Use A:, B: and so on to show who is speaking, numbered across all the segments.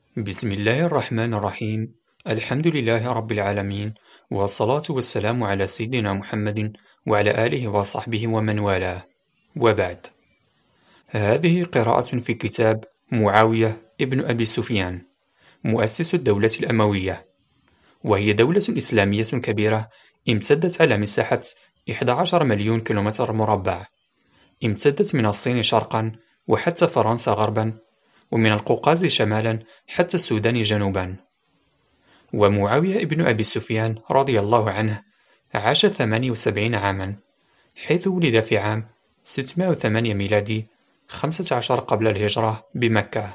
A: بسم الله الرحمن الرحيم. الحمد لله رب العالمين، والصلاة والسلام على سيدنا محمد وعلى آله وصحبه ومن والاه، وبعد. هذه قراءة في كتاب معاوية ابن أبي سفيان، مؤسس الدولة الأموية، وهي دولة إسلامية كبيرة امتدت على مساحة 11 مليون كيلومتر مربع. امتدت من الصين شرقا وحتى فرنسا غربا، ومن القوقاز شمالا حتى السودان جنوبا. ومعاوية ابن أبي سفيان رضي الله عنه عاش 78 عاما، حيث ولد في عام 608 ميلادي، 15 قبل الهجرة، بمكة.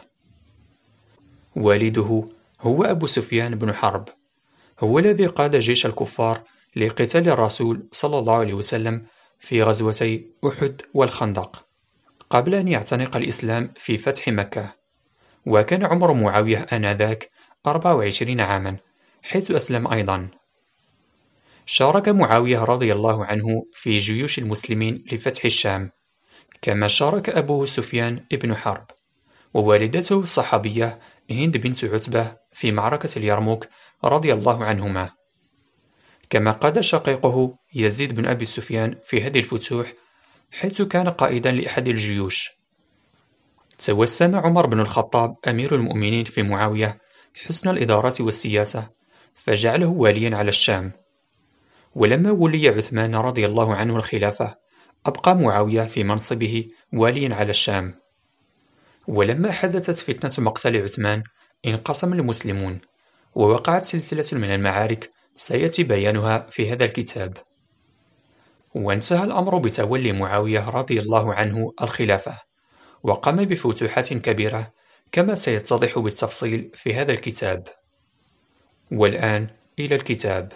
A: والده هو أبو سفيان بن حرب، هو الذي قاد جيش الكفار لقتال الرسول صلى الله عليه وسلم في غزوتي أحد والخندق، قبل أن يعتنق الإسلام في فتح مكة. وكان عمر معاوية آنذاك 24 عاما، حيث أسلم أيضا. شارك معاوية رضي الله عنه في جيوش المسلمين لفتح الشام، كما شارك أبوه سفيان ابن حرب، ووالدته الصحابية هند بنت عتبة في معركة اليرموك رضي الله عنهما، كما قاد شقيقه يزيد بن أبي سفيان في هذه الفتوح، حيث كان قائدا لأحد الجيوش. توسم عمر بن الخطاب أمير المؤمنين في معاوية حسن الإدارة والسياسة، فجعله واليا على الشام. ولما ولي عثمان رضي الله عنه الخلافة، أبقى معاوية في منصبه واليا على الشام. ولما حدثت فتنة مقتل عثمان، انقسم المسلمون، ووقعت سلسلة من المعارك سيأتي بيانها في هذا الكتاب. وانتهى الأمر بتولي معاوية رضي الله عنه الخلافة، وقام بفتوحات كبيرة، كما سيتضح بالتفصيل في هذا الكتاب. والآن إلى الكتاب.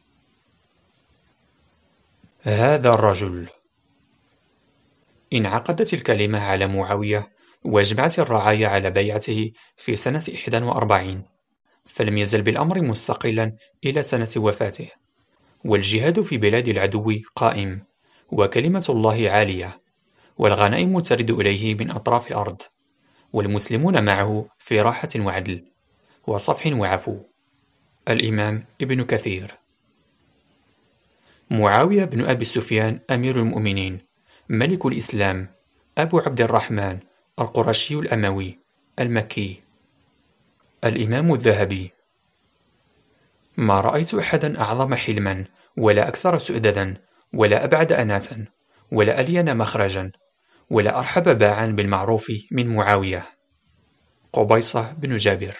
A: هذا الرجل. انعقدت الكلمة على معاوية، وأجمعت الرعايا على بيعته في سنة 41، فلم يزل بالأمر مستقلا إلى سنة وفاته. والجهاد في بلاد العدو قائم، وكلمة الله عالية، والغنائم ترد إليه من أطراف الأرض، والمسلمون معه في راحة وعدل، وصفح وعفو. الإمام ابن كثير. معاوية بن أبي سفيان أمير المؤمنين، ملك الإسلام، أبو عبد الرحمن، القرشي الأموي المكي. الإمام الذهبي. ما رأيت أحدا أعظم حلما، ولا أكثر سؤددا، ولا أبعد أناة، ولا ألين مخرجا، ولا أرحب باعا بالمعروف من معاوية. قبيصة بن جابر.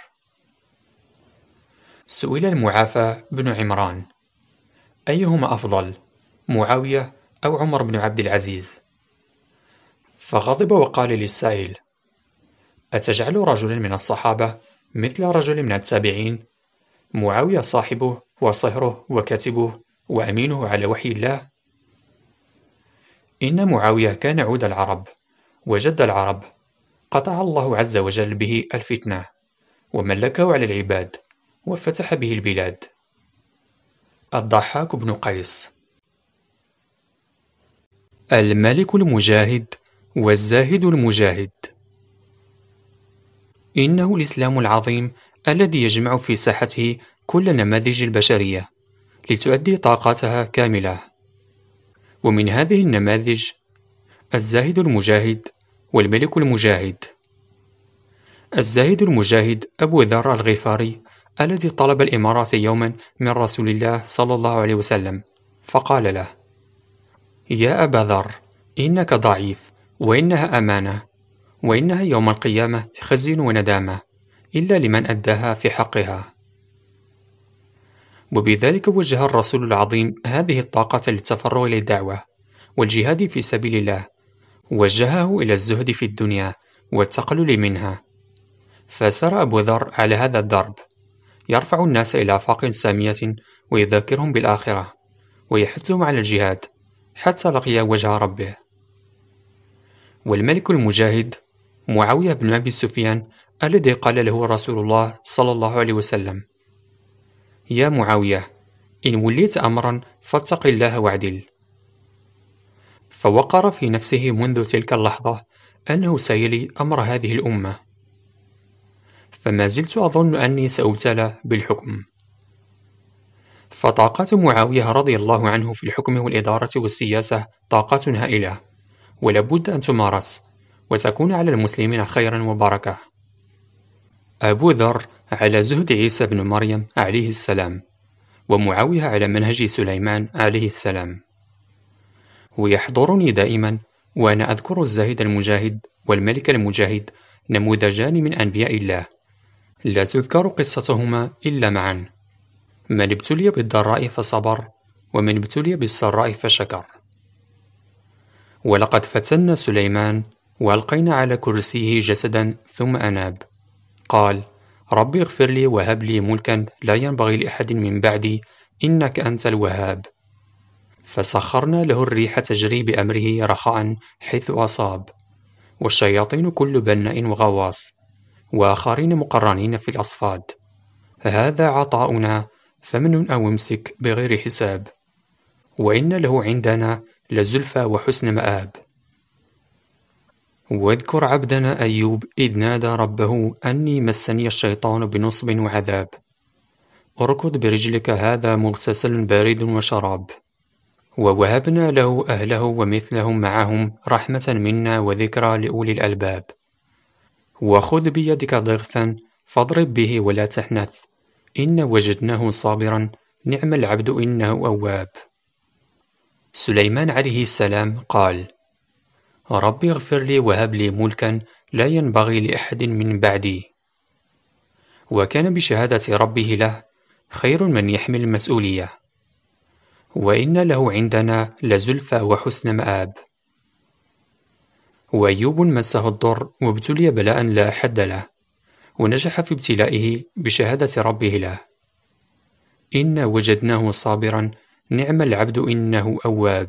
A: سئل المعافى بن عمران: أيهما أفضل، معاوية أو عمر بن عبد العزيز؟ فغضب وقال للسائل: أتجعل رجلا من الصحابة مثل رجل من التابعين؟ معاوية صاحبه وصهره وكاتبه وأمينه على وحي الله. إن معاوية كان عود العرب وجد العرب، قطع الله عز وجل به الفتنة، وملكه على العباد، وفتح به البلاد. الضحاك بن قيس. الملك المجاهد والزاهد المجاهد. إنه الإسلام العظيم الذي يجمع في ساحته كل نماذج البشرية لتؤدي طاقاتها كاملة. ومن هذه النماذج الزاهد المجاهد والملك المجاهد. الزاهد المجاهد أبو ذر الغفاري، الذي طلب الإمارة يوما من رسول الله صلى الله عليه وسلم، فقال له: يا أبا ذر، إنك ضعيف، وإنها أمانة، وإنها يوم القيامة خزي وندامة، إلا لمن أداها في حقها. وبذلك وجه الرسول العظيم هذه الطاقة للتفرغ للدعوة والجهاد في سبيل الله، وجهه إلى الزهد في الدنيا والتقلل منها. فسار أبو ذر على هذا الدرب، يرفع الناس إلى آفاق سامية، ويذكرهم بالآخرة، ويحثهم على الجهاد حتى لقي وجه ربه. والملك المجاهد معاوية بن أبي سفيان، الذي قال له رسول الله صلى الله عليه وسلم: يا معاوية، إن وليت أمرا فاتق الله واعدل. فوقر في نفسه منذ تلك اللحظة أنه سيلي أمر هذه الأمة. فما زلت أظن أني سأبتلى بالحكم. فطاقات معاوية رضي الله عنه في الحكم والإدارة والسياسة طاقات هائلة، ولابد أن تمارس وتكون على المسلمين خيرا وبركة. أبو ذر على زهد عيسى بن مريم عليه السلام، ومعاوية على منهج سليمان عليه السلام. ويحضرني دائما وأنا أذكر الزاهد المجاهد والملك المجاهد نموذجان من أنبياء الله، لا تذكر قصتهما إلا معا: من ابتلي بالضراء فصبر، ومن ابتلي بالسراء فشكر. ولقد فتنا سليمان وألقينا على كرسيه جسدا ثم أناب، قال: رب اغفر لي وهب لي ملكا لا ينبغي لأحد من بعدي إنك أنت الوهاب. فسخرنا له الريح تجري بأمره رخاء حيث أصاب، والشياطين كل بناء وغواص، وآخرين مقرنين في الأصفاد. هذا عطاؤنا فمن أو امسك بغير حساب، وإن له عندنا لزلفى وحسن مآب. واذكر عبدنا أيوب إذ نادى ربه أني مسني الشيطان بنصب وعذاب، اركض برجلك هذا مغتسل بارد وشراب. ووهبنا له أهله ومثلهم معهم رحمة منا وذكرى لأولي الألباب. وخذ بيدك ضغثا فاضرب به ولا تحنث، إن وجدناه صابرا نعم العبد إنه أواب. سليمان عليه السلام قال: رب اغفر لي وهب لي ملكا لا ينبغي لأحد من بعدي. وكان بشهادة ربه له خير من يحمل المسؤولية، وإن له عندنا لزلفى وحسن مآب. وأيوب مسه الضر وابتلي بلاء لا حد له، ونجح في ابتلائه بشهادة ربه له: إنا وجدناه صابرا نعم العبد إنه أواب.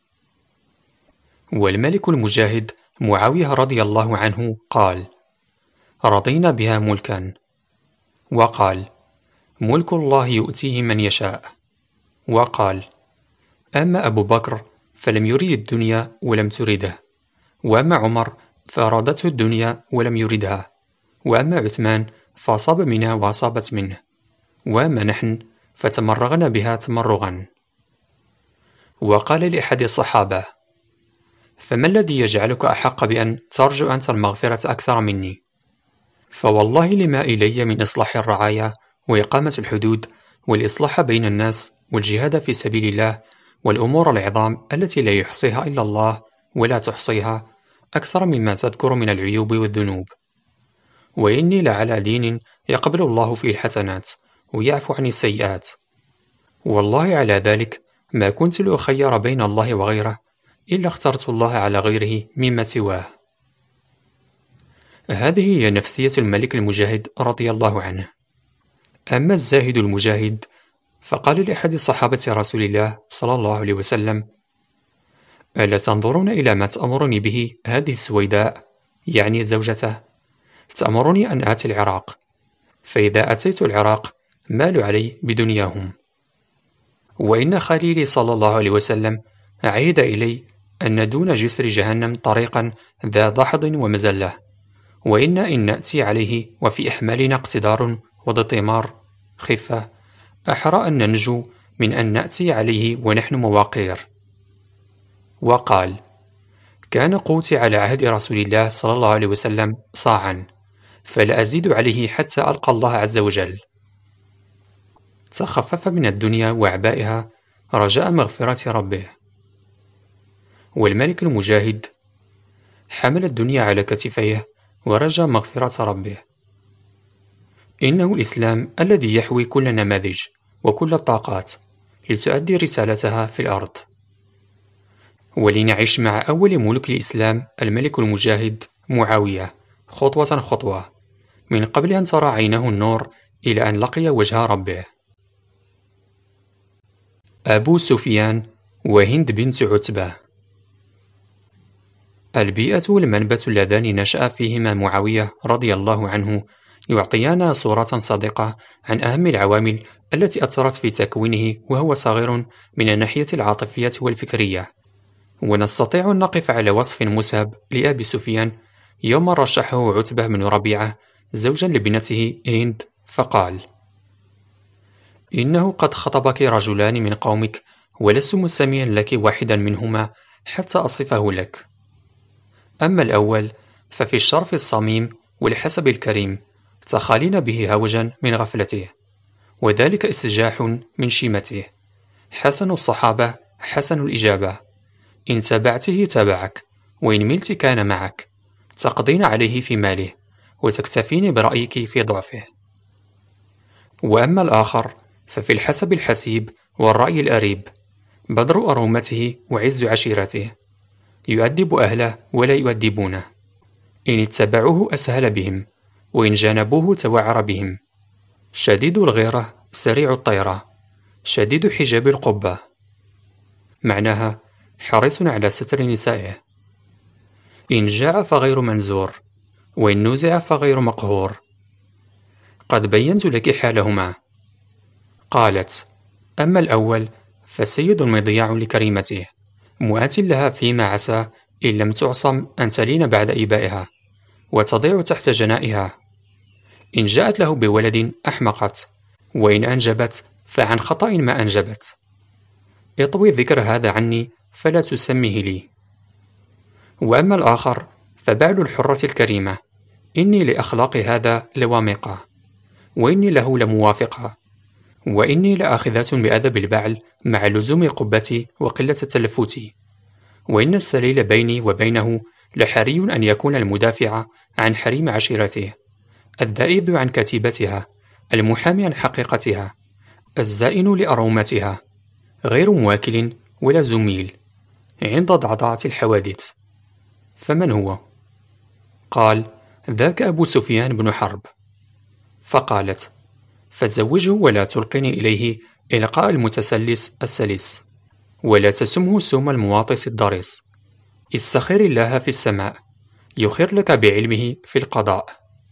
A: والملك المجاهد معاوية رضي الله عنه قال: رضينا بها ملكا. وقال: ملك الله يؤتيه من يشاء. وقال: أما أبو بكر فلم يريد الدنيا ولم ترده، وأما عمر فأرادته الدنيا ولم يردها، وأما عثمان فأصاب منها وأصابت منه، وأما نحن فتمرغنا بها تمرغا. وقال لأحد الصحابة: فما الذي يجعلك أحق بأن ترجو أنت المغفرة أكثر مني؟ فوالله لما إلي من إصلاح الرعايا وإقامة الحدود والإصلاح بين الناس والجهاد في سبيل الله والأمور العظام التي لا يحصيها إلا الله ولا تحصيها أكثر مما تذكر من العيوب والذنوب. وإني لعلى دين يقبل الله فيه الحسنات ويعفو عن السيئات، والله على ذلك ما كنت لأخير بين الله وغيره إلا اخترت الله على غيره مما سواه. هذه هي نفسية الملك المجاهد رضي الله عنه. أما الزاهد المجاهد فقال لأحد صحابة رسول الله صلى الله عليه وسلم: ألا تنظرون إلى ما تأمرني به هذه السويداء، يعني زوجته؟ تأمرني أن آتي العراق، فإذا أتيت العراق مالوا علي بدنياهم. وإن خليلي صلى الله عليه وسلم عهد إلي أن دون جسر جهنم طريقا ذا دحض ومزلة، وإن نأتي عليه وفي أحمالنا اقتدار وضطمار خفة أحرى أن ننجو من أن نأتي عليه ونحن مواقير. وقال: كان قوتي على عهد رسول الله صلى الله عليه وسلم صاعا، فلا أزيد عليه حتى ألقى الله عز وجل. تخفف من الدنيا وأعبائها رجاء مغفرة ربه. والملك المجاهد حمل الدنيا على كتفيه ورجى مغفرة ربه. إنه الإسلام الذي يحوي كل النماذج وكل الطاقات لتؤدي رسالتها في الأرض. ولنعيش مع أول ملوك الإسلام الملك المجاهد معاوية خطوة خطوة، من قبل أن ترى عينه النور إلى أن لقي وجه ربه. أبو سفيان وهند بنت عتبة. البيئة والمنبت اللذان نشأ فيهما معاوية رضي الله عنه يعطيانا صورة صادقة عن أهم العوامل التي أثرت في تكوينه وهو صغير من الناحية العاطفية والفكرية. ونستطيع أن نقف على وصف مسهب لأبي سفيان يوم رشحه عتبة بن ربيعة زوجا لابنته هند فقال: إنه قد خطبك رجلان من قومك ولست مسميا لك واحدا منهما حتى أصفه لك. أما الأول ففي الشرف الصميم والحسب الكريم تخالين به هوجا من غفلته، وذلك استجاح من شيمته. حسن الصحابة حسن الإجابة، إن تبعته تبعك، وإن ملت كان معك، تقضين عليه في ماله وتكتفين برأيك في ضعفه. وأما الآخر ففي الحسب الحسيب والرأي الأريب، بدر أرومته وعز عشيرته، يؤدب أهله ولا يؤدبونه، إن اتبعوه أسهل بهم، وإن جانبوه توعر بهم. شديد الغيرة سريع الطيرة، شديد حجاب القبة. معناها حريص على ستر نسائه. إن جاع فغير منزور، وإن نزع فغير مقهور. قد بينت لك حالهما. قالت: أما الأول فسيد مضياع لكريمته، مؤات لها فيما عسى إن لم تعصم أن تلين بعد إيبائها وتضيع تحت جنائها. إن جاءت له بولد أحمقت، وإن أنجبت فعن خطأ ما أنجبت. اطوي ذكر هذا عني فلا تسمه لي. وأما الآخر فبعل الحرة الكريمة، إني لأخلاق هذا لوامقة، وإني له لموافقة، وإني لآخذة بأدب البعل مع لزوم قبتي وقلة تلفوتي، وإن السليل بيني وبينه لحري أن يكون المدافع عن حريم عشيرته، الذائذ عن كتيبتها، المحامي عن حقيقتها، الزائن لأرومتها، غير مواكل ولا زميل عند ضعضعة الحوادث. فمن هو؟ قال: ذاك أبو سفيان بن حرب. فقالت: فزوجه ولا تلقني إليه إلقاء المتسلس السلس، ولا تسمه سم المواطس الضرس. استخير الله في السماء يخير لك بعلمه في القضاء.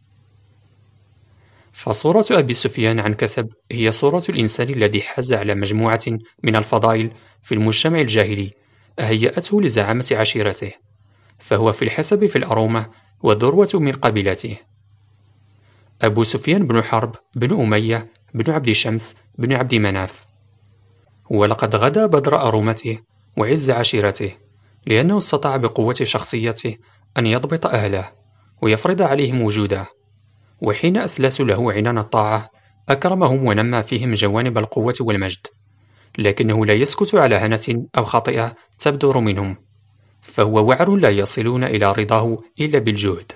A: فصورة أبي سفيان عن كثب هي صورة الإنسان الذي حاز على مجموعة من الفضائل في المجتمع الجاهلي أهيأته لزعامة عشيرته، فهو في الحسب في الأرومة والذروة من قبيلته. أبو سفيان بن حرب بن أمية بن عبد شمس بن عبد مناف. ولقد غدا بدر أرومته وعز عشيرته، لأنه استطاع بقوة شخصيته أن يضبط أهله ويفرض عليهم وجوده، وحين أسلسوا له عنان الطاعة أكرمهم ونمى فيهم جوانب القوة والمجد، لكنه لا يسكت على هنة أو خطيئة تبدر منهم، فهو وعر لا يصلون إلى رضاه إلا بالجهد.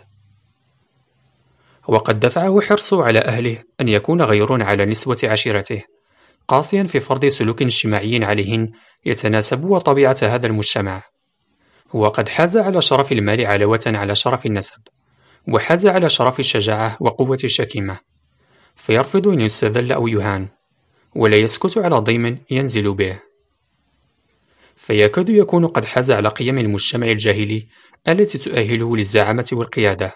A: وقد دفعه حرصه على أهله أن يكون غير على نسوة عشيرته، قاسيا في فرض سلوك اجتماعي عليهن يتناسب طبيعة هذا المجتمع. وقد حاز على شرف المال علاوة على شرف النسب، وحاز على شرف الشجاعة وقوة الشكيمة، فيرفض أن يستذل أو يهان، ولا يسكت على ضيم ينزل به. فيكاد يكون قد حاز على قيم المجتمع الجاهلي التي تؤهله للزعامة والقيادة.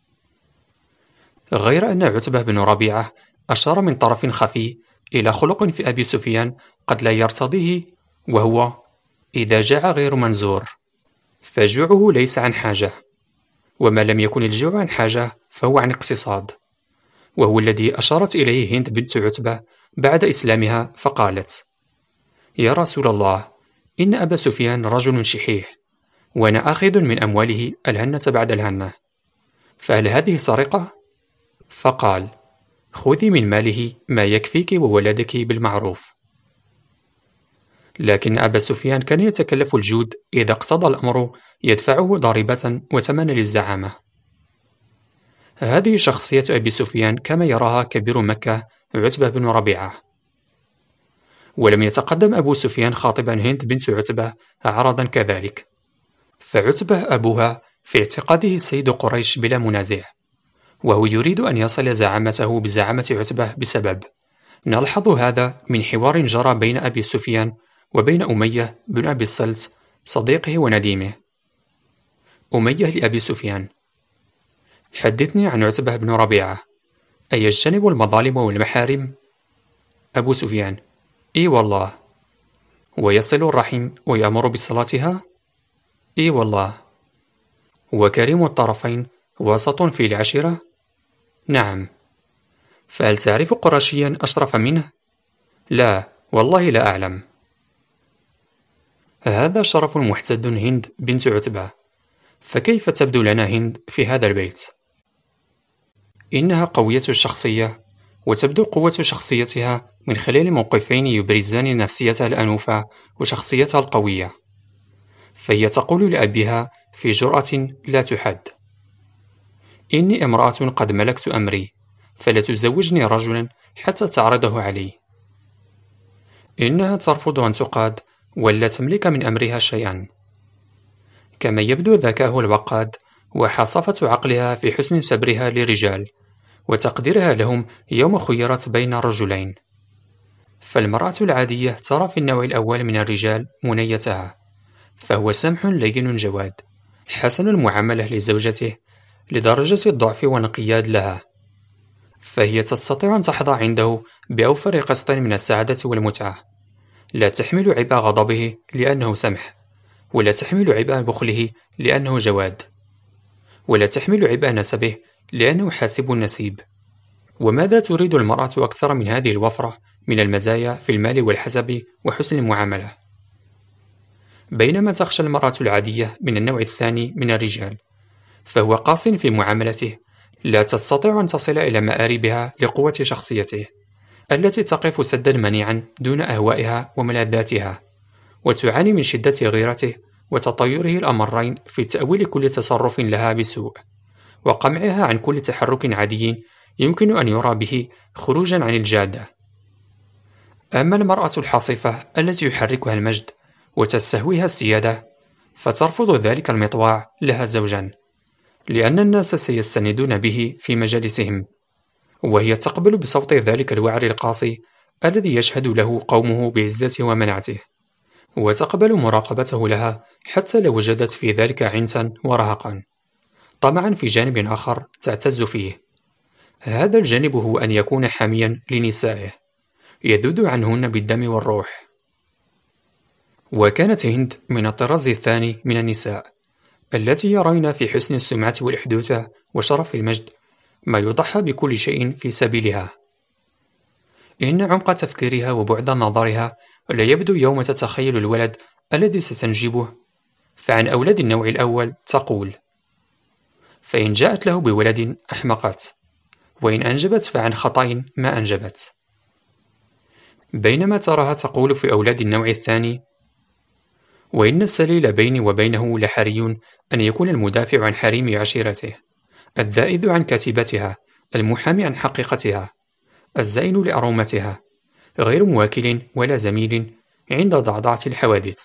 A: غير أن عتبة بن ربيعة أشار من طرف خفي إلى خلق في أبي سفيان قد لا يرتضيه، وهو: إذا جاع غير منزور فجوعه ليس عن حاجة، وما لم يكن الجوع عن حاجة فهو عن اقتصاد، وهو الذي أشارت إليه هند بنت عتبة بعد إسلامها فقالت: يا رسول الله، إن أبا سفيان رجل شحيح، وأنا آخذ من أمواله الهنة بعد الهنة، فهل هذه سرقة؟ فقال: خذي من ماله ما يكفيك وولدك بالمعروف. لكن أبا سفيان كان يتكلف الجود إذا اقتضى الأمر يدفعه ضريبة وثمن للزعامة. هذه شخصية أبي سفيان كما يراها كبير مكة عتبة بن ربيعة. ولم يتقدم أبو سفيان خاطبا هند بنت عتبة عرضا كذلك، فعتبة أبوها في اعتقاده سيد قريش بلا منازع، وهو يريد أن يصل زعامته بزعامة عتبة بسبب. نلحظ هذا من حوار جرى بين أبي سفيان وبين أمية بن أبي الصلت صديقه ونديمه. أمية لأبي سفيان: حدثني عن عتبة بن ربيعة، أيجتنب المظالم والمحارم؟ أبو سفيان: إي والله. ويصل الرحم ويأمر بصلاتها؟ إي والله. وكريم الطرفين وسط في العشيرة؟ نعم. فهل تعرف قرشيا أشرف منه؟ لا، والله لا أعلم. هذا شرف محتد هند بنت عتبة. فكيف تبدو لنا هند في هذا البيت؟ إنها قوية الشخصية، وتبدو قوة شخصيتها من خلال موقفين يبرزان نفسيتها الأنوفة وشخصيتها القوية. فهي تقول لأبيها في جرأة لا تحد: إني امرأة قد ملكت أمري، فلا تزوجني رجلا حتى تعرضه علي. إنها ترفض أن تقاد ولا تملك من أمرها شيئا. كما يبدو ذكاء الوقاد وحصافة عقلها في حسن صبرها للرجال وتقديرها لهم يوم خيرت بين رجلين. فالمرأة العادية ترى في النوع الأول من الرجال منيتها، فهو سمح لين جواد حسن المعاملة لزوجته لدرجة الضعف والانقياد لها، فهي تستطيع أن تحظى عنده بأوفر قسط من السعادة والمتعة، لا تحمل عبء غضبه لأنه سمح، ولا تحمل عبء بخله لأنه جواد، ولا تحمل عبء نسبه لأنه حاسب النسيب. وماذا تريد المرأة أكثر من هذه الوفرة من المزايا في المال والحسب وحسن المعاملة؟ بينما تخشى المرأة العادية من النوع الثاني من الرجال، فهو قاس في معاملته، لا تستطيع أن تصل إلى مآربها لقوة شخصيته التي تقف سدا منيعا دون أهوائها وملاذاتها، وتعاني من شدة غيرته وتطيره الأمرين في تأويل كل تصرف لها بسوء، وقمعها عن كل تحرك عادي يمكن أن يرى به خروجا عن الجادة. أما المرأة الحصيفة التي يحركها المجد وتستهويها السيادة، فترفض ذلك المطواع لها زوجا، لأن الناس سيستندون به في مجالسهم، وهي تقبل بصوت ذلك الوعر القاسي الذي يشهد له قومه بعزته ومنعته، وتقبل مراقبته لها حتى لو وجدت في ذلك عنتا ورهقا، طمعا في جانب آخر تعتز فيه. هذا الجانب هو أن يكون حاميا لنسائه، يذود عنهن بالدم والروح. وكانت هند من الطراز الثاني من النساء التي يرين في حسن السمعة والأحدوثة وشرف المجد ما يضحى بكل شيء في سبيلها. إن عمق تفكيرها وبعد نظرها لا يبدو يوم تتخيل الولد الذي ستنجبه. فعن أولاد النوع الأول تقول: فإن جاءت له بولد أحمقت، وإن أنجبت فعن خطأ ما أنجبت. بينما تراها تقول في أولاد النوع الثاني: وإن السليل بيني وبينه لحري أن يكون المدافع عن حريم عشيرته، الذائذ عن كاتبتها، المحامي عن حقيقتها، الزائن لأرومتها، غير مواكل ولا زميل عند ضعضعة الحوادث.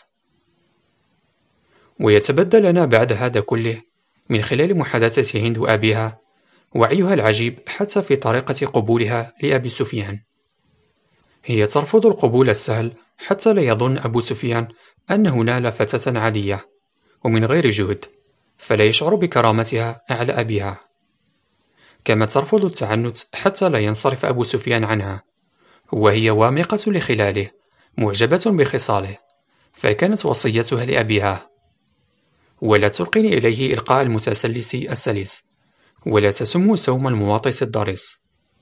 A: ويتبدى لنا بعد هذا كله من خلال محادثة هند وأبيها وعيها العجيب حتى في طريقة قبولها لأبي سفيان. هي ترفض القبول السهل حتى لا يظن أبو سفيان أنه نال فتاة عادية ومن غير جهد، فلا يشعر بكرامتها أعلى أبيها. كما ترفض التعنت حتى لا ينصرف أبو سفيان عنها، وهي وامقة لخلاله معجبة بخصاله، فكانت وصيتها لأبيها: ولا تلقني إليه إلقاء المتسلس السلس، ولا تسم سوم المواطس الضرس.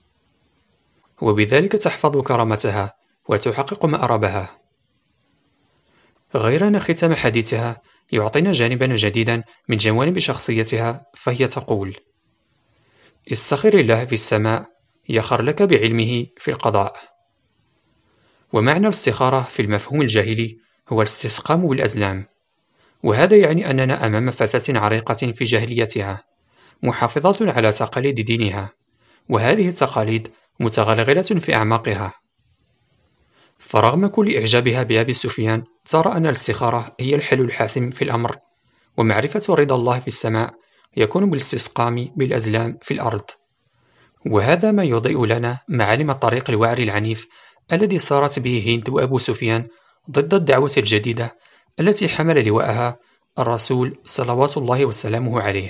A: وبذلك تحفظ كرامتها وتحقق مأربها. غير أن ختام حديثها يعطينا جانبا جديدا من جوانب شخصيتها، فهي تقول: استخر الله في السماء يخر لك بعلمه في القضاء. ومعنى الاستخارة في المفهوم الجاهلي هو الاستسقام بالأزلام، وهذا يعني أننا أمام فتاة عريقة في جاهليتها محافظة على تقاليد دينها، وهذه التقاليد متغلغلة في أعماقها. فرغم كل إعجابها بأبي سفيان ترى أن الاستخارة هي الحل الحاسم في الأمر، ومعرفة رضا الله في السماء يكون بالاستسقام بالأزلام في الأرض. وهذا ما يضيء لنا معالم الطريق الوعري العنيف الذي سارت به هند وأبو سفيان ضد الدعوة الجديدة التي حمل لواءها الرسول صلوات الله وسلامه عليه.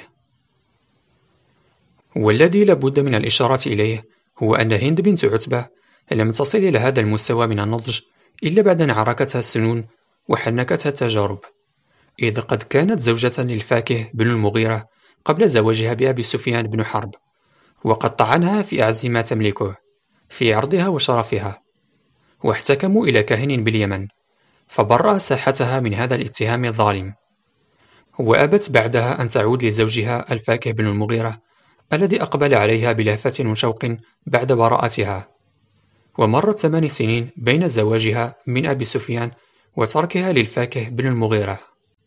A: والذي لابد من الإشارة إليه هو أن هند بنت عتبة لم تصل إلى هذا المستوى من النضج إلا بعد أن عركتها السنون وحنكتها التجارب، إذ قد كانت زوجة للفاكه بن المغيرة قبل زواجها بأبي سفيان بن حرب، وقد طعنها في أعز ما تملكه، في عرضها وشرفها، واحتكموا إلى كاهن باليمن فبرأ ساحتها من هذا الاتهام الظالم. وأبت بعدها أن تعود لزوجها الفاكه بن المغيرة الذي أقبل عليها بلهفة وشوق بعد براءتها. ومرت 8 سنين بين زواجها من أبي سفيان وتركها للفاكه بن المغيرة.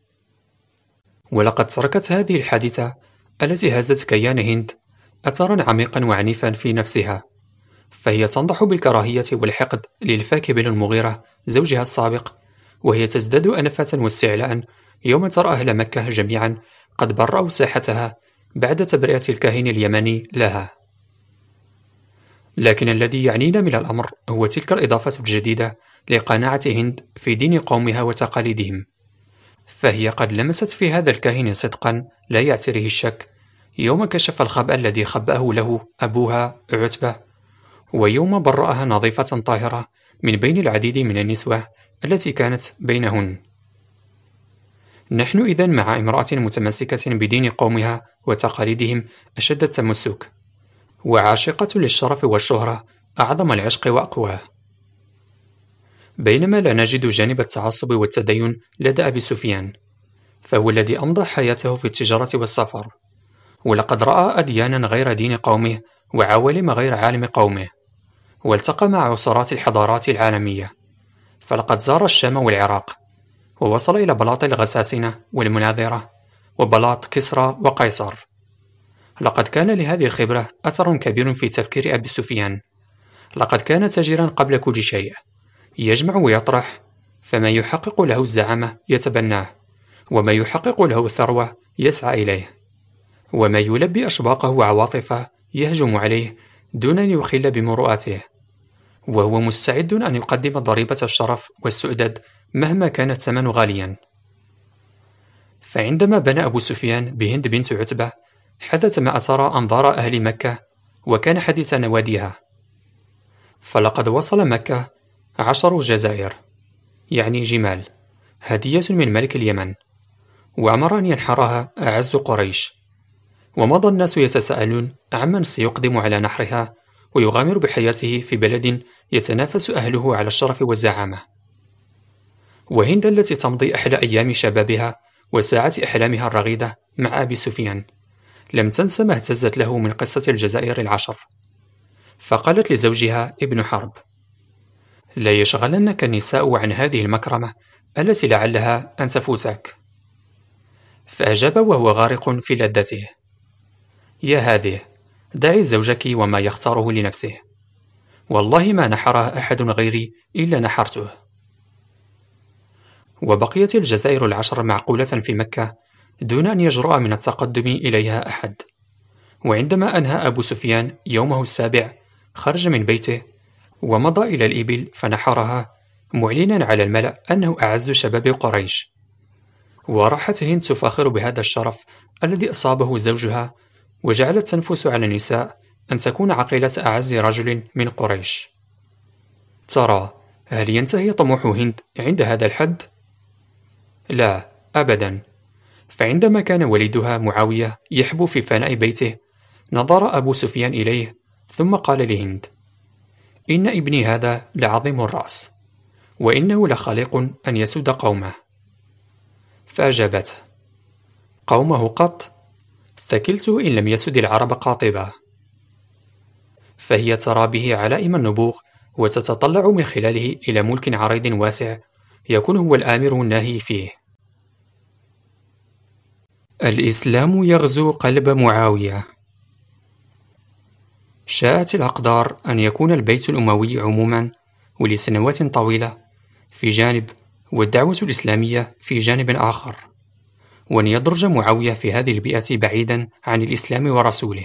A: ولقد تركت هذه الحادثة التي هزت كيان هند أثرا عميقا وعنيفا في نفسها، فهي تنضح بالكراهية والحقد للفاكه بن المغيرة زوجها السابق، وهي تزداد أنفة واستعلاء يوم ترى أهل مكة جميعا قد برأوا ساحتها بعد تبرئة الكاهن اليمني لها. لكن الذي يعنينا من الأمر هو تلك الإضافة الجديدة لقناعة هند في دين قومها وتقاليدهم، فهي قد لمست في هذا الكاهن صدقا لا يعتريه الشك يوم كشف الخبأ الذي خبأه له أبوها عتبة، ويوم برأها نظيفة طاهرة من بين العديد من النسوة التي كانت بينهن. نحن إذن مع امرأة متمسكة بدين قومها وتقاليدهم أشد التمسك، وعاشقة للشرف والشهرة أعظم العشق وأقواه. بينما لا نجد جانب التعصب والتدين لدى أبي سفيان، فهو الذي أمضى حياته في التجارة والسفر، ولقد رأى أديانا غير دين قومه وعوالم غير عالم قومه، والتقى مع عصارات الحضارات العالمية، فلقد زار الشام والعراق، ووصل إلى بلاط الغساسنة والمناظرة وبلاط كسرى وقيصر. لقد كان لهذه الخبرة أثر كبير في تفكير أبي سفيان. لقد كان تاجرا قبل كل شيء، يجمع ويطرح، فما يحقق له الزعامة يتبناه، وما يحقق له الثروة يسعى إليه، وما يلبي أشواقه وعواطفه يهجم عليه دون أن يخل بمروءاته، وهو مستعد أن يقدم ضريبة الشرف والسؤدد مهما كان الثمن غاليا. فعندما بنى أبو سفيان بهند بنت عتبة حدث ما أثار أنظار أهل مكة، وكان حديث نواديها. فلقد وصل مكة 10 جزائر، يعني جمال، هدية من ملك اليمن، وأمر أن ينحرها أعز قريش. ومضى الناس يتساءلون عمن سيقدم على نحرها ويغامر بحياته في بلد يتنافس أهله على الشرف والزعامة. وهند التي تمضي أحلى أيام شبابها وساعات أحلامها الرغيدة مع أبي سفيان لم تنس ما اهتزت له من قصة الجزائر 10، فقالت لزوجها ابن حرب: لا يشغلنك النساء عن هذه المكرمة التي لعلها أن تفوتك. فأجاب وهو غارق في لذته: يا هذه، دعي زوجك وما يختاره لنفسه، والله ما نحرها أحد غيري إلا نحرته. وبقيت الجزائر 10 معقولة في مكة دون أن يجرؤ من التقدم إليها أحد. وعندما أنهى أبو سفيان يومه 7 خرج من بيته ومضى إلى الإبل فنحرها، معلنا على الملأ أنه أعز شباب قريش. وراحت هند تفاخر بهذا الشرف الذي أصابه زوجها، وجعلت تنفس على النساء أن تكون عقيلة أعز رجل من قريش. ترى، هل ينتهي طموح هند عند هذا الحد؟ لا، أبدا. فعندما كان والدها معاوية يحبو في فناء بيته نظر أبو سفيان إليه ثم قال لهند: إن ابني هذا لعظيم الرأس، وإنه لخليق أن يسود قومه. فأجابته: قومه قط؟ ثكلته إن لم يسد العرب قاطبة. فهي ترى به علائم النبوغ، وتتطلع من خلاله إلى ملك عريض واسع يكون هو الآمر الناهي فيه. الإسلام يغزو قلب معاوية. شاءت الأقدار أن يكون البيت الأموي عموما ولسنوات طويلة في جانب، والدعوة الإسلامية في جانب آخر، وأن يدرج معاوية في هذه البيئة بعيدا عن الإسلام ورسوله.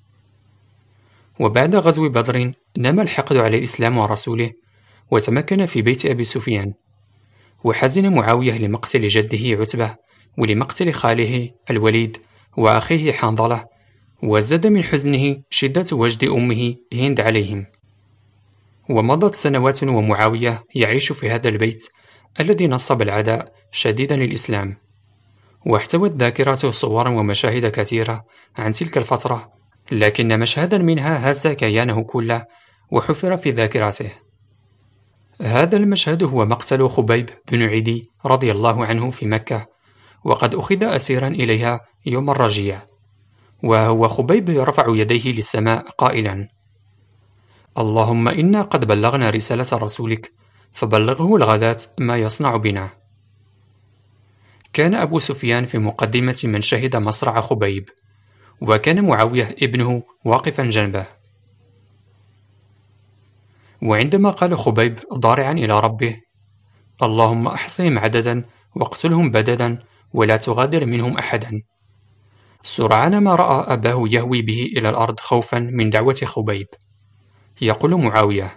A: وبعد غزو بدر نما الحقد على الإسلام ورسوله، وتمكن في بيت أبي سفيان، وحزن معاوية لمقتل جده عتبة ولمقتل خاله الوليد وأخيه حنظلة، وزاد من حزنه شدة وجد أمه هند عليهم. ومضت سنوات ومعاوية يعيش في هذا البيت الذي نصب العداء شديدا للإسلام، واحتوت ذاكرته صورا ومشاهد كثيرة عن تلك الفترة لكن مشهدا منها هز كيانه كله وحفر في ذاكرته. هذا المشهد هو مقتل خبيب بن عدي رضي الله عنه في مكة، وقد أخذ أسيرا إليها يوم الرجيع، وهو خبيب يرفع يديه للسماء قائلا: اللهم إنا قد بلغنا رسالة رسولك فبلغه الغداة ما يصنع بنا. كان أبو سفيان في مقدمة من شهد مصرع خبيب، وكان معاوية ابنه واقفا جنبه. وعندما قال خبيب ضارعا إلى ربه: اللهم أحصهم عددا واقتلهم بددا ولا تغادر منهم أحدا، سرعان ما رأى أباه يهوي به إلى الأرض خوفا من دعوة خبيب. يقول معاوية: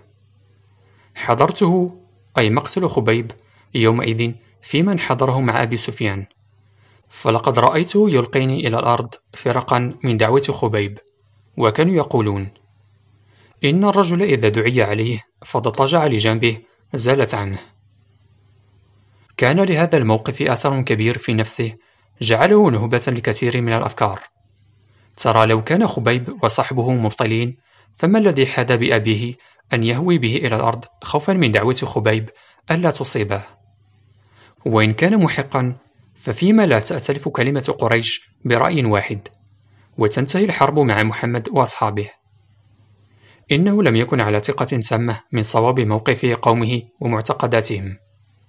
A: حضرته، أي مقتل خبيب، يومئذ في من حضره مع أبي سفيان، فلقد رأيته يلقيني إلى الأرض فرقا من دعوة خبيب، وكانوا يقولون: إن الرجل إذا دعي عليه فاضطجع لجنبه زالت عنه. كان لهذا الموقف أثر كبير في نفسه جعله نهبة لكثير من الأفكار. ترى لو كان خبيب وصحبه مبطلين، فما الذي حاد بأبيه أن يهوي به إلى الأرض خوفا من دعوة خبيب ألا تصيبه؟ وإن كان محقا، ففيما لا تأتلف كلمة قريش برأي واحد وتنتهي الحرب مع محمد وأصحابه؟ إنه لم يكن على ثقة تامة من صواب موقف قومه ومعتقداتهم.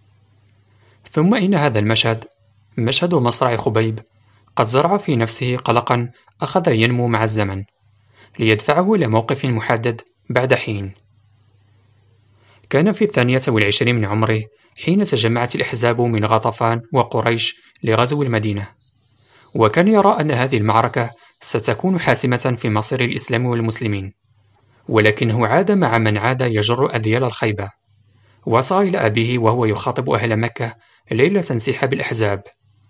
A: ثم إن هذا المشهد، مشهد مصرع خبيب، قد زرع في نفسه قلقا أخذ ينمو مع الزمن ليدفعه إلى موقف محدد بعد حين. كان في 22 من عمره حين تجمعت الأحزاب من غطفان وقريش لغزو المدينة، وكان يرى أن هذه المعركة ستكون حاسمة في مصير الإسلام والمسلمين، ولكنه عاد مع من عاد يجر أذيال الخيبة، وصل إلى أبيه وهو يخاطب أهل مكة ليلة انسحاب الأحزاب: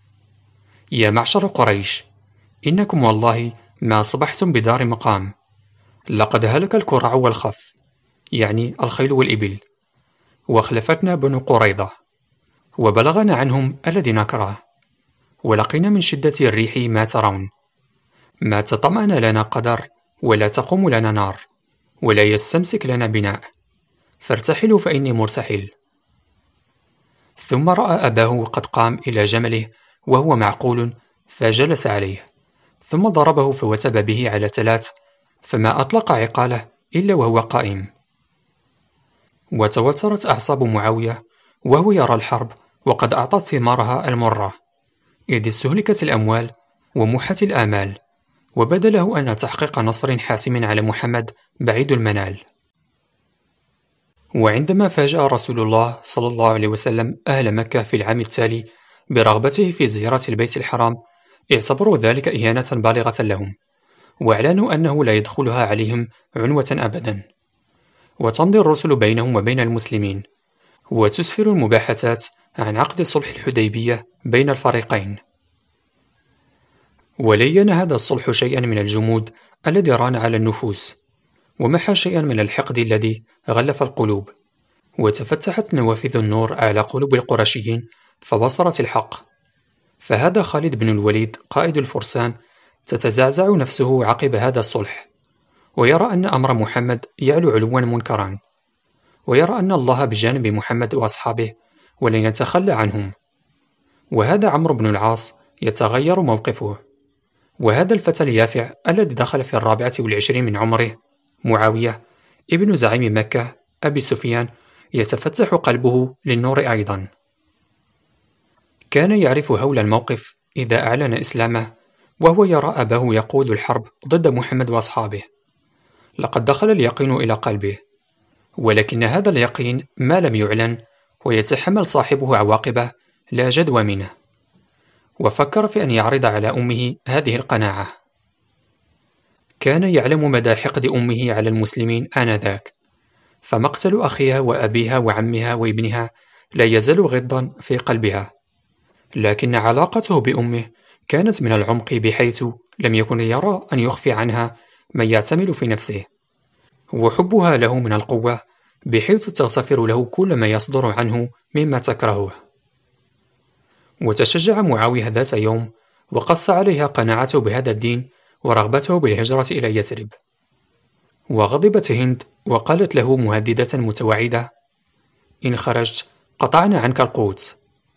A: يا معشر قريش، إنكم والله ما أصبحتم بدار مقام، لقد هلك الكرع والخف، يعني الخيل والإبل، وخلفتنا بنو قريظة، وبلغنا عنهم الذي نكره، ولقينا من شدة الريح ما ترون، ما تطمئن لنا قدر، ولا تقوم لنا نار، ولا يستمسك لنا بناء، فارتحلوا فإني مرتحل. ثم رأى أباه قد قام إلى جمله وهو معقول، فجلس عليه، ثم ضربه فوثب به على 3، فما أطلق عقاله إلا وهو قائم. وتوترت أعصاب معاوية وهو يرى الحرب وقد أعطت ثمارها المرة، إذ استهلكت الأموال ومحت الآمال، وبدا له أن تحقيق نصر حاسم على محمد بعيد المنال. وعندما فاجأ رسول الله صلى الله عليه وسلم أهل مكة في العام التالي برغبته في زيارة البيت الحرام، اعتبروا ذلك إهانة بالغة لهم، واعلنوا أنه لا يدخلها عليهم عنوة أبدا، وتمضي الرسل بينهم وبين المسلمين، وتسفر المباحثات عن عقد صلح الحديبية بين الفريقين. ولين هذا الصلح شيئا من الجمود الذي ران على النفوس، ومحى شيئا من الحقد الذي غلف القلوب، وتفتحت نوافذ النور على قلوب القرشيين فبصرت الحق. فهذا خالد بن الوليد قائد الفرسان تتزعزع نفسه عقب هذا الصلح، ويرى أن أمر محمد يعلو علوا منكرا، ويرى أن الله بجانب محمد وأصحابه ولن يتخلى عنهم. وهذا عمرو بن العاص يتغير موقفه، وهذا الفتى اليافع الذي دخل في 24 من عمره، معاوية ابن زعيم مكة أبي سفيان، يتفتح قلبه للنور أيضا. كان يعرف هول الموقف إذا أعلن إسلامه، وهو يرى أباه يقود الحرب ضد محمد وأصحابه. لقد دخل اليقين إلى قلبه، ولكن هذا اليقين ما لم يعلن ويتحمل صاحبه عواقبه لا جدوى منه. وفكر في أن يعرض على أمه هذه القناعة. كان يعلم مدى حقد أمه على المسلمين آنذاك، فمقتل أخيها وأبيها وعمها وابنها لا يزال غضا في قلبها، لكن علاقته بأمه كانت من العمق بحيث لم يكن يرى أن يخفي عنها من يعتمل في نفسه، وحبها له من القوة بحيث تغتفر له كل ما يصدر عنه مما تكرهه. وتشجع معاوية ذات يوم وقص عليها قناعته بهذا الدين ورغبته بالهجرة إلى يثرب. وغضبت هند وقالت له مهددة متوعدة: إن خرجت قطعنا عنك القوت.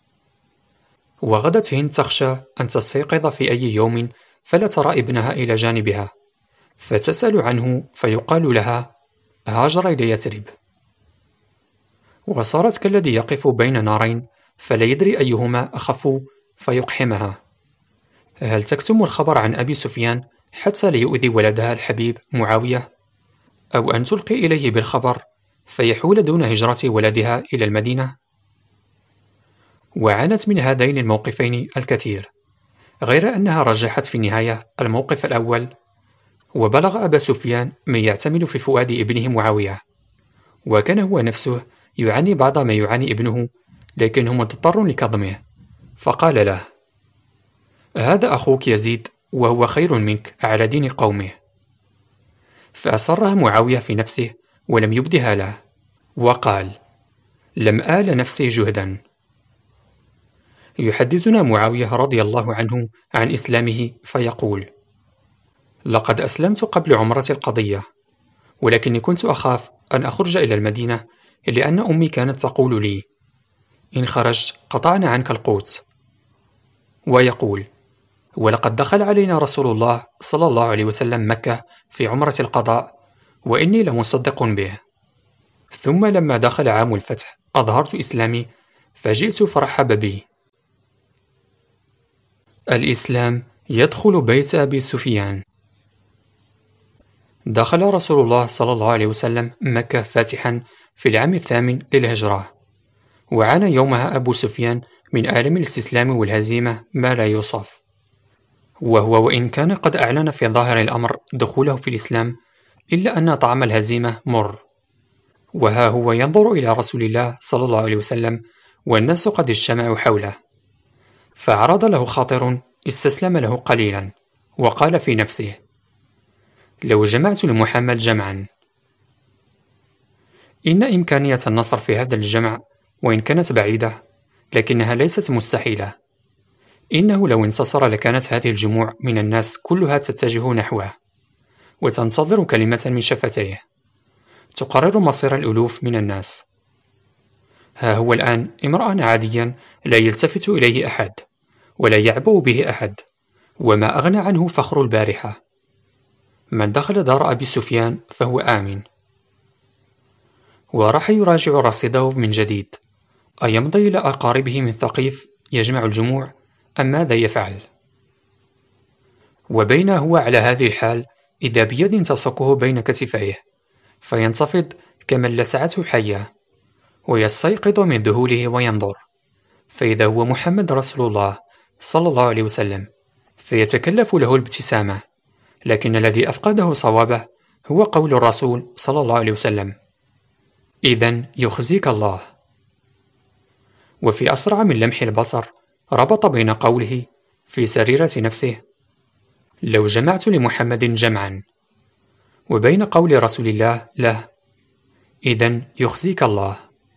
A: وغدت هند تخشى أن تستيقظ في أي يوم فلا ترى ابنها إلى جانبها، فتسأل عنه فيقال لها: هاجر إلى يثرب. وصارت كالذي يقف بين نارين فلا يدري أيهما أخف فيقحمها. هل تكتم الخبر عن أبي سفيان حتى ليؤذي ولدها الحبيب معاوية؟ أو أن تلقي إليه بالخبر فيحول دون هجرة ولدها إلى المدينة؟ وعانت من هذين الموقفين الكثير، غير أنها رجحت في النهاية الموقف الأول، وبلغ أبا سفيان من يعتمل في فؤاد ابنه معاوية، وكان هو نفسه يعاني بعض ما يعاني ابنه، لكنه مضطر لكظمه، فقال له: هذا أخوك يزيد وهو خير منك على دين قومه. فأسرها معاوية في نفسه ولم يبدها له، وقال: لم آل نفسي جهدا. يحدثنا معاوية رضي الله عنه عن إسلامه فيقول: لقد أسلمت قبل عمرة القضية، ولكني كنت أخاف أن أخرج إلى المدينة لأن أمي كانت تقول لي: إن خرجت قطعنا عنك القوت. ويقول: ولقد دخل علينا رسول الله صلى الله عليه وسلم مكة في عمرة القضاء وإني لمصدق به، ثم لما دخل عام الفتح أظهرت إسلامي فجئت فرحب بي. الإسلام يدخل بيت أبي سفيان. دخل رسول الله صلى الله عليه وسلم مكة فاتحا في العام 8 للهجرة، وعانى يومها أبو سفيان من آلام الاستسلام والهزيمة ما لا يوصف، وهو وإن كان قد أعلن في ظاهر الأمر دخوله في الإسلام إلا أن طعم الهزيمة مر. وها هو ينظر إلى رسول الله صلى الله عليه وسلم والناس قد اجتمعوا حوله، فعرض له خاطر استسلم له قليلا، وقال في نفسه: لو جمعت لمحمد جمعا. إن إمكانية النصر في هذا الجمع وإن كانت بعيدة لكنها ليست مستحيلة. إنه لو انتصر لكانت هذه الجموع من الناس كلها تتجه نحوه وتنتظر كلمة من شفتيه تقرر مصير الألوف من الناس. ها هو الآن امرأ عاديا لا يلتفت إليه أحد ولا يعبأ به أحد، وما أغنى عنه فخر البارحة. من دخل دار أبي سفيان فهو آمن. وراح يراجع رصيده من جديد، أيمضي إلى أقاربه من ثقيف يجمع الجموع أم ماذا يفعل؟ وبين هو على هذه الحال إذا بيد تصكه بين كتفيه فينتفض كمن لسعته حية، ويستيقظ من ذهوله وينظر، فإذا هو محمد رسول الله صلى الله عليه وسلم، فيتكلف له الابتسامة، لكن الذي أفقده صوابه هو قول الرسول صلى الله عليه وسلم: إذن يخزيك الله. وفي أسرع من لمح البصر ربط بين قوله في سريرة نفسه: لو جمعت لمحمد جمعا، وبين قول رسول الله له: إذن يخزيك الله.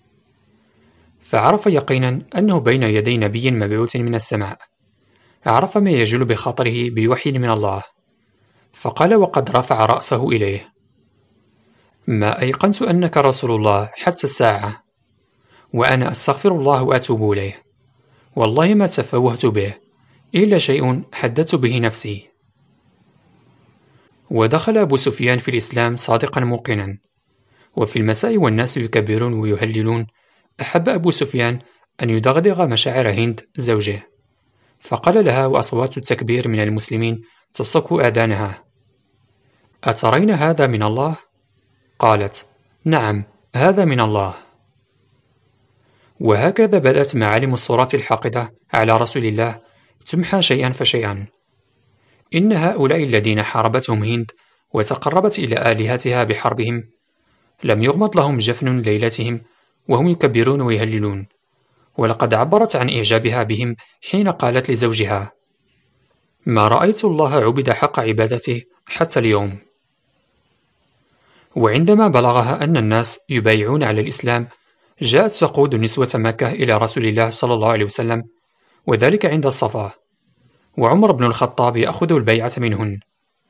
A: فعرف يقينا أنه بين يدي نبي مبعوث من السماء، عرف ما يجول بخاطره بوحي من الله، فقال وقد رفع رأسه إليه: ما أيقنت أنك رسول الله حتى الساعة، وأنا أستغفر الله وأتوب إليه، والله ما تفوهت به إلا شيء حدثت به نفسي. ودخل أبو سفيان في الإسلام صادقا موقنا، وفي المساء والناس يكبرون ويهللون أحب أبو سفيان أن يدغدغ مشاعر هند زوجه، فقال لها وأصوات التكبير من المسلمين تصك آذانها: أترين هذا من الله؟ قالت: نعم، هذا من الله. وهكذا بدأت معالم الصورات الحاقدة على رسول الله تمحى شيئا فشيئا. إن هؤلاء الذين حاربتهم هند وتقربت إلى آلهتها بحربهم لم يغمض لهم جفن ليلتهم وهم يكبرون ويهللون، ولقد عبرت عن إعجابها بهم حين قالت لزوجها: ما رأيت الله عبد حق عبادته حتى اليوم. وعندما بلغها أن الناس يبايعون على الإسلام جاءت تقود نسوة مكة إلى رسول الله صلى الله عليه وسلم، وذلك عند الصفا، وعمر بن الخطاب يأخذ البيعة منهن،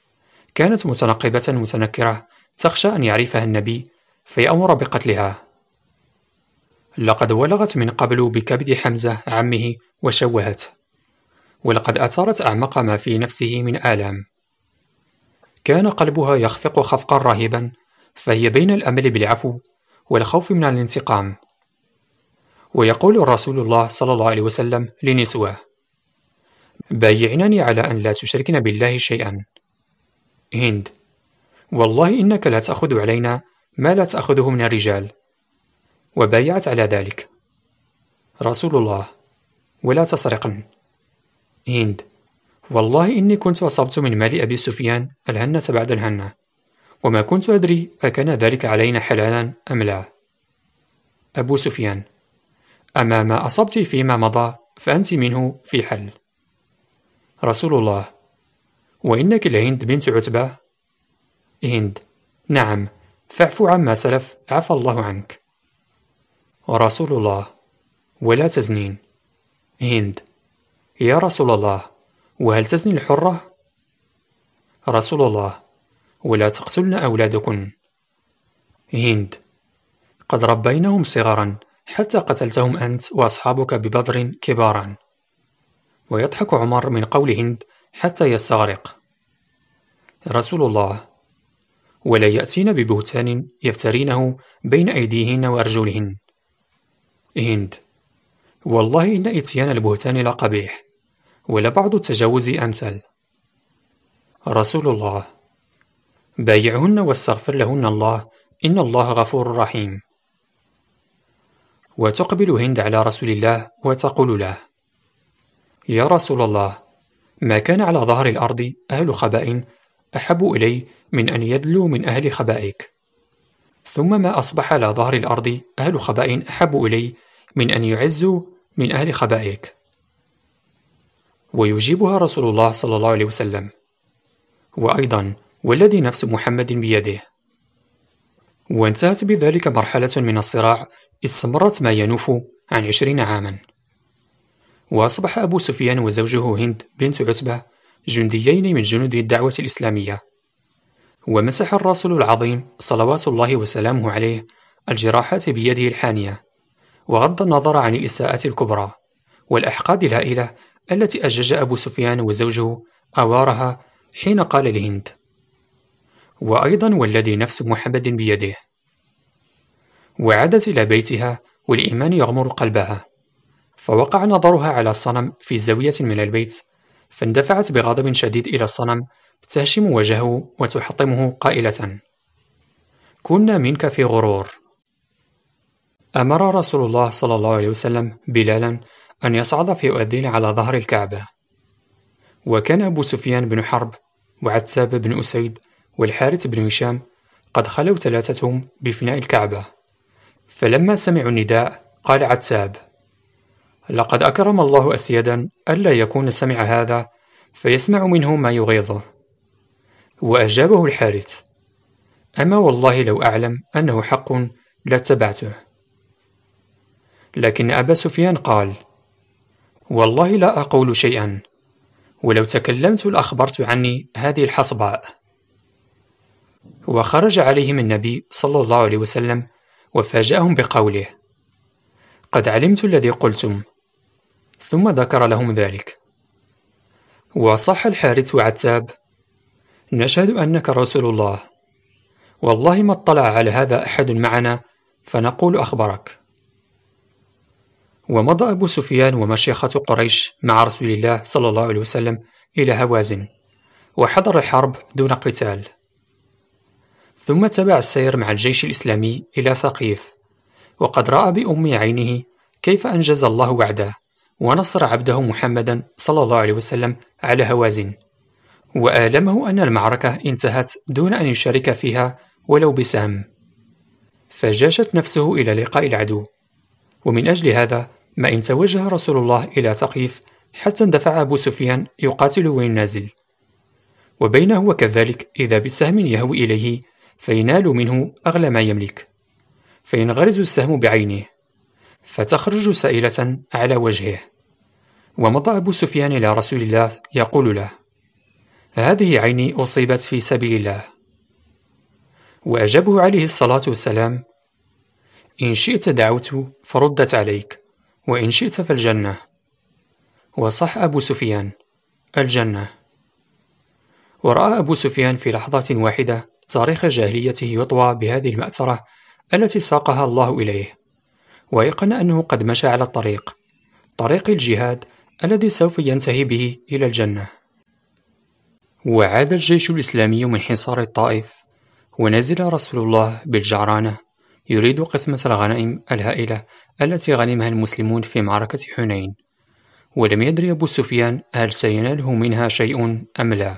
A: كانت متنقبة متنكرة تخشى أن يعرفها النبي فيأمر بقتلها. لقد ولغت من قبل بكبد حمزة عمه وشوهته، ولقد أثارت أعمق ما في نفسه من آلام. كان قلبها يخفق خفقا رهيبا، فهي بين الأمل بالعفو والخوف من الانتقام. ويقول رسول الله صلى الله عليه وسلم لنسوه: بايعنني على أن لا تشركن بالله شيئا. هند: والله إنك لا تأخذ علينا ما لا تأخذه من الرجال. وبايعت على ذلك. رسول الله: ولا تسرقن. هند: والله إني كنت أصبت من مال أبي سفيان الهنة بعد الهنة، وما كنت أدري أكان ذلك علينا حلالا أم لا. أبو سفيان: أما ما أصبت فيما مضى فأنت منه في حل. رسول الله: وإنك لهند بنت عتبة؟ هند: نعم، فاعف عما سلف عفى الله عنك. ورسول الله: ولا تزنين. هند: يا رسول الله، وهل تزني الحرة؟ رسول الله: ولا تقتلن أولادكن. هند: قد ربيناهم صغرا حتى قتلتهم أنت وأصحابك ببدر كبارا. ويضحك عمر من قول هند حتى يستغرق. رسول الله: ولا يأتين ببهتان يفترينه بين أيديهن وأرجلهن. هند: والله إن إتيان البهتان لقبيح، ولبعض التجاوز أمثل. رسول الله: بايعهن واستغفر لهن الله، إن الله غفور رحيم. وتقبل هند على رسول الله وتقول له: يا رسول الله، ما كان على ظهر الأرض أهل خباء أحب إلي من أن يدلوا من أهل خبائك، ثم ما أصبح على ظهر الأرض أهل خباء أحب إلي من أن يعزوا من أهل خبائك. ويجيبها رسول الله صلى الله عليه وسلم: وأيضا والذي نفس محمد بيده. وانتهت بذلك مرحلة من الصراع استمرت ما ينوف عن 20 عاما. وأصبح أبو سفيان وزوجه هند بنت عتبة جنديين من جنود الدعوة الإسلامية. ومسح الرسول العظيم صلوات الله وسلامه عليه الجراحات بيده الحانية، وغض النظر عن الإساءة الكبرى والأحقاد الهائلة التي أجج أبو سفيان وزوجه أوارها حين قال لهند: وأيضا والذي نفس محمد بيده. وعادت إلى بيتها والإيمان يغمر قلبها، فوقع نظرها على الصنم في زاوية من البيت، فاندفعت بغضب شديد إلى الصنم تهشم وجهه وتحطمه قائلة: كنا منك في غرور. أمر رسول الله صلى الله عليه وسلم بلالا أن يصعد فيؤذن على ظهر الكعبة. وكان أبو سفيان بن حرب وعتاب بن أسيد والحارث بن هشام قد خلوا ثلاثتهم بفناء الكعبة. فلما سمعوا النداء قال عتاب: لقد أكرم الله أسيدا ألا يكون سمع هذا فيسمع منه ما يغيظه. وأجابه الحارث: أما والله لو أعلم أنه حق لاتبعته. لكن أبا سفيان قال: والله لا أقول شيئا، ولو تكلمت لأخبرت عني هذه الحصباء. وخرج عليهم النبي صلى الله عليه وسلم وفاجأهم بقوله: قد علمت الذي قلتم. ثم ذكر لهم ذلك. وصح الحارث وعتاب: نشهد أنك رسول الله، والله ما اطلع على هذا أحد معنا فنقول أخبرك. ومضى أبو سفيان ومشيخة قريش مع رسول الله صلى الله عليه وسلم إلى هوازن، وحضر الحرب دون قتال. ثم تبع السير مع الجيش الإسلامي إلى ثقيف، وقد رأى بأم عينه كيف أنجز الله وعده ونصر عبده محمدا صلى الله عليه وسلم على هوازن، وآلمه أن المعركة انتهت دون أن يشارك فيها ولو بسهم، فجاشت نفسه إلى لقاء العدو. ومن أجل هذا ما إن توجه رسول الله إلى ثقيف حتى اندفع أبو سفيان يقاتل وينازل، وبين هو كذلك إذا بسهم يهوي إليه فينال منه أغلى ما يملك، فينغرز السهم بعينه فتخرج سائلة على وجهه. ومضى أبو سفيان إلى رسول الله يقول له: هذه عيني أصيبت في سبيل الله. وأجابه عليه الصلاة والسلام: إن شئت دعوت فردت عليك، وإن شئت فالجنة. وصح أبو سفيان: الجنة. ورأى أبو سفيان في لحظة واحدة تاريخ جاهليته يطوى بهذه المأثرة التي ساقها الله إليه، وأيقن أنه قد مشى على طريق الجهاد الذي سوف ينتهي به إلى الجنة. وعاد الجيش الإسلامي من حصار الطائف، ونزل رسول الله بالجعرانة يريد قسمة الغنائم الهائلة التي غنمها المسلمون في معركة حنين، ولم يدري أبو سفيان هل سيناله منها شيء أم لا.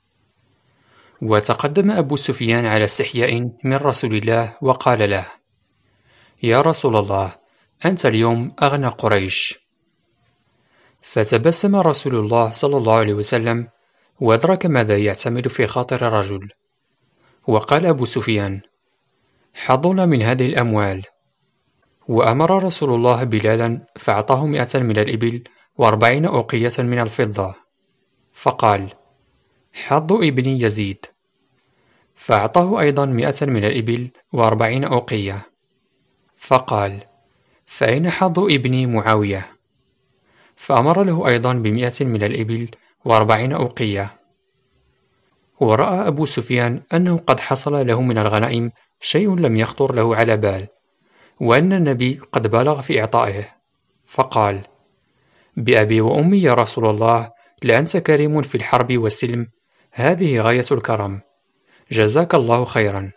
A: وتقدم أبو سفيان على استحياء من رسول الله وقال له: يا رسول الله، أنت اليوم أغنى قريش. فتبسم رسول الله صلى الله عليه وسلم وأدرك ماذا يعتمد في خاطر الرجل، وقال أبو سفيان: حظنا من هذه الأموال. وأمر رسول الله بلالا فأعطاه 100 من الإبل و40 أوقية من الفضة، فقال: حظ ابني يزيد. فأعطاه أيضا 100 من الإبل و40 أوقية، فقال: فأين حظ ابني معاوية؟ فأمر له أيضا ب100 من الإبل و40 أوقية. ورأى أبو سفيان أنه قد حصل له من الغنائم شيء لم يخطر له على بال، وأن النبي قد بالغ في إعطائه، فقال: بأبي وأمي يا رسول الله، لأنت كريم في الحرب والسلم، هذه غاية الكرم، جزاك الله خيرا.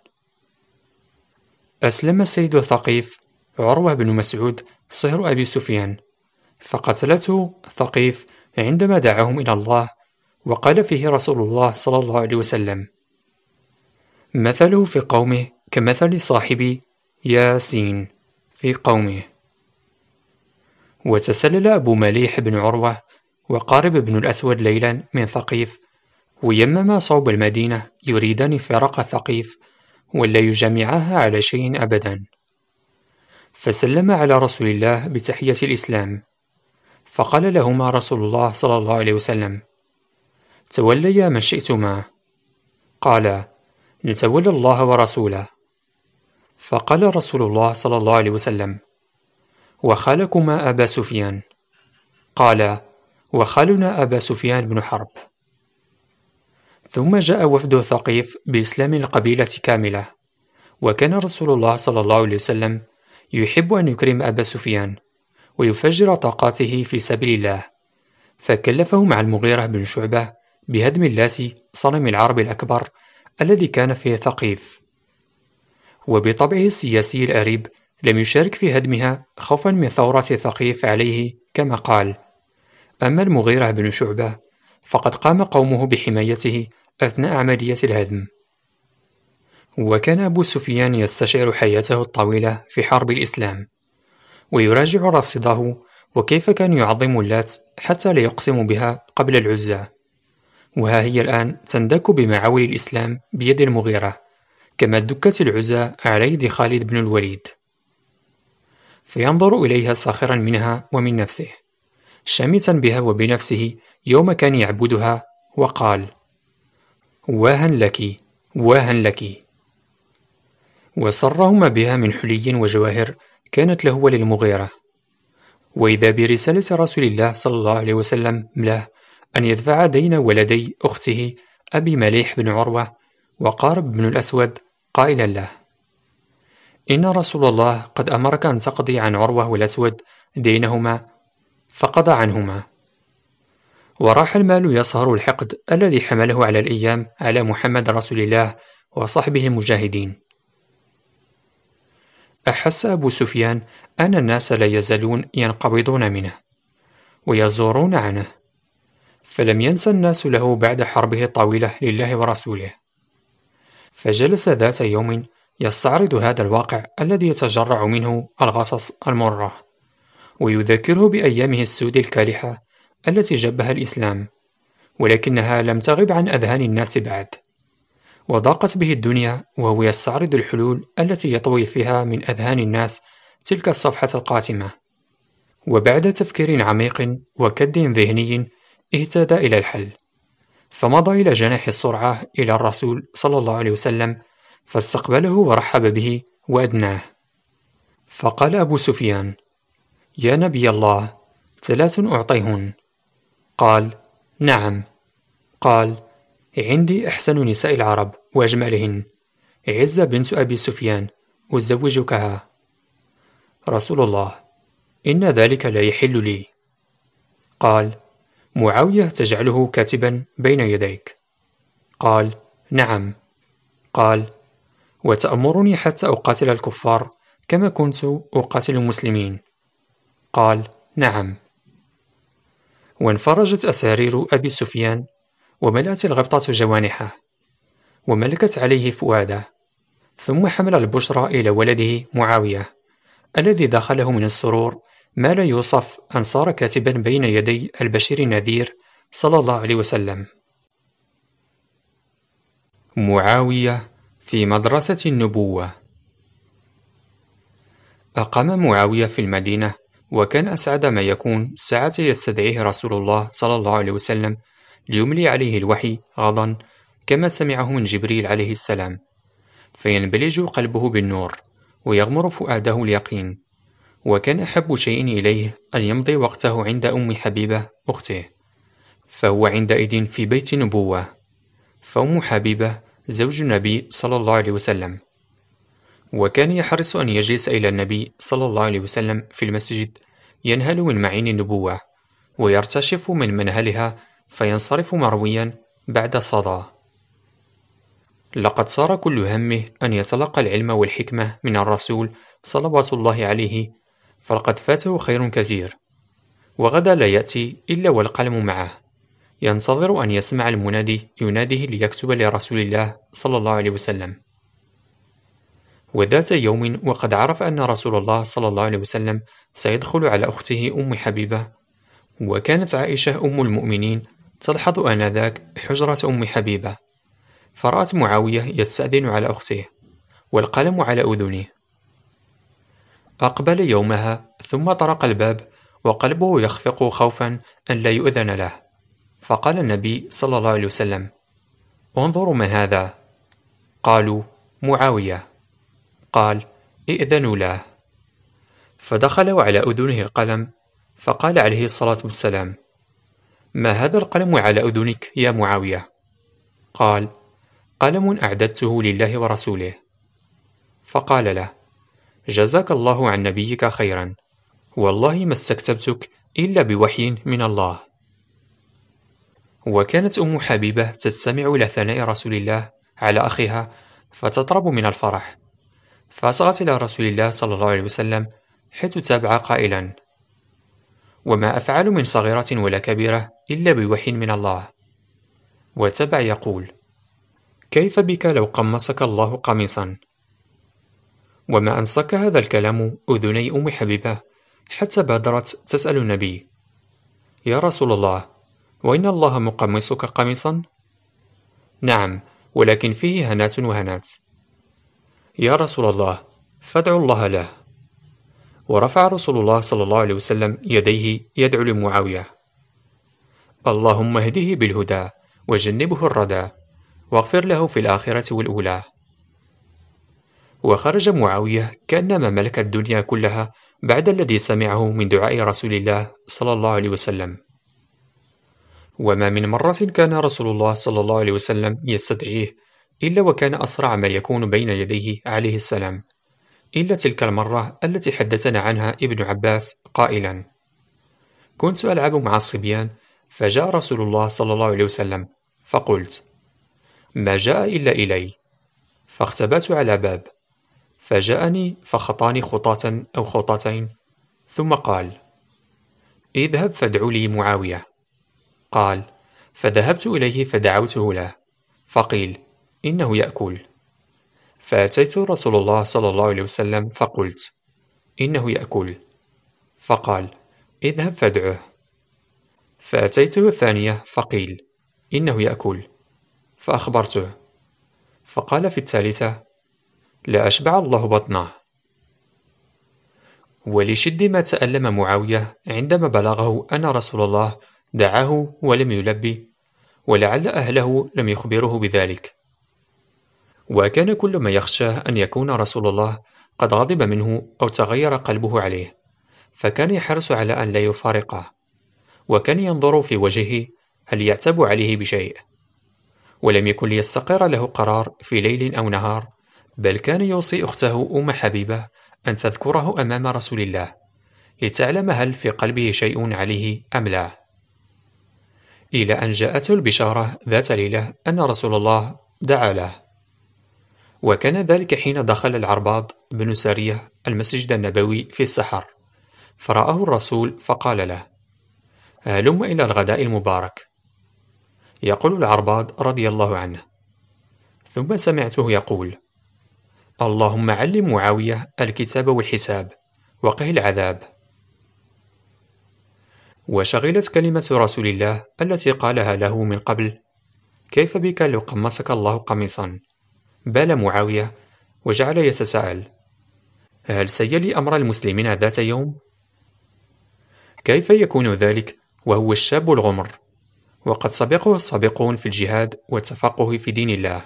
A: أسلم سيد ثقيف عروة بن مسعود صهر أبي سفيان، فقتلته ثقيف عندما دعاهم إلى الله، وقال فيه رسول الله صلى الله عليه وسلم: مثله في قومه كمثل صاحبي ياسين في قومه. وتسلل أبو مليح بن عروة وقارب بن الأسود ليلا من ثقيف، ويمما صوب المدينة يريدان فراق ثقيف ولا يجمعاها على شيء أبدا. فسلم على رسول الله بتحية الإسلام، فقال لهما رسول الله صلى الله عليه وسلم: توليا من شئتما. قال: نتولى الله ورسوله. فقال رسول الله صلى الله عليه وسلم: وخالكما أبا سفيان؟ قال: وخالنا أبا سفيان بن حرب. ثم جاء وفد ثقيف بإسلام القبيلة كاملة، وكان رسول الله صلى الله عليه وسلم يحب أن يكرم أبا سفيان ويفجر طاقاته في سبيل الله، فكلفه مع المغيرة بن شعبة بهدم اللات صنم العرب الأكبر الذي كان في ثقيف. وبطبعه السياسي الأريب لم يشارك في هدمها خوفا من ثورة ثقيف عليه، كما قال: أما المغيرة بن شعبة فقد قام قومه بحمايته أثناء عملية الهدم. وكان أبو سفيان يستشعر حياته الطويلة في حرب الإسلام، ويراجع رصيده وكيف كان يعظم اللات حتى لا يقسم بها قبل العزى، وها هي الآن تندك بمعاول الإسلام بيد المغيرة، كما دكت العزى على يد خالد بن الوليد. فينظر إليها ساخرا منها ومن نفسه، شامتا بها وبنفسه يوم كان يعبدها، وقال: واها لك واها لك. وسرهما بها من حلي وجواهر كانت له وللمغيرة. وإذا برسالة رسول الله صلى الله عليه وسلم له أن يدفع دين ولدي أخته أبي مليح بن عروة وقارب بن الأسود، قائلا له: إن رسول الله قد أمرك أن تقضي عن عروة والأسود دينهما، فقضى عنهما. وراح المال يصهر الحقد الذي حمله على الأيام على محمد رسول الله وصحبه المجاهدين. أحس أبو سفيان أن الناس لا يزالون ينقبضون منه ويزورون عنه، فلم ينس الناس له بعد حربه الطويلة لله ورسوله، فجلس ذات يوم يستعرض هذا الواقع الذي يتجرع منه الغصص المرة، ويذكره بأيامه السود الكالحة التي جبها الإسلام، ولكنها لم تغب عن أذهان الناس بعد، وضاقت به الدنيا وهو يستعرض الحلول التي يطوي فيها من أذهان الناس تلك الصفحة القاتمة. وبعد تفكير عميق وكد ذهني اهتدى إلى الحل، فمضى إلى جناح السرعة إلى الرسول صلى الله عليه وسلم، فاستقبله ورحب به وأدناه. فقال أبو سفيان: يا نبي الله، 3 أعطيهن. قال: نعم. قال: عندي أحسن نساء العرب وأجملهن، عزة بنت أبي سفيان، أزوجكها. رسول الله: إن ذلك لا يحل لي. قال: معاوية تجعله كاتبا بين يديك. قال: نعم. قال: وتأمرني حتى أقاتل الكفار كما كنت أقاتل المسلمين. قال: نعم. وانفرجت أسارير أبي سفيان، وملأت الغبطة جوانحه، وملكت عليه فؤاده، ثم حمل البشرى إلى ولده معاوية الذي دخله من السرور ما لا يوصف أن صار كاتبا بين يدي البشير النذير صلى الله عليه وسلم. معاوية في مدرسة النبوة. أقام معاوية في المدينة، وكان أسعد ما يكون ساعة يستدعيه رسول الله صلى الله عليه وسلم ليملي عليه الوحي غضا كما سمعه من جبريل عليه السلام، فينبلج قلبه بالنور ويغمر فؤاده اليقين. وكان أحب شيء إليه أن يمضي وقته عند أم حبيبة أخته، فهو عندئذ في بيت نبوة. فأم حبيبة زوج النبي صلى الله عليه وسلم، وكان يحرص أن يجلس إلى النبي صلى الله عليه وسلم في المسجد ينهل من معين النبوة، ويرتشف من منهلها فينصرف مرويا بعد صدى. لقد صار كل همه أن يتلقى العلم والحكمة من الرسول صلوات الله عليه، فلقد فاته خير كثير. وغدا لا يأتي إلا والقلم معه، ينتظر أن يسمع المنادي يناديه ليكتب لرسول الله صلى الله عليه وسلم. وذات يوم وقد عرف أن رسول الله صلى الله عليه وسلم سيدخل على أخته أم حبيبة، وكانت عائشة أم المؤمنين تلحظ آنذاك حجرة أم حبيبة، فرأت معاوية يستأذن على أخته والقلم على أذنه. أقبل يومها ثم طرق الباب وقلبه يخفق خوفا أن لا يؤذن له، فقال النبي صلى الله عليه وسلم: انظروا من هذا. قالوا: معاوية. قال: ائذنوا له. فدخل وعلى أذنه القلم، فقال عليه الصلاة والسلام: ما هذا القلم على أذنك يا معاوية؟ قال: قلم أعددته لله ورسوله. فقال له: جزاك الله عن نبيك خيرا، والله ما استكتبتك إلا بوحي من الله. وكانت أم حبيبة تستمع إلى ثناء رسول الله على أخيها فتطرب من الفرح، فأصغت إلى رسول الله صلى الله عليه وسلم حيث تابع قائلا: وما أفعل من صغيرة ولا كبيرة إلا بوحي من الله. وتبع يقول: كيف بك لو قمصك الله قميصا؟ وما أنصك هذا الكلام أذني أم حبيبة حتى بادرت تسأل النبي: يا رسول الله، وإن الله مقمصك قميصا؟ نعم، ولكن فيه هنات وهنات. يا رسول الله، فادعوا الله له. ورفع رسول الله صلى الله عليه وسلم يديه يدعو لمعاوية: اللهم اهده بالهدى وجنبه الردى، واغفر له في الآخرة والأولى. وخرج معاوية كأنما ملك الدنيا كلها بعد الذي سمعه من دعاء رسول الله صلى الله عليه وسلم. وما من مرة كان رسول الله صلى الله عليه وسلم يستدعيه إلا وكان أسرع ما يكون بين يديه عليه السلام، إلا تلك المرة التي حدثنا عنها ابن عباس قائلا: كنت ألعب مع الصبيان فجاء رسول الله صلى الله عليه وسلم، فقلت: ما جاء إلا إلي، فاختبأت على باب، فجاءني فخطاني خطاة أو خطتين، ثم قال: اذهب فادع لي معاوية. قال: فذهبت إليه فدعوته له، فقيل: إنه يأكل. فأتيت رسول الله صلى الله عليه وسلم فقلت: إنه يأكل. فقال: اذهب فادعه. فأتيته الثانية فقيل: إنه يأكل. فأخبرته، فقال في الثالثة: لا أشبع الله بطنه. ولشد ما تألم معاوية عندما بلغه أن رسول الله دعاه ولم يلبي، ولعل أهله لم يخبروه بذلك. وكان كل ما يخشاه أن يكون رسول الله قد غضب منه أو تغير قلبه عليه، فكان يحرص على أن لا يفارقه، وكان ينظر في وجهه هل يعتب عليه بشيء. ولم يكن ليستقر له قرار في ليل أو نهار، بل كان يوصي أخته أم حبيبة أن تذكره أمام رسول الله لتعلم هل في قلبه شيء عليه أم لا، إلى أن جاءته البشارة ذات ليلة أن رسول الله دعا له. وكان ذلك حين دخل العرباض بن سارية المسجد النبوي في السحر، فرآه الرسول فقال له: هلم إلى الغداء المبارك. يقول العرباض رضي الله عنه: ثم سمعته يقول: اللهم علم معاوية الكتاب والحساب وقه العذاب. وشغلت كلمة رسول الله التي قالها له من قبل: كيف بك لو قمصك الله قميصا؟ بال معاوية وجعل يتساءل: هل سيلي أمر المسلمين ذات يوم؟ كيف يكون ذلك وهو الشاب الغمر، وقد سبقه السابقون في الجهاد والتفقه في دين الله؟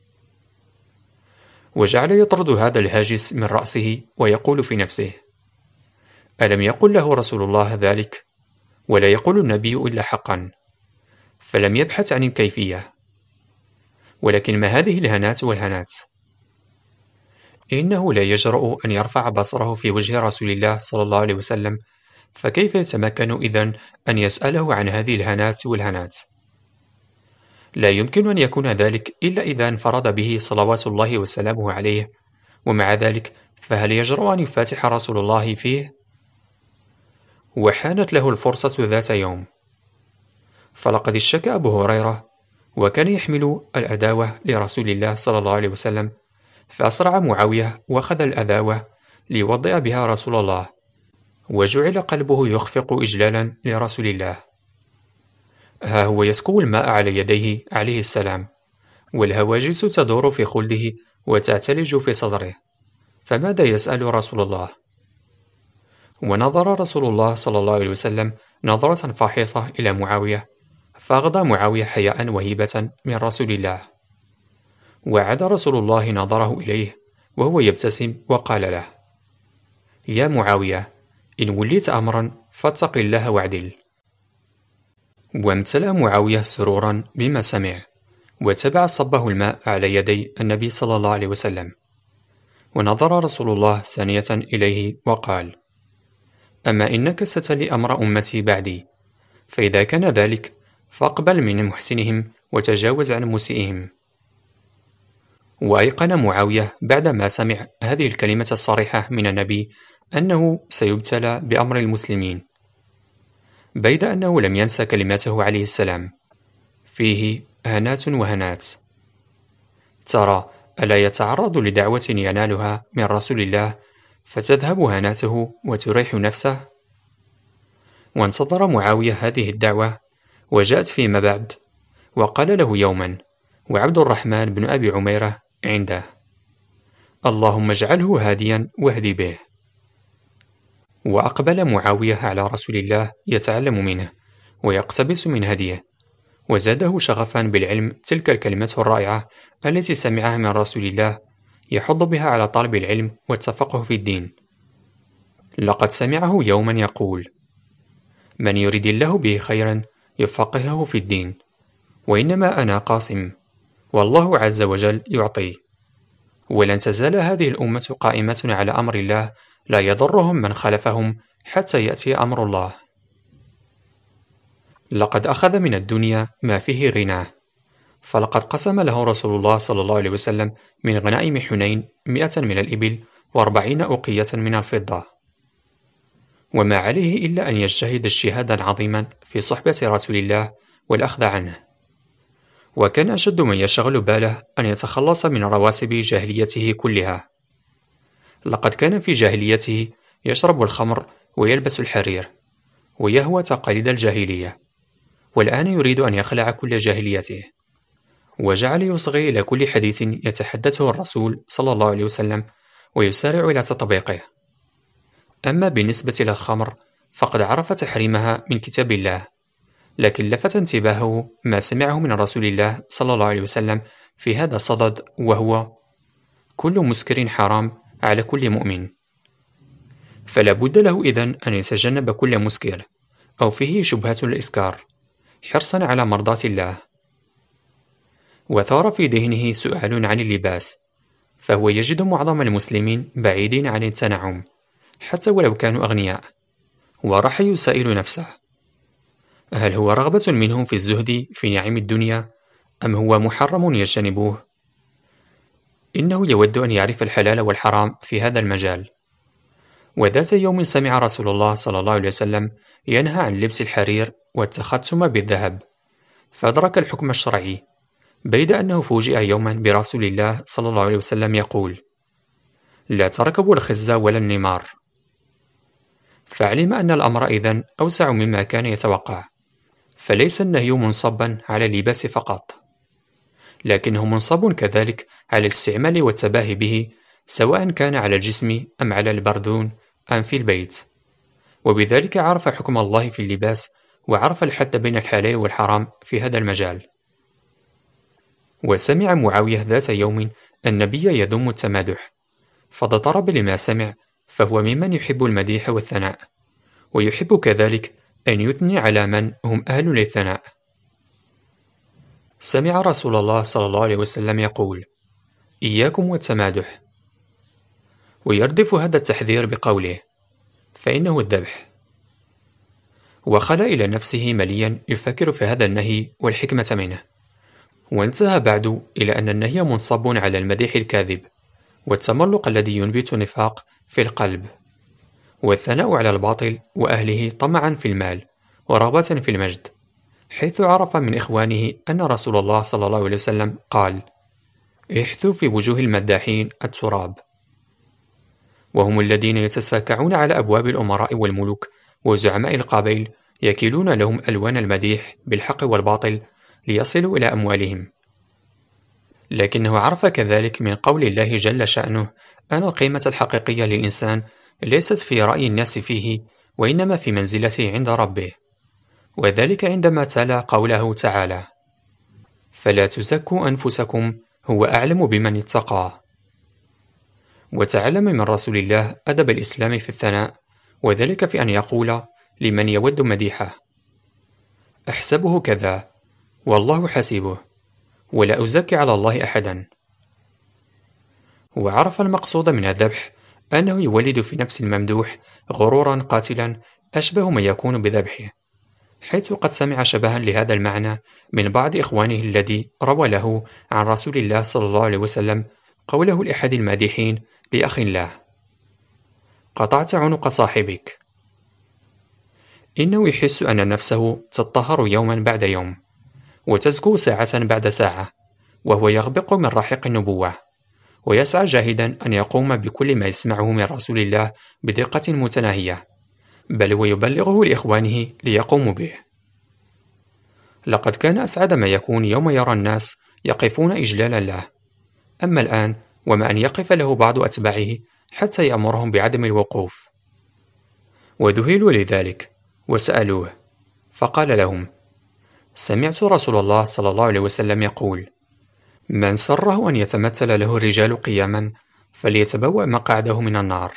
A: وجعل يطرد هذا الهاجس من رأسه ويقول في نفسه: ألم يقل له رسول الله ذلك؟ ولا يقول النبي إلا حقا. فلم يبحث عن الكيفية. ولكن ما هذه الهنات والهنات؟ إنه لا يجرؤ أن يرفع بصره في وجه رسول الله صلى الله عليه وسلم، فكيف يتمكن إذن أن يسأله عن هذه الهنات والهنات؟ لا يمكن أن يكون ذلك إلا إذا انفرد به صلوات الله وسلامه عليه، ومع ذلك فهل يجرؤ أن يفاتح رسول الله فيه؟ وحانت له الفرصة ذات يوم، فلقد اشتكى أبو هريرة وكان يحمل الأداوة لرسول الله صلى الله عليه وسلم، فأسرع معاوية وأخذ الأداوة ليوضئ بها رسول الله، وجعل قلبه يخفق إجلالا لرسول الله. ها هو يسكب الماء على يديه عليه السلام، والهواجس تدور في خلده وتعتلج في صدره، فماذا يسأل رسول الله؟ ونظر رسول الله صلى الله عليه وسلم نظرة فاحصة إلى معاوية، فأغضى معاوية حياء وهيبة من رسول الله. وعاد رسول الله نظره إليه وهو يبتسم وقال له: يا معاوية، إن وليت أمرا فاتق الله واعدل. وامتلأ معاوية سرورا بما سمع، وتبع صبه الماء على يدي النبي صلى الله عليه وسلم. ونظر رسول الله ثانية إليه وقال: أما إنك ستلي أمر أمتي بعدي، فإذا كان ذلك فاقبل من محسنهم وتجاوز عن مسيئهم. وأيقن معاوية بعدما سمع هذه الكلمة الصريحة من النبي أنه سيبتلى بأمر المسلمين، بيد أنه لم ينسى كلماته عليه السلام: فيه هنات وهنات. ترى ألا يتعرض لدعوة ينالها من رسول الله فتذهب هناته وتريح نفسه؟ وانتظر معاوية هذه الدعوة، وجاءت فيما بعد، وقال له يوما وعبد الرحمن بن أبي عميرة عنده: اللهم اجعله هاديا واهدي به. وأقبل معاوية على رسول الله يتعلم منه ويقتبس من هديه، وزاده شغفا بالعلم تلك الكلمة الرائعة التي سمعها من رسول الله يحض بها على طلب العلم والتفقه في الدين. لقد سمعه يوما يقول: من يريد الله به خيرا يفقهه في الدين، وإنما أنا قاسم، والله عز وجل يعطي. ولن تزال هذه الأمة قائمة على أمر الله لا يضرهم من خلفهم حتى يأتي أمر الله. لقد أخذ من الدنيا ما فيه غناه، فلقد قسم له رسول الله صلى الله عليه وسلم من غنائم حنين 100 من الإبل و40 أوقية من الفضة، وما عليه إلا أن يجتهد اجتهادا عظيما في صحبة رسول الله والأخذ عنه. وكان أشد من يشغل باله أن يتخلص من رواسب جاهليته كلها. لقد كان في جاهليته يشرب الخمر ويلبس الحرير ويهوى تقاليد الجاهلية، والآن يريد أن يخلع كل جاهليته، وجعل يصغي إلى كل حديث يتحدثه الرسول صلى الله عليه وسلم ويسارع إلى تطبيقه. أما بالنسبة للخمر فقد عرف تحريمها من كتاب الله، لكن لفت انتباهه ما سمعه من رسول الله صلى الله عليه وسلم في هذا الصدد، وهو: كل مسكر حرام على كل مؤمن. فلا بد له إذن أن يتجنب كل مسكر أو فيه شبهة الإسكار، حرصا على مرضاة الله. وثار في ذهنه سؤال عن اللباس، فهو يجد معظم المسلمين بعيدين عن التنعم حتى ولو كانوا أغنياء، وراح يسائل نفسه: هل هو رغبة منهم في الزهد في نعيم الدنيا، أم هو محرم يجتنبوه؟ إنه يود أن يعرف الحلال والحرام في هذا المجال. وذات يوم سمع رسول الله صلى الله عليه وسلم ينهى عن لبس الحرير والتختم بالذهب، فأدرك الحكم الشرعي، بيد أنه فوجئ يوما برسول الله صلى الله عليه وسلم يقول: لا تركبوا الخز ولا النمار. فعلم أن الأمر إذن أوسع مما كان يتوقع، فليس النهي منصبا على اللباس فقط، لكنه منصب كذلك على الاستعمال والتباهي به، سواء كان على الجسم أم على البردون أم في البيت. وبذلك عرف حكم الله في اللباس، وعرف الحد بين الحلال والحرام في هذا المجال. وسمع معاوية ذات يوم النبي يذم التمادح، فاضطرب لما سمع، فهو ممن يحب المديح والثناء، ويحب كذلك أن يثني على من هم أهل للثناء. سمع رسول الله صلى الله عليه وسلم يقول: إياكم والتمادح، ويردف هذا التحذير بقوله: فإنه الذبح. وخلى إلى نفسه مليا يفكر في هذا النهي والحكمة منه، وانتهى بعد إلى أن النهي منصب على المديح الكاذب، والتملق الذي ينبت نفاق في القلب، والثناء على الباطل وأهله طمعا في المال ورغبة في المجد، حيث عرف من إخوانه أن رسول الله صلى الله عليه وسلم قال: احثوا في وجوه المداحين التراب. وهم الذين يتساكعون على أبواب الأمراء والملوك وزعماء القبائل، يكيلون لهم ألوان المديح بالحق والباطل ليصلوا إلى أموالهم. لكنه عرف كذلك من قول الله جل شأنه أن القيمة الحقيقية للإنسان ليست في رأي الناس فيه، وإنما في منزلته عند ربه، وذلك عندما تلا قوله تعالى: فلا تزكوا أنفسكم هو أعلم بمن اتقى. وتعلم من رسول الله أدب الإسلام في الثناء، وذلك في أن يقول لمن يود مديحه: أحسبه كذا، والله حسيبه، ولا أزكي على الله أحدا. وعرف المقصود من الذبح أنه يولد في نفس الممدوح غرورا قاتلا أشبه ما يكون بذبحه، حيث قد سمع شبها لهذا المعنى من بعض إخوانه الذي روى له عن رسول الله صلى الله عليه وسلم قوله لأحد المادحين لأخ له: قطعت عنق صاحبك. إنه يحس أن نفسه تطهر يوما بعد يوم، وتزكو ساعة بعد ساعة، وهو يغبق من رحيق النبوة، ويسعى جاهدا أن يقوم بكل ما يسمعه من رسول الله بدقة متناهية، بل ويبلغه لإخوانه ليقوموا به. لقد كان أسعد ما يكون يوم يرى الناس يقفون إجلالا له، أما الآن وما أن يقف له بعض أتباعه حتى يأمرهم بعدم الوقوف. وذهلوا لذلك وسألوه، فقال لهم: سمعت رسول الله صلى الله عليه وسلم يقول: من سره أن يتمثل له الرجال قياما فليتبوأ مقعده من النار.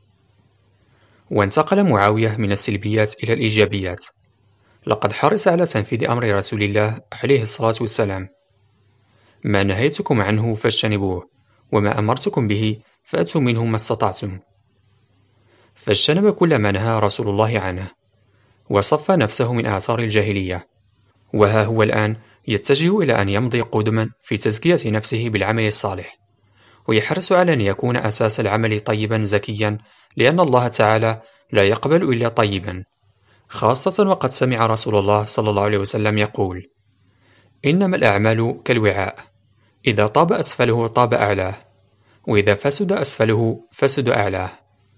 A: وانتقل معاوية من السلبيات إلى الإيجابيات، لقد حرص على تنفيذ أمر رسول الله عليه الصلاة والسلام: ما نهيتكم عنه فاجتنبوه، وما أمرتكم به فأتوا منه ما استطعتم. فاجتنب كل ما نهى رسول الله عنه، وصف نفسه من آثار الجاهلية، وها هو الآن يتجه إلى أن يمضي قدما في تزكية نفسه بالعمل الصالح، ويحرص على أن يكون أساس العمل طيبا زكيا، لأن الله تعالى لا يقبل إلا طيبا، خاصة وقد سمع رسول الله صلى الله عليه وسلم يقول: إنما الأعمال كالوعاء، إذا طاب أسفله طاب أعلاه، وإذا فسد أسفله فسد أعلاه.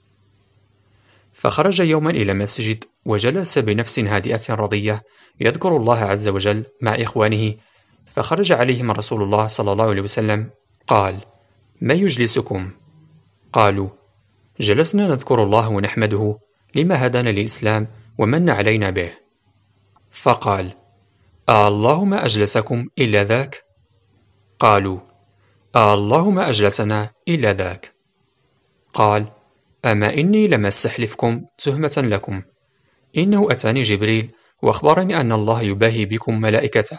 A: فخرج يوما إلى مسجد، وجلس بنفس هادئة رضية يذكر الله عز وجل مع إخوانه، فخرج عليهم رسول الله صلى الله عليه وسلم قال: ما يجلسكم؟ قالوا: جلسنا نذكر الله ونحمده لما هدانا للإسلام ومن علينا به. فقال: الله ما أجلسكم إلا ذاك؟ قالوا: الله ما أجلسنا إلا ذاك. قال: أما إني لم أستحلفكم تهمة لكم، إنه أتاني جبريل وأخبرني أن الله يباهي بكم ملائكته.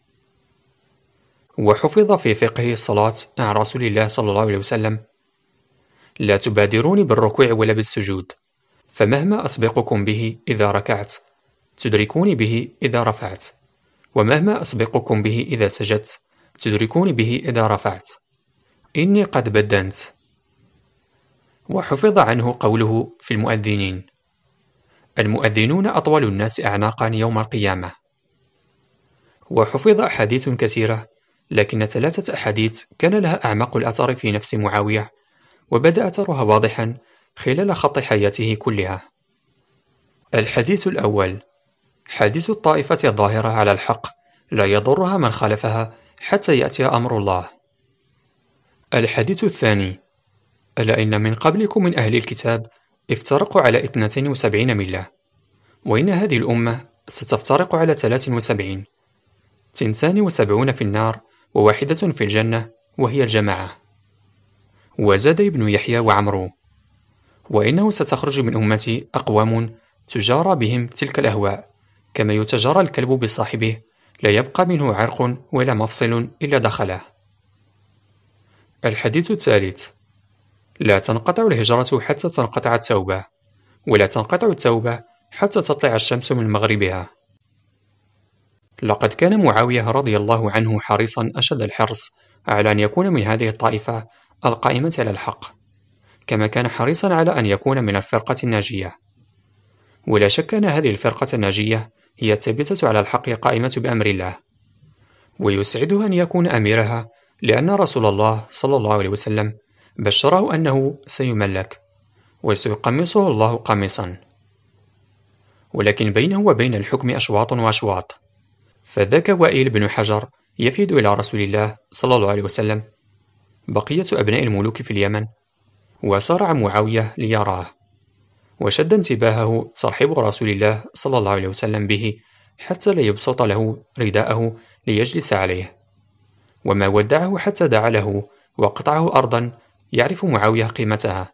A: وحفظ في فقه الصلاة عن رسول الله صلى الله عليه وسلم: لا تبادروني بالركوع ولا بالسجود، فمهما أسبقكم به إذا ركعت تدركوني به إذا رفعت، ومهما أسبقكم به إذا سجدت تدركوني به إذا رفعت، إني قد بدنت. وحفظ عنه قوله في المؤذنين: المؤذنون أطول الناس أعناقا يوم القيامة. وحفظ أحاديث كثيرة، لكن 3 أحاديث كان لها أعمق الأثر في نفس معاوية، وبدأ أثرها واضحا خلال خط حياته كلها. الحديث الأول: حديث الطائفة الظاهرة على الحق لا يضرها من خالفها حتى يأتي أمر الله. الحديث الثاني: ألا إن من قبلكم من أهل الكتاب افترقوا على 72 ملة، وإن هذه الأمة ستفترق على 73، 72 في النار و1 في الجنة، وهي الجماعة. وزاد ابن يحيى وعمرو: وإنه ستخرج من أمتي أقوام تجارى بهم تلك الأهواء، كما يتجارى الكلب بصاحبه، لا يبقى منه عرق ولا مفصل إلا دخله. الحديث الثالث: لا تنقطع الهجرة حتى تنقطع التوبة، ولا تنقطع التوبة حتى تطلع الشمس من مغربها. لقد كان معاوية رضي الله عنه حريصا أشد الحرص على أن يكون من هذه الطائفة القائمة على الحق، كما كان حريصا على أن يكون من الفرقة الناجية. ولا شك أن هذه الفرقة الناجية هي الثابتة على الحق القائمة بأمر الله، ويسعده أن يكون أميرها، لأن رسول الله صلى الله عليه وسلم بشره أنه سيملك وسيقمصه الله قميصا. ولكن بينه وبين الحكم أشواط وأشواط، فذاك وائل بن حجر يفد إلى رسول الله صلى الله عليه وسلم بقية أبناء الملوك في اليمن، وصارع معاوية ليراه، وشد انتباهه ترحيب رسول الله صلى الله عليه وسلم به حتى لا يبسط له رداءه ليجلس عليه، وما ودعه حتى دعا له وقطعه أرضا يعرف معاوية قيمتها.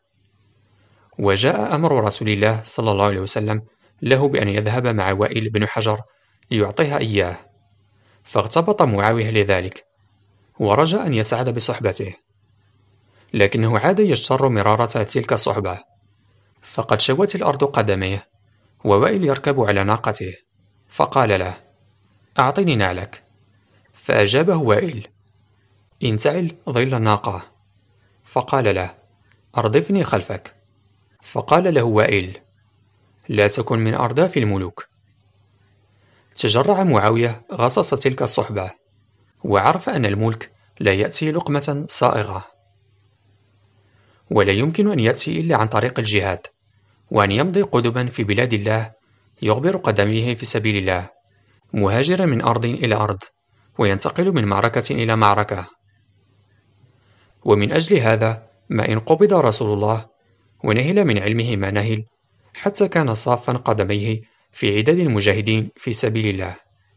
A: وجاء أمر رسول الله صلى الله عليه وسلم له بأن يذهب مع وائل بن حجر ليعطيها إياه، فاغتبط معاوية لذلك، ورجى أن يسعد بصحبته، لكنه عاد يجتر مرارة تلك الصحبة، فقد شوت الأرض قدميه، ووائل يركب على ناقته، فقال له: أعطني نعلك. فأجابه وائل: انتعل ظل الناقة. فقال له: أردفني خلفك. فقال له وائل: لا تكن من أرداف الملوك. تجرع معاوية غصص تلك الصحبة، وعرف أن الملك لا يأتي لقمة صائغة، ولا يمكن أن يأتي إلا عن طريق الجهاد، وأن يمضي قدما في بلاد الله يغبر قدميه في سبيل الله، مهاجرا من أرض إلى أرض، وينتقل من معركة إلى معركة. ومن أجل هذا ما إن قبض رسول الله ونهل من علمه ما نهل، حتى كان صافا قدميه في عداد المجاهدين في سبيل الله،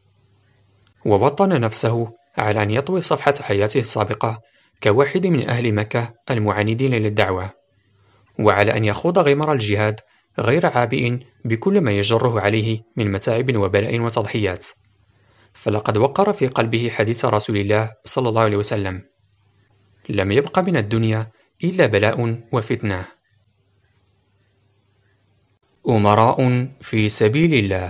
A: ووطن نفسه على أن يطوي صفحة حياته السابقة كواحد من أهل مكة المعاندين للدعوة، وعلى أن يخوض غمار الجهاد غير عابئ بكل ما يجره عليه من متاعب وبلاء وتضحيات. فلقد وقر في قلبه حديث رسول الله صلى الله عليه وسلم: لم يبق من الدنيا إلا بلاء وفتنة. أمراء في سبيل الله.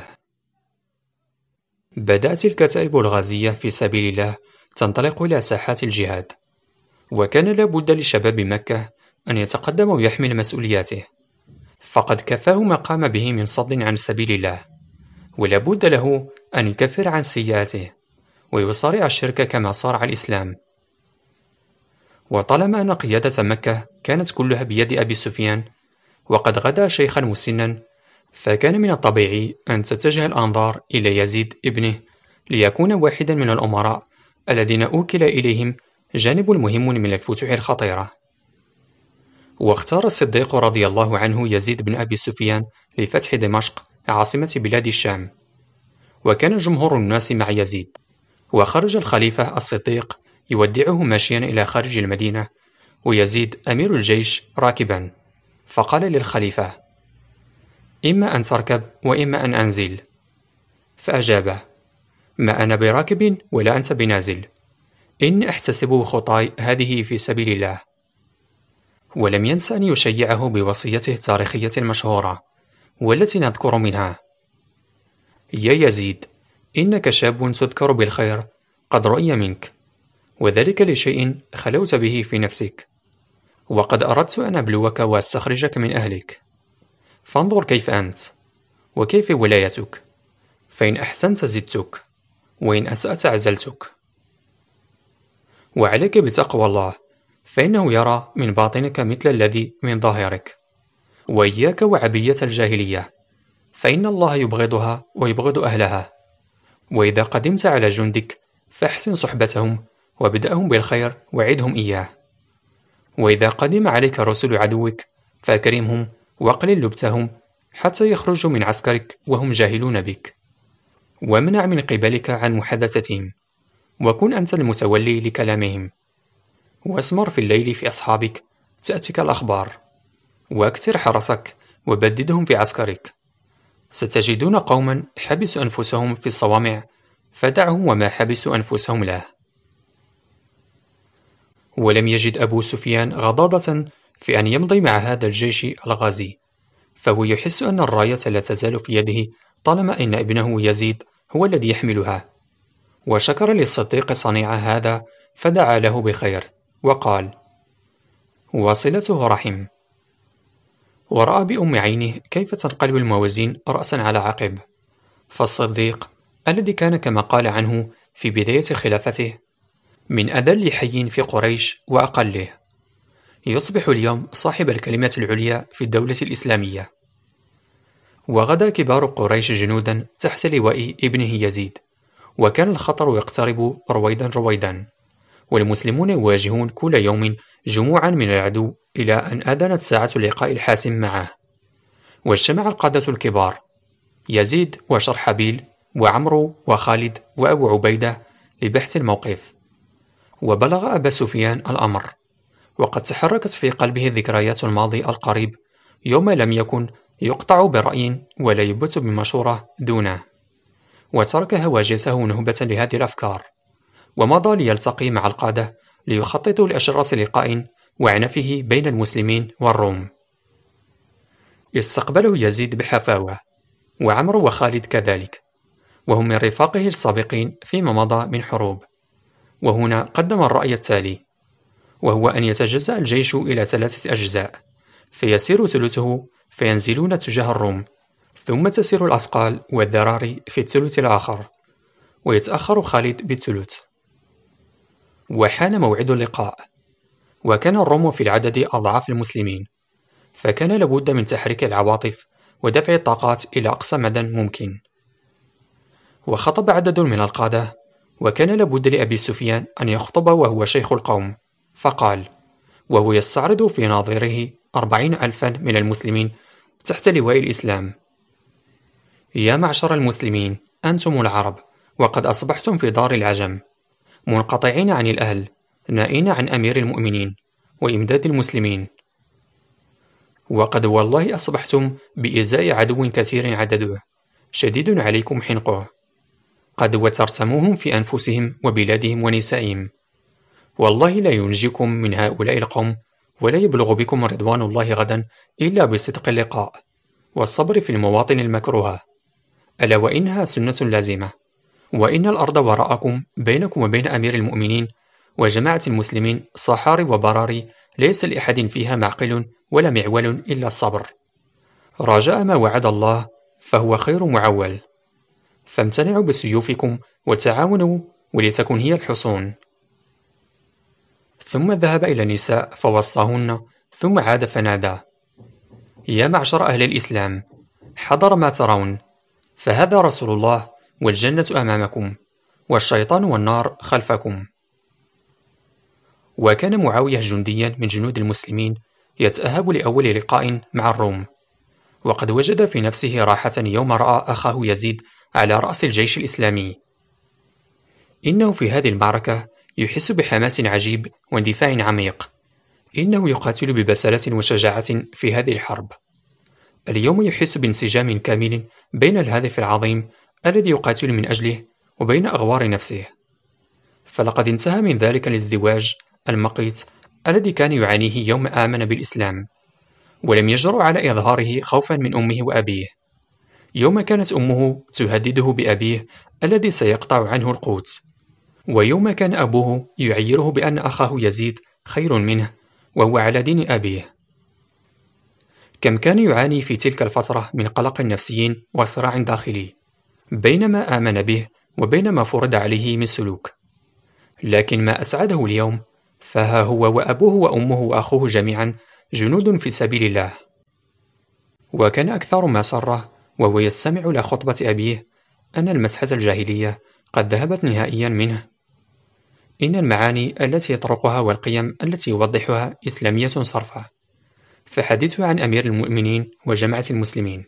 A: بدأت الكتائب الغازية في سبيل الله تنطلق إلى ساحات الجهاد، وكان لابد لشباب مكة أن يتقدم ويحمل مسؤولياته، فقد كفاه ما قام به من صد عن سبيل الله، ولابد له أن يكفر عن سيئاته ويصارع الشرك كما صارع الإسلام. وطالما أن قيادة مكة كانت كلها بيد أبي سفيان، وقد غدا شيخا مسنا، فكان من الطبيعي أن تتجه الأنظار إلى يزيد ابنه ليكون واحدا من الأمراء الذين أوكل إليهم جانب مهم من الفتوح الخطيرة. واختار الصديق رضي الله عنه يزيد بن أبي سفيان لفتح دمشق عاصمة بلاد الشام، وكان جمهور الناس مع يزيد. وخرج الخليفة الصديق يودعه ماشيا إلى خارج المدينة، ويزيد أمير الجيش راكبا، فقال للخليفة: إما أن تركب وإما أن أنزل. فأجابه: ما أنا براكب ولا أنت بنازل، إني أحتسب خطاي هذه في سبيل الله. ولم ينس أن يشيعه بوصيته التاريخية المشهورة والتي نذكر منها: يا يزيد، إنك شاب تذكر بالخير قد رؤي منك، وذلك لشيء خلوت به في نفسك، وقد أردت أن أبلوك وأستخرجك من أهلك، فانظر كيف أنت وكيف ولايتك، فإن أحسنت زدتك، وإن أسأت عزلتك. وعليك بتقوى الله، فإنه يرى من باطنك مثل الذي من ظاهرك، وإياك وعبية الجاهلية، فإن الله يبغضها ويبغض أهلها. وإذا قدمت على جندك فاحسن صحبتهم وابدأهم بالخير وعدهم إياه. وإذا قدم عليك رسل عدوك فأكرمهم واقلل لبثهم حتى يخرجوا من عسكرك وهم جاهلون بك، وامنع من قبلك عن محادثتهم، وكن أنت المتولي لكلامهم. واسمر في الليل في أصحابك تأتيك الأخبار، واكثر حرسك وبددهم في عسكرك. ستجدون قوما حبسوا أنفسهم في الصوامع، فدعهم وما حبسوا أنفسهم له. ولم يجد أبو سفيان غضاضة في أن يمضي مع هذا الجيش الغازي، فهو يحس أن الراية لا تزال في يده طالما أن ابنه يزيد هو الذي يحملها. وشكر للصديق صنيع هذا، فدعا له بخير وقال: وصلته رحم. ورأى بأم عينه كيف تنقلب الموازين رأسا على عقب. فالصديق الذي كان كما قال عنه في بداية خلافته من أذل حي في قريش وأقله، يصبح اليوم صاحب الكلمة العليا في الدولة الإسلامية. وغدا كبار قريش جنودا تحت لواء ابنه يزيد، وكان الخطر يقترب رويدا رويدا، والمسلمون يواجهون كل يوم جموعا من العدو، إلى أن آذنت ساعة اللقاء الحاسم معه. واجتمع القادة الكبار يزيد وشرحبيل وعمرو وخالد وأبو عبيدة لبحث الموقف. وبلغ أبا سفيان الأمر، وقد تحركت في قلبه ذكريات الماضي القريب، يوم لم يكن يقطع برأي ولا يبت بمشورة دونه، وترك هواجسه نهبة لهذه الأفكار، ومضى ليلتقي مع القادة ليخططوا لأشراس لقاء وعنفه بين المسلمين والروم. استقبله يزيد بحفاوة، وعمرو وخالد كذلك، وهم من رفاقه السابقين فيما مضى من حروب. وهنا قدم الرأي التالي، وهو أن يتجزأ الجيش إلى 3 أجزاء، فيسير ثلثه فينزلون تجاه الروم، ثم تسير الأثقال والذراري في الثلث الآخر، ويتأخر خالد بالثلث. وحان موعد اللقاء، وكان الروم في العدد أضعاف المسلمين، فكان لابد من تحريك العواطف ودفع الطاقات إلى أقصى مدى ممكن. وخطب عدد من القادة، وكان لابد لأبي سفيان أن يخطب وهو شيخ القوم، فقال وهو يستعرض في ناظره 40,000 من المسلمين تحت لواء الإسلام: يا معشر المسلمين، أنتم العرب، وقد أصبحتم في دار العجم، منقطعين عن الأهل، نائين عن أمير المؤمنين وإمداد المسلمين، وقد والله أصبحتم بإزاء عدو كثير عدده، شديد عليكم حنقه، قد وترتموهم في أنفسهم وبلادهم ونسائهم، والله لا ينجيكم من هؤلاء القوم، ولا يبلغ بكم رضوان الله غدا إلا بصدق اللقاء والصبر في المواطن المكروهة، ألا وإنها سنة لازمة، وإن الأرض وراءكم بينكم وبين أمير المؤمنين وجماعة المسلمين صحاري وبراري، ليس لأحد فيها معقل ولا معول إلا الصبر. رجاء ما وعد الله فهو خير معول، فامتنعوا بسيوفكم وتعاونوا ولتكن هي الحصون. ثم ذهب إلى النساء فوصاهن، ثم عاد فنادى: يا معشر أهل الإسلام، حضر ما ترون، فهذا رسول الله، والجنة أمامكم، والشيطان والنار خلفكم. وكان معاوية جنديا من جنود المسلمين يتأهب لأول لقاء مع الروم، وقد وجد في نفسه راحة يوم رأى أخاه يزيد على رأس الجيش الإسلامي. إنه في هذه المعركة يحس بحماس عجيب واندفاع عميق. إنه يقاتل ببسالة وشجاعة في هذه الحرب. اليوم يحس بانسجام كامل بين الهدف العظيم الذي يقاتل من أجله وبين أغوار نفسه. فلقد انتهى من ذلك الازدواج المقيت الذي كان يعانيه يوم آمن بالإسلام، ولم يجرؤ على إظهاره خوفا من أمه وأبيه. يوم كانت أمه تهدده بأبيه الذي سيقطع عنه القوت، ويوم كان أبوه يعيره بأن أخاه يزيد خير منه وهو على دين أبيه. كم كان يعاني في تلك الفترة من قلق نفسي وصراع داخلي بين ما آمن به وبين ما فرض عليه من سلوك. لكن ما أسعده اليوم فها هو وأبوه وأمه وأخوه جميعا جنود في سبيل الله. وكان أكثر ما سره وهو يستمع إلى خطبة أبيه أن المسحة الجاهلية قد ذهبت نهائيا منه. إن المعاني التي يطرقها والقيم التي يوضحها إسلامية صرفة. فحديثه عن أمير المؤمنين وجماعة المسلمين.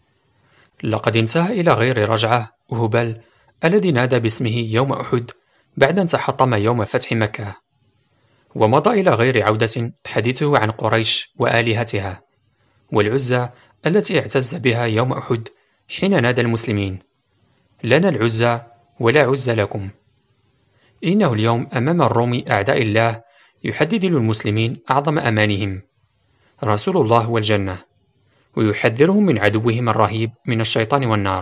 A: لقد انتهى إلى غير رجعة هبل الذي نادى باسمه يوم أحد بعد أن تحطم يوم فتح مكة. ومضى إلى غير عودة حديثه عن قريش وآلهتها، والعزى التي اعتز بها يوم أحد حين نادى المسلمين: لنا العزى ولا عزى لكم. إنه اليوم أمام الروم أعداء الله يحدد للمسلمين أعظم أمانهم، رسول الله والجنة، ويحذرهم من عدوهم الرهيب من الشيطان والنار.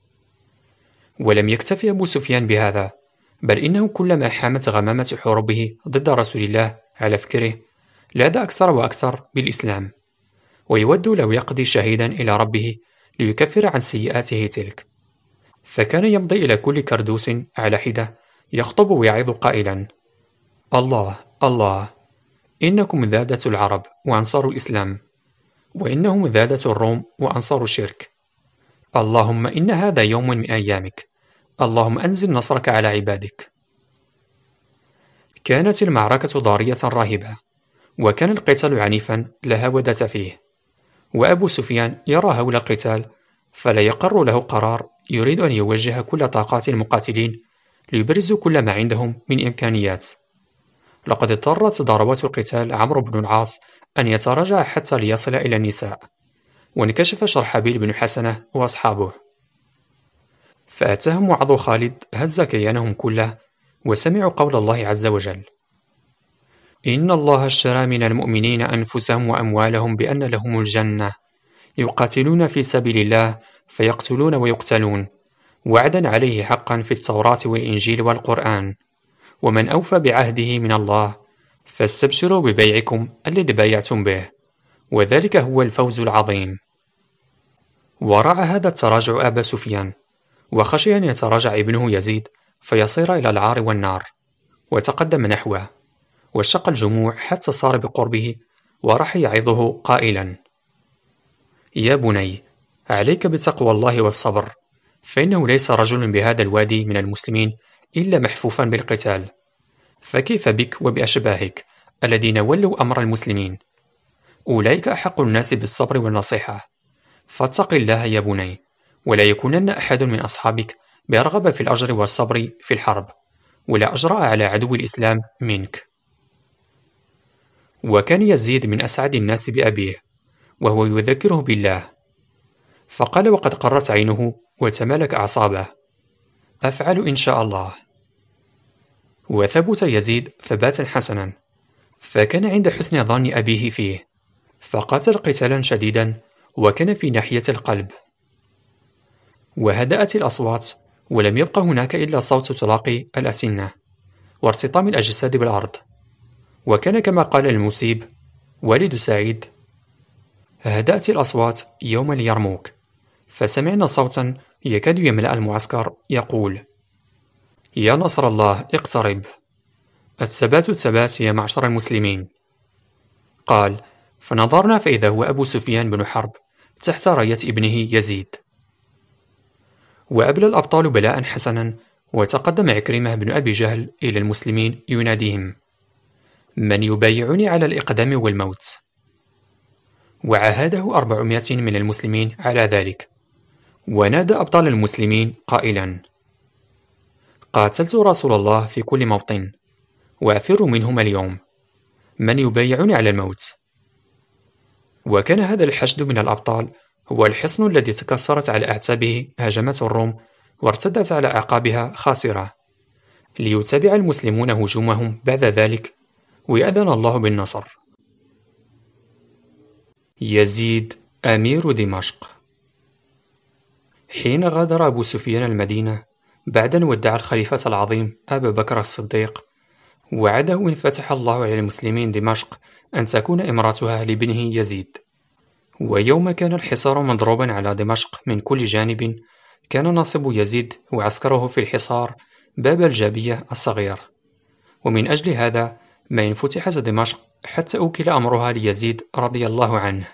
A: ولم يكتفي أبو سفيان بهذا، بل إنه كلما حامت غمامة حروبه ضد رسول الله على فكره لاذ أكثر وأكثر بالإسلام، ويود لو يقضي شهيدا إلى ربه ليكفر عن سيئاته تلك. فكان يمضي إلى كل كردوس على حدة يخطب ويعظ قائلا: الله الله، إنكم ذادة العرب وأنصار الإسلام، وإنهم ذادة الروم وأنصار الشرك. اللهم إن هذا يوم من أيامك، اللهم أنزل نصرك على عبادك. كانت المعركة ضارية راهبة، وكان القتال عنيفا لا هودة فيه. وأبو سفيان يرى هول القتال فلا يقر له قرار، يريد أن يوجه كل طاقات المقاتلين ليبرزوا كل ما عندهم من إمكانيات. لقد اضطرت ضربات القتال عمرو بن العاص أن يتراجع حتى ليصل إلى النساء، وانكشف شرحبيل بن حسنة وأصحابه. فأتاهم وعظ خالد هز كيانهم كله، وسمعوا قول الله عز وجل: إن الله اشترى من المؤمنين أنفسهم وأموالهم بأن لهم الجنة يقاتلون في سبيل الله فيقتلون ويقتلون، وعدا عليه حقا في التوراة والإنجيل والقرآن، ومن أوفى بعهده من الله فاستبشروا ببيعكم الذي بايعتم به، وذلك هو الفوز العظيم. ورعى هذا التراجع أبا سفيان، وخشي أن يتراجع ابنه يزيد فيصير إلى العار والنار، وتقدم نحوه، وشق الجموع حتى صار بقربه، وراح يعظه قائلا: يا بني، عليك بتقوى الله والصبر، فإنه ليس رجل بهذا الوادي من المسلمين إلا محفوفا بالقتال، فكيف بك وبأشباهك الذين ولوا أمر المسلمين؟ أولئك أحق الناس بالصبر والنصيحة، فاتق الله يا بني، ولا يكونن أحد من أصحابك بأرغب في الأجر والصبر في الحرب، ولا أجرأ على عدو الإسلام منك. وكان يزيد من أسعد الناس بأبيه، وهو يذكره بالله، فقال وقد قرت عينه وتمالك أعصابه: أفعل إن شاء الله. وثبت يزيد ثباتا حسنا، فكان عند حسن ظن أبيه فيه، فقاتل قتالا شديدا، وكان في ناحية القلب. وهدأت الأصوات، ولم يبق هناك إلا صوت تلاقي الأسنة وارتطام الأجساد بالأرض. وكان كما قال المسيب والد سعيد: هدأت الأصوات يوم اليرموك، فسمعنا صوتا يكاد يملأ المعسكر يقول: يا نصر الله اقترب، الثبات الثبات يا معشر المسلمين. قال: فنظرنا فإذا هو أبو سفيان بن حرب تحت راية ابنه يزيد. وأبلى الأبطال بلاء حسنا، وتقدم عكرمة بن أبي جهل إلى المسلمين يناديهم: من يبايعني على الإقدام والموت؟ وعاهده 400 من المسلمين على ذلك، ونادى أبطال المسلمين قائلا: قاتلت رسول الله في كل موطن، وأفر منهما اليوم، من يبايعني على الموت؟ وكان هذا الحشد من الأبطال هو الحصن الذي تكسرت على أعتابه هجمات الروم وارتدت على أعقابها خاسرة، ليتابع المسلمون هجومهم بعد ذلك، ويأذن الله بالنصر. يزيد أمير دمشق. حين غادر أبو سفيان المدينة بعد أن ودع الخليفة العظيم أبا بكر الصديق، وعده إن فتح الله على المسلمين دمشق أن تكون إمارتها لابنه يزيد. ويوم كان الحصار مضروبا على دمشق من كل جانب، كان ناصب يزيد وعسكره في الحصار باب الجابية الصغير، ومن أجل هذا ما إن فتحت دمشق حتى أوكل أمرها ليزيد رضي الله عنه.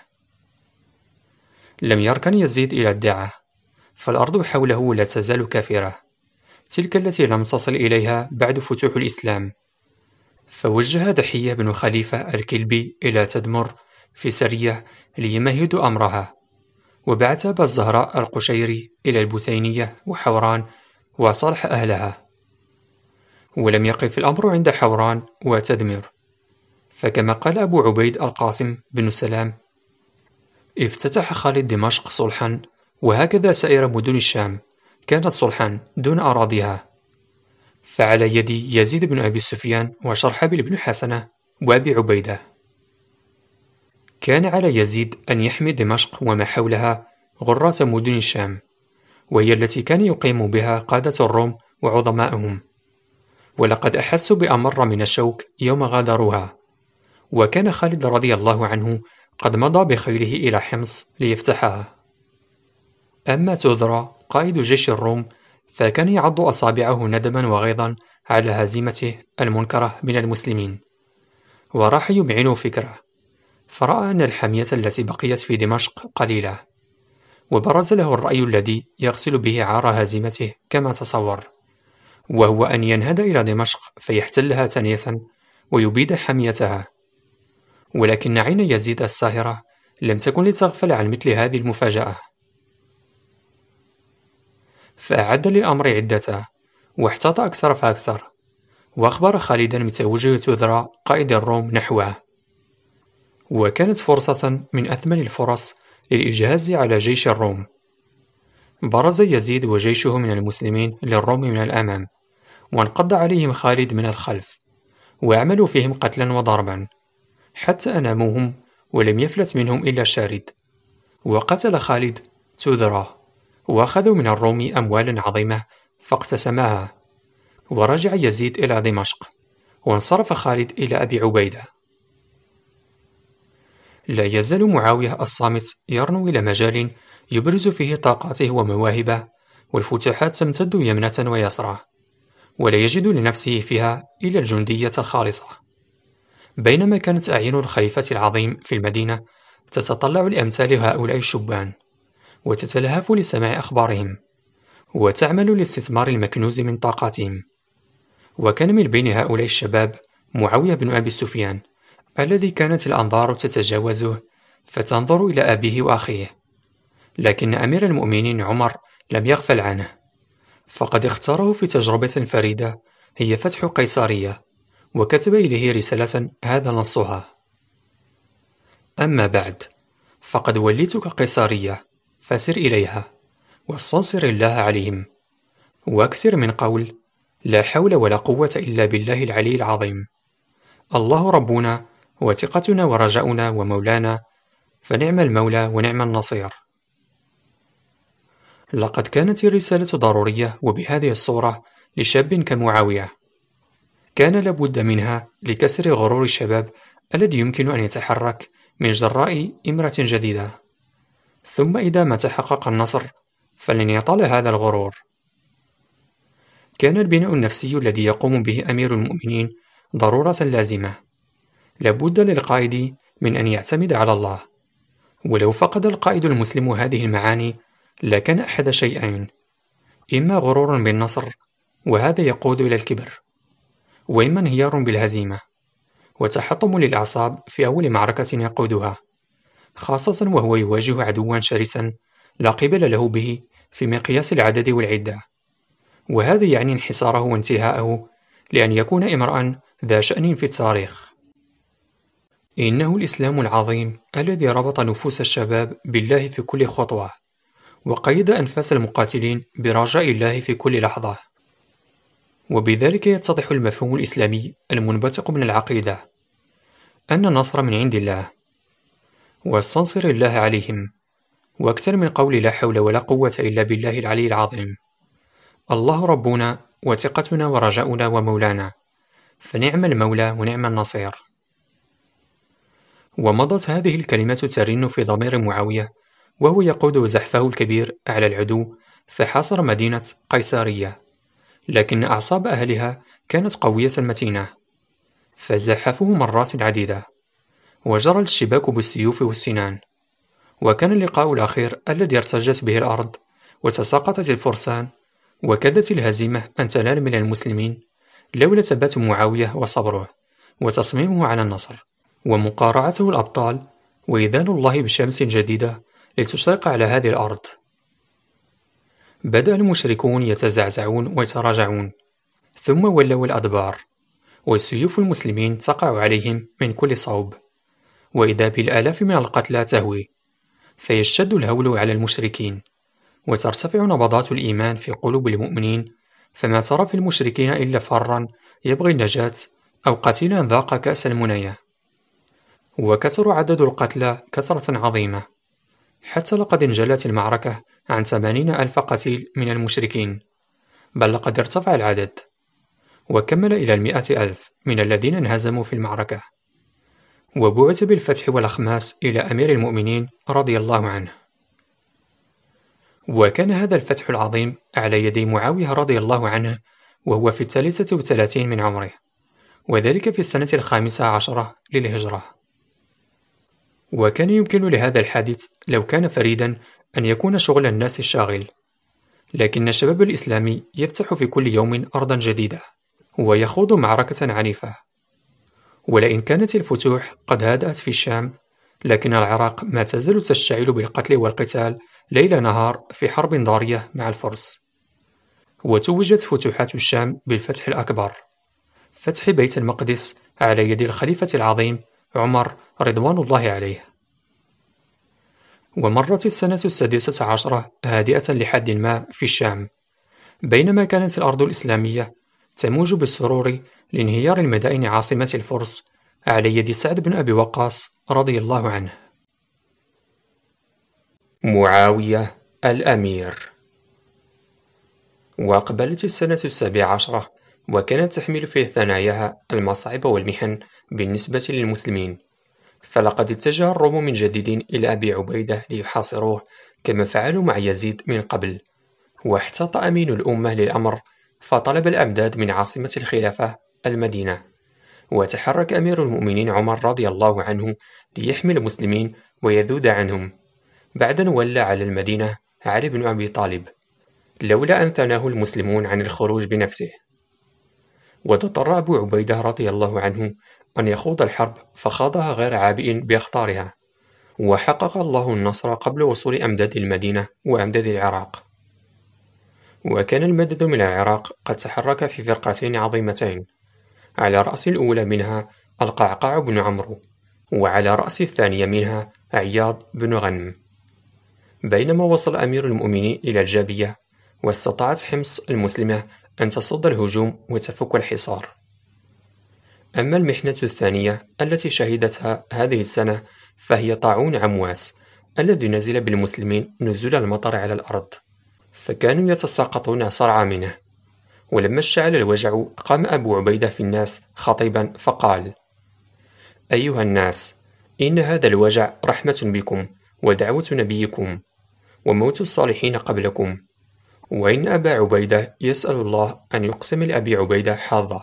A: لم يركن يزيد إلى الدعة، فالأرض حوله لا تزال كافرة، تلك التي لم تصل إليها بعد فتوح الإسلام. فوجه دحية بن خليفة الكلبي إلى تدمر في سرية ليمهدوا أمرها، وبعث أبا الزهراء القشيري إلى البثينية وحوران وصالح أهلها. ولم يقف الأمر عند حوران وتدمر، فكما قال أبو عبيد القاسم بن سلام: افتتح خالد دمشق صلحا، وهكذا سائر مدن الشام كانت صلحا دون أراضيها. فعلى يد يزيد بن أبي سفيان وشرحبيل بن حسنة وأبي عبيدة. كان على يزيد أن يحمي دمشق وما حولها غرة مدن الشام، وهي التي كان يقيم بها قادة الروم وعظماءهم، ولقد أحسوا بأمر من الشوك يوم غادروها. وكان خالد رضي الله عنه قد مضى بخيله إلى حمص ليفتحها. أما تذرى قائد جيش الروم فكان يعض أصابعه ندما وغيظا على هزيمته المنكرة من المسلمين، وراح يمعن فكره، فرأى أن الحمية التي بقيت في دمشق قليلة، وبرز له الرأي الذي يغسل به عار هزيمته كما تصور، وهو أن ينهد إلى دمشق فيحتلها ثانية ويبيد حميتها. ولكن عين يزيد الساهرة لم تكن لتغفل عن مثل هذه المفاجأة، فأعد للأمر عدته واحتاط أكثر فأكثر، وأخبر خالدا بتوجه تذرى قائد الروم نحوه. وكانت فرصة من أثمن الفرص للإجهاز على جيش الروم. برز يزيد وجيشه من المسلمين للروم من الأمام، وانقض عليهم خالد من الخلف، وعملوا فيهم قتلا وضربا حتى أناموهم، ولم يفلت منهم إلا شارد. وقتل خالد تذرى، وأخذوا من الروم أموالا عظيمة فاقتسماها. ورجع يزيد إلى دمشق، وانصرف خالد إلى أبي عبيدة. لا يزال معاوية الصامت يرنو إلى مجال يبرز فيه طاقاته ومواهبه، والفتوحات تمتد يمنة ويسرى، ولا يجد لنفسه فيها إلا الجندية الخالصة. بينما كانت أعين الخليفة العظيم في المدينة تتطلع لأمثال هؤلاء الشبان، وتتلهف لسماع أخبارهم، وتعمل لاستثمار المكنوز من طاقاتهم. وكان من بين هؤلاء الشباب معاوية بن أبي سفيان، الذي كانت الأنظار تتجاوزه فتنظر إلى أبيه وأخيه. لكن أمير المؤمنين عمر لم يغفل عنه، فقد اختاره في تجربة فريدة هي فتح قيصرية، وكتب إليه رسالة هذا نصها: أما بعد، فقد وليتك قيصرية، فسر إليها واستنصر الله عليهم، واكثر من قول لا حول ولا قوة إلا بالله العلي العظيم، الله ربنا وثقتنا ورجاؤنا ومولانا، فنعم المولى ونعم النصير. لقد كانت الرسالة ضرورية وبهذه الصورة لشاب كمعاوية، كان لابد منها لكسر غرور الشباب الذي يمكن أن يتحرك من جراء إمرة جديدة. ثم إذا ما تحقق النصر فلن يطال هذا الغرور. كان البناء النفسي الذي يقوم به أمير المؤمنين ضرورة لازمة. لابد للقائد من أن يعتمد على الله، ولو فقد القائد المسلم هذه المعاني لكان أحد شيئين: إما غرور بالنصر وهذا يقود إلى الكبر، وإما انهيار بالهزيمة وتحطم للأعصاب في أول معركة يقودها، خاصة وهو يواجه عدوا شرسا لا قبل له به في مقياس العدد والعدة، وهذا يعني انحصاره وانتهاءه لأن يكون امرأ ذا شأن في التاريخ. إنه الإسلام العظيم الذي ربط نفوس الشباب بالله في كل خطوة، وقيد أنفاس المقاتلين برجاء الله في كل لحظة. وبذلك يتضح المفهوم الإسلامي المنبثق من العقيدة أن النصر من عند الله، واستنصر الله عليهم، وأكثر من قول لا حول ولا قوة إلا بالله العلي العظيم. الله ربنا وثقتنا ورجاؤنا ومولانا، فنعم المولى ونعم النصير. ومضت هذه الكلمات ترن في ضمير معاوية وهو يقود زحفه الكبير على العدو، فحاصر مدينة قيسارية، لكن أعصاب أهلها كانت قوية متينة، فزحفوه مرات عديدة، وجرى الاشتباك بالسيوف والسنان. وكان اللقاء الأخير الذي ارتجت به الأرض وتساقطت الفرسان، وكادت الهزيمة أن تنال من المسلمين لولا ثبات معاوية وصبره وتصميمه على النصر، ومقارعته الأبطال، وإذان الله بشمس جديدة لتشرق على هذه الأرض. بدأ المشركون يتزعزعون ويتراجعون، ثم ولوا الأدبار، وسيوف المسلمين تقع عليهم من كل صوب، وإذا بالآلاف من القتلى تهوي، فيشتد الهول على المشركين، وترتفع نبضات الإيمان في قلوب المؤمنين، فما ترى في المشركين إلا فرا يبغي النجاة أو قتيلا ذاق كأس المنايا. وكثر عدد القتلى كثرة عظيمة، حتى لقد انجلت المعركة عن 80,000 قتيل من المشركين، بل لقد ارتفع العدد وكمل إلى 100,000 من الذين انهزموا في المعركة. وبعث بالفتح والأخماس إلى أمير المؤمنين رضي الله عنه. وكان هذا الفتح العظيم على يدي معاوية رضي الله عنه وهو في 33 من عمره، وذلك في السنة 15 للهجرة. وكان يمكن لهذا الحادث لو كان فريدا أن يكون شغل الناس الشاغل، لكن الشباب الإسلامي يفتح في كل يوم أرضا جديدة ويخوض معركة عنيفة. ولئن كانت الفتوح قد هدأت في الشام، لكن العراق ما تزال تشتعل بالقتل والقتال ليل نهار في حرب ضارية مع الفرس. وتوجت فتوحات الشام بالفتح الأكبر، فتح بيت المقدس على يد الخليفة العظيم عمر رضوان الله عليه. ومرت السنة 16 هادئة لحد ما في الشام، بينما كانت الأرض الإسلامية تموج بالسرور لانهيار المدائن عاصمة الفرس على يد سعد بن أبي وقاص رضي الله عنه. معاوية الأمير. وأقبلت السنة 17 وكانت تحمل في ثناياها المصاعب والمحن بالنسبة للمسلمين، فلقد اتجه الروم من جديد إلى أبي عبيدة ليحاصروه كما فعلوا مع يزيد من قبل. واحتاط أمين الأمة للأمر، فطلب الأمداد من عاصمة الخلافة المدينة، وتحرك أمير المؤمنين عمر رضي الله عنه ليحمي المسلمين ويذود عنهم، بعد أن ولى على المدينة علي بن أبي طالب، لولا أن ثناه المسلمون عن الخروج بنفسه. واضطر أبو عبيدة رضي الله عنه أن يخوض الحرب، فخاضها غير عابئ بأخطارها، وحقق الله النصر قبل وصول أمداد المدينة وأمداد العراق. وكان المدد من العراق قد تحرك في فرقتين عظيمتين، على رأس الأولى منها القعقاع بن عمرو، وعلى رأس الثانية منها عياض بن غنم. بينما وصل أمير المؤمنين إلى الجابية، واستطاعت حمص المسلمة أن تصد الهجوم وتفك الحصار. أما المحنة الثانية التي شهدتها هذه السنة فهي طاعون عمواس الذي نزل بالمسلمين نزول المطر على الأرض، فكانوا يتساقطون صرعى منه. ولما اشتعل الوجع قام أبو عبيدة في الناس خطيبا فقال: أيها الناس، إن هذا الوجع رحمة بكم ودعوة نبيكم وموت الصالحين قبلكم، وإن أبا عبيدة يسأل الله أن يقسم لأبي عبيدة حظه.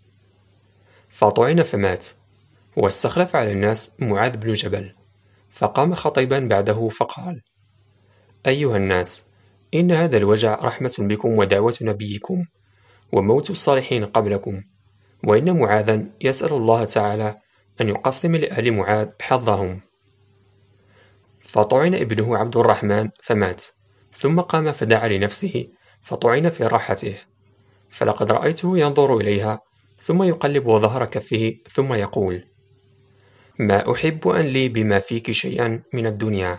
A: فطعن فمات، واستخلف على الناس معاذ بن جبل، فقام خطيبا بعده فقال: أيها الناس، إن هذا الوجع رحمة بكم ودعوة نبيكم وموت الصالحين قبلكم، وإن معاذا يسأل الله تعالى أن يقسم لأهل معاذ حظهم. فطعن ابنه عبد الرحمن فمات، ثم قام فدعا لنفسه فطعن في راحته، فلقد رأيته ينظر إليها ثم يقلب ظهر كفه ثم يقول: ما أحب أن لي بما فيك شيئا من الدنيا.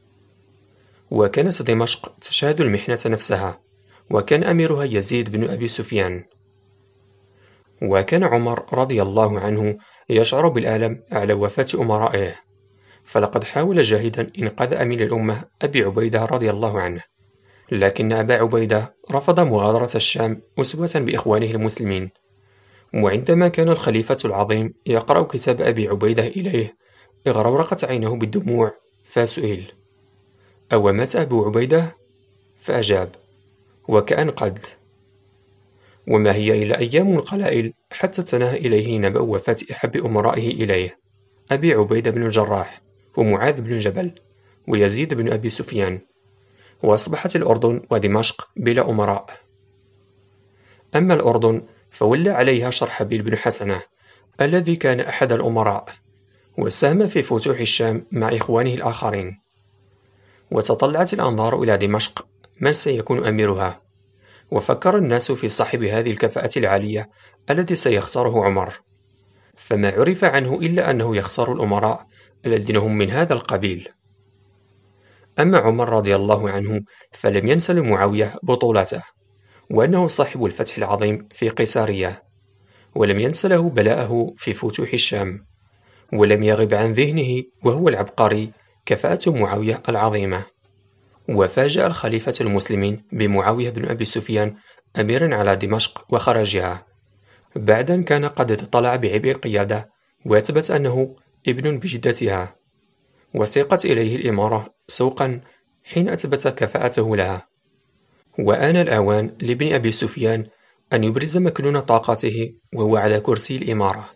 A: وكانت دمشق تشهد المحنة نفسها، وكان أميرها يزيد بن أبي سفيان. وكان عمر رضي الله عنه يشعر بالألم على وفاة أمرائه، فلقد حاول جاهدا إنقاذ أمير الأمة أبي عبيدة رضي الله عنه، لكن أبا عبيدة رفض مغادرة الشام أسوة بإخوانه المسلمين. وعندما كان الخليفة العظيم يقرأ كتاب أبي عبيدة إليه اغرورقت عينه بالدموع، فسئل: أو مات أبو عبيدة؟ فأجاب: وكأن قد. وما هي إلا أيام قلائل حتى تناهى إليه نبأ وفاة أحب أمرائه إليه، أبي عبيدة بن الجراح، ومعاذ بن جبل، ويزيد بن أبي سفيان، وأصبحت الأردن ودمشق بلا أمراء. أما الأردن فولى عليها شرحبيل بن حسنة الذي كان أحد الأمراء، وساهم في فتوح الشام مع إخوانه الآخرين. وتطلعت الأنظار إلى دمشق من سيكون أميرها، وفكر الناس في صاحب هذه الكفاءة العالية الذي سيختاره عمر، فما عرف عنه إلا أنه يختار الأمراء الذين هم من هذا القبيل. أما عمر رضي الله عنه فلم ينس لمعاوية بطولته، وأنه صاحب الفتح العظيم في قيسارية، ولم ينس له بلاءه في فتوح الشام، ولم يغب عن ذهنه وهو العبقري كفاءة معاوية العظيمة. وفاجأ الخليفة المسلمين بمعاوية بن أبي سفيان أميرا على دمشق وخرجها، بعد أن كان قد اطلع بعبء القيادة ويثبت أنه ابن بجدتها، وسيقت إليه الإمارة سوقا حين أثبت كفاءته لها. وآن الأوان لابن أبي سفيان أن يبرز مكنون طاقته وهو على كرسي الإمارة.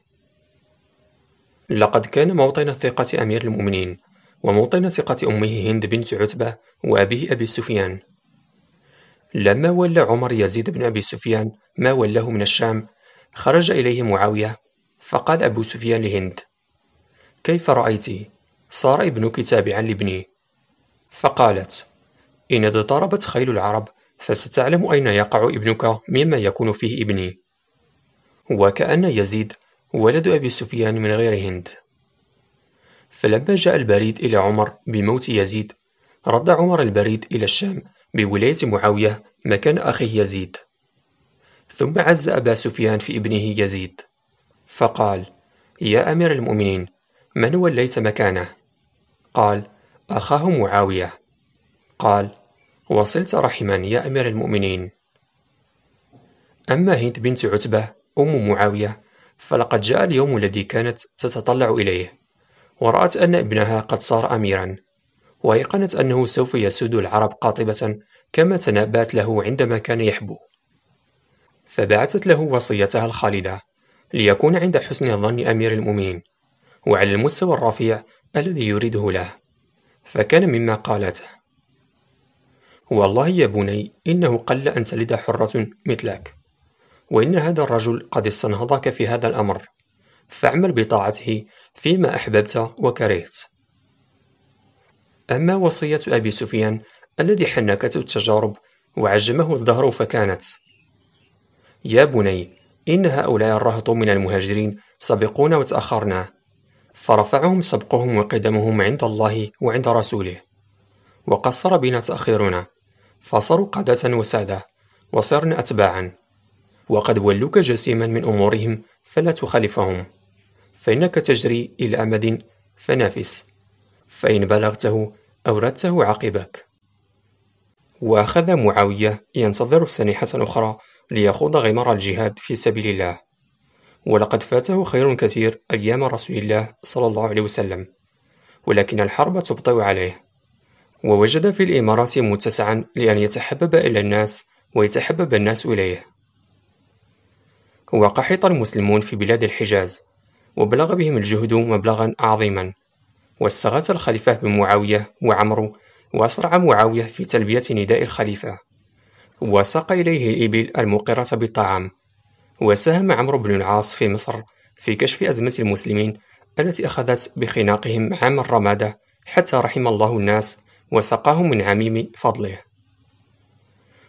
A: لقد كان موطن ثقة أمير المؤمنين وموطن ثقة أمه هند بنت عتبة وأبيه أبي سفيان. لما ولى عمر يزيد بن أبي سفيان ما ولاه من الشام، خرج إليه معاوية، فقال أبو سفيان لهند: كيف رأيت؟ صار ابنك تابعا لابني. فقالت: إن اضطربت خيل العرب فستعلم أين يقع ابنك مما يكون فيه ابني. وكأن يزيد ولد أبي سفيان من غير هند. فلما جاء البريد إلى عمر بموت يزيد، رد عمر البريد إلى الشام بولاية معاوية مكان أخيه يزيد، ثم عز أبا سفيان في ابنه يزيد، فقال: يا أمير المؤمنين، من وليت مكانه؟ قال: أخاه معاوية. قال: وصلت رحما يا أمير المؤمنين. أما هند بنت عتبة أم معاوية فلقد جاء اليوم الذي كانت تتطلع إليه، ورأت أن ابنها قد صار أميرا، وأيقنت أنه سوف يسود العرب قاطبة كما تنبأت له عندما كان يحبو، فبعثت له وصيتها الخالدة ليكون عند حسن ظن أمير المؤمنين وعلى المستوى الرفيع الذي يريده له. فكان مما قالته: والله يا بني، إنه قل أن تلد حرة مثلك، وإن هذا الرجل قد استنهضك في هذا الأمر، فاعمل بطاعته فيما أحببت وكرهت. أما وصية أبي سفيان الذي حنكته التجارب وعجمه الدهر فكانت: يا بني، إن هؤلاء الرهط من المهاجرين سبقونا وتأخرنا، فرفعهم سبقهم وقدمهم عند الله وعند رسوله، وقصر بنا تأخيرنا، فصاروا قادة وسادة وصرنا أتباعا، وقد ولوك جسيما من أمورهم فلا تخالفهم، فإنك تجري إلى أمد فنافس، فإن بلغته أوردته عقبك. وأخذ معاوية ينتظر سنيحة أخرى ليخوض غمار الجهاد في سبيل الله، ولقد فاته خير كثير أيام رسول الله صلى الله عليه وسلم، ولكن الحرب تبطئ عليه، ووجد في الإمارات متسعا لأن يتحبب إلى الناس ويتحبب الناس إليه. وقحط المسلمون في بلاد الحجاز، وبلغ بهم الجهد مبلغا عظيما، واستغاث الخليفة بمعاوية وعمرو، وأسرع معاوية في تلبية نداء الخليفة، وساق إليه الإبل المقرة بالطعام، وساهم عمرو بن العاص في مصر في كشف أزمة المسلمين التي أخذت بخناقهم عام الرمادة، حتى رحم الله الناس وسقاهم من عميم فضله.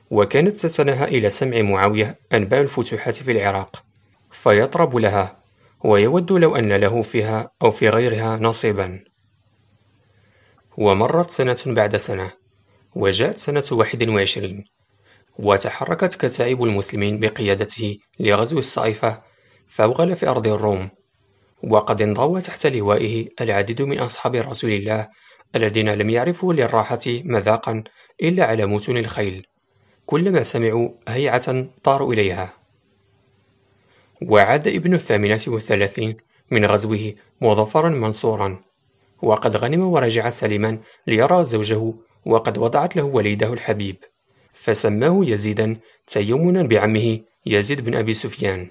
A: وكانت تتناهى إلى سمع معاوية أنباء الفتوحات في العراق، فيطرب لها ويود لو أن له فيها أو في غيرها نصيبا. ومرت سنة بعد سنة، وجاءت سنة 21، وتحركت كتائب المسلمين بقيادته لغزو الصائفة، فأوغل في أرض الروم، وقد انضوى تحت لوائه العديد من أصحاب رسول الله الذين لم يعرفوا للراحة مذاقا إلا على متون الخيل، كلما سمعوا هيعة طاروا إليها. وعاد ابن 38 من غزوه مظفرا منصورا، وقد غنم ورجع سالما ليرى زوجه، وقد وضعت له وليده الحبيب، فسماه يزيدا تيمنا بعمه يزيد بن أبي سفيان.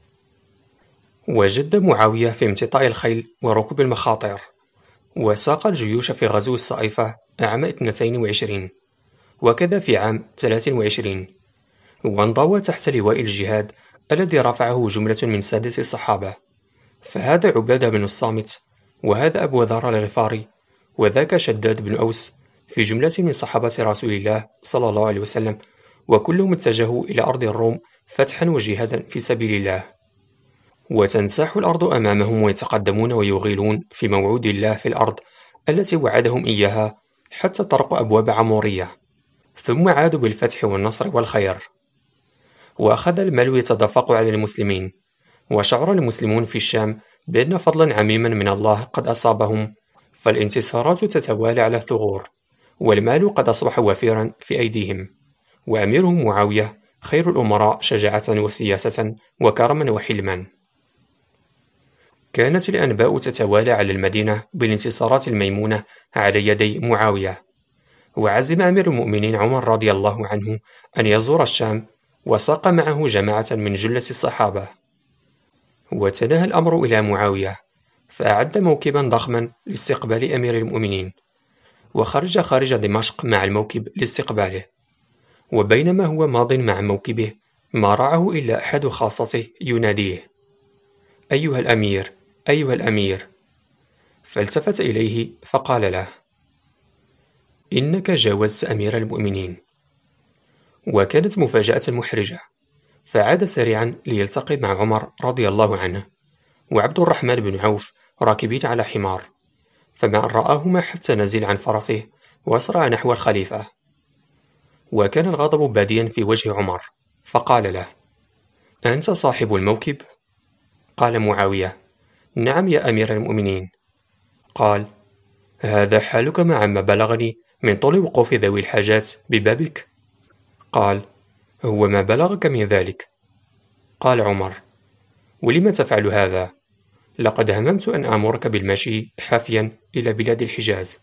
A: وجد معاوية في امتطاء الخيل وركوب المخاطر، وساق الجيوش في غزو الصائفة عام 22، وكذا في عام 23، وانضوى تحت لواء الجهاد الذي رفعه جملة من سادة الصحابة، فهذا عبادة بن الصامت، وهذا أبو ذر الغفاري، وذاك شداد بن أوس، في جملة من صحابة رسول الله صلى الله عليه وسلم، وكلهم اتجهوا إلى أرض الروم فتحا وجهادا في سبيل الله. وتنساح الأرض أمامهم ويتقدمون ويغيلون في موعود الله في الأرض التي وعدهم إياها، حتى طرقوا أبواب عمورية، ثم عادوا بالفتح والنصر والخير. وأخذ المال يتدفق على المسلمين، وشعر المسلمون في الشام بأن فضلا عميما من الله قد أصابهم، فالانتصارات تتوالى على الثغور، والمال قد أصبح وفيرا في أيديهم، وأميرهم معاوية خير الأمراء شجاعة وسياسة وكرما وحلما. كانت الأنباء تتوالى على المدينة بالانتصارات الميمونة على يدي معاوية، وعزم أمير المؤمنين عمر رضي الله عنه أن يزور الشام، وساق معه جماعة من جلة الصحابة. وتناهى الأمر إلى معاوية، فأعد موكبا ضخما لاستقبال أمير المؤمنين، وخرج خارج دمشق مع الموكب لاستقباله. وبينما هو ماض مع موكبه، ما رعاه إلا أحد خاصته يناديه: أيها الأمير، أيها الأمير. فالتفت إليه فقال له: إنك جاوزت أمير المؤمنين. وكانت مفاجأة محرجة، فعاد سريعا ليلتقي مع عمر رضي الله عنه وعبد الرحمن بن عوف راكبين على حمار، فما أن رآهما حتى نزل عن فرسه وأسرع نحو الخليفة. وكان الغضب باديا في وجه عمر، فقال له: أنت صاحب الموكب؟ قال معاوية: نعم يا أمير المؤمنين. قال: هذا حالك مع ما بلغني من طول وقوف ذوي الحاجات ببابك؟ قال: هو ما بلغك من ذلك. قال عمر: ولم تفعل هذا؟ لقد هممت أن آمرك بالمشي حافيا إلى بلاد الحجاز.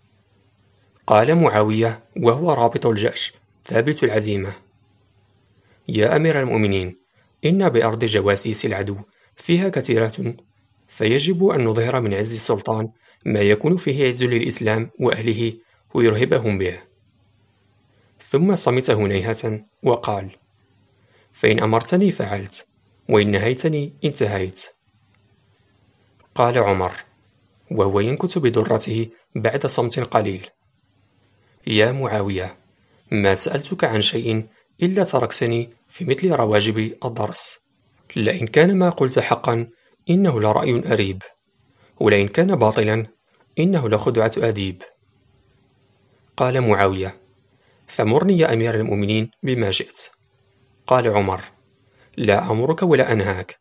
A: قال معاوية وهو رابط الجأش ثابت العزيمة: يا أمير المؤمنين، إن بأرض جواسيس العدو فيها كثيرات، فيجب أن نظهر من عز السلطان ما يكون فيه عز للإسلام وأهله ويرهبهم به. ثم صمت هنيهة وقال: فإن أمرتني فعلت، وإن نهيتني انتهيت. قال عمر وهو ينكت بدرته بعد صمت قليل: يا معاوية، ما سألتك عن شيء إلا تركتني في مثل رواجب الضرس، لئن كان ما قلت حقا إنه لرأي أريب، ولئن كان باطلا إنه لخدعة أديب. قال معاوية: فمرني يا أمير المؤمنين بما شئت. قال عمر: لا أمرك ولا أنهاك.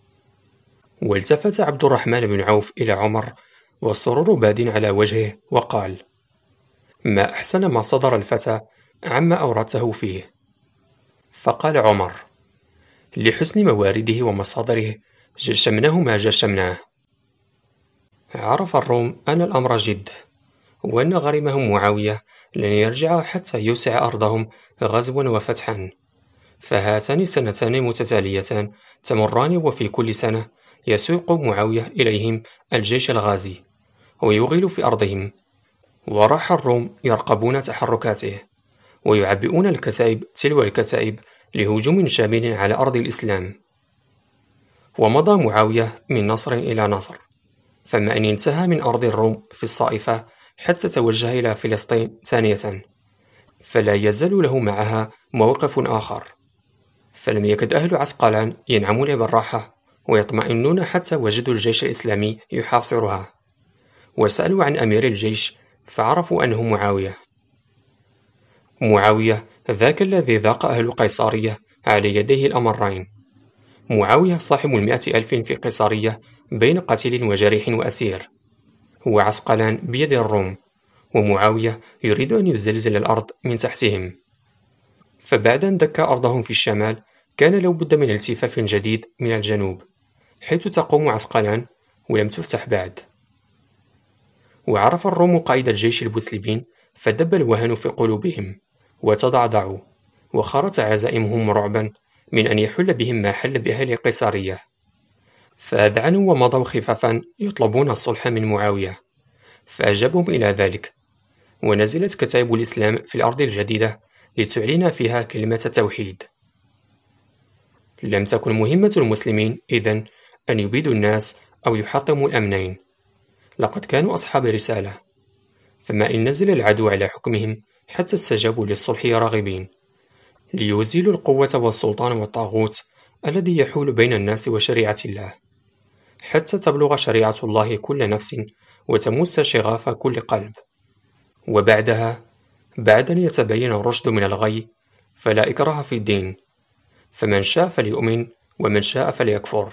A: والتفت عبد الرحمن بن عوف إلى عمر والسرور باد على وجهه، وقال: ما أحسن ما صدر الفتى عما أوردته فيه. فقال عمر: لحسن موارده ومصادره جشمناه ما جشمناه. عرف الروم أن الأمر جد، وأن غريمهم معاوية لن يرجع حتى يوسع أرضهم غزوا وفتحا، فهاتان سنتان متتاليتان تمران، وفي كل سنة يسوق معاوية إليهم الجيش الغازي ويغيل في أرضهم. وراح الروم يرقبون تحركاته، ويعبئون الكتائب تلو الكتائب لهجوم شامل على أرض الإسلام. ومضى معاوية من نصر إلى نصر، فما أن انتهى من أرض الروم في الصائفة حتى توجه إلى فلسطين ثانية، فلا يزال له معها موقف آخر. فلم يكد أهل عسقلان ينعمون بالراحة ويطمئنون حتى وجدوا الجيش الإسلامي يحاصرها، وسألوا عن أمير الجيش فعرفوا أنه معاوية. معاوية ذاك الذي ذاق أهل قيصرية على يديه الأمرين. معاوية صاحب 100,000 في قيصرية بين قتيل وجريح وأسير، وعسقلان بيد الروم، ومعاوية يريد أن يزلزل الأرض من تحتهم. فبعد أن دك أرضهم في الشمال كان لو بد من التفاف جديد من الجنوب، حيث تقوم عسقلان ولم تفتح بعد. وعرف الروم قائد الجيش المسلمين، فدب الوهن في قلوبهم وتضعضعوا، وخرت عزائمهم رعبا من أن يحل بهم ما حل بأهل قيصرية، فأذعنوا ومضوا خفافا يطلبون الصلح من معاوية، فأجابهم إلى ذلك. ونزلت كتائب الإسلام في الأرض الجديدة لتعلن فيها كلمة التوحيد. لم تكن مهمة المسلمين إذن أن يبيدوا الناس أو يحطموا الأمنين، لقد كانوا أصحاب رسالة. فما إن نزل العدو على حكمهم حتى استجابوا للصلح راغبين، ليزيلوا القوة والسلطان والطاغوت الذي يحول بين الناس وشريعة الله، حتى تبلغ شريعة الله كل نفس وتمس شغاف كل قلب. وبعدها، بعد أن يتبين الرشد من الغي، فلا إكراه في الدين، فمن شاء فليؤمن ومن شاء فليكفر.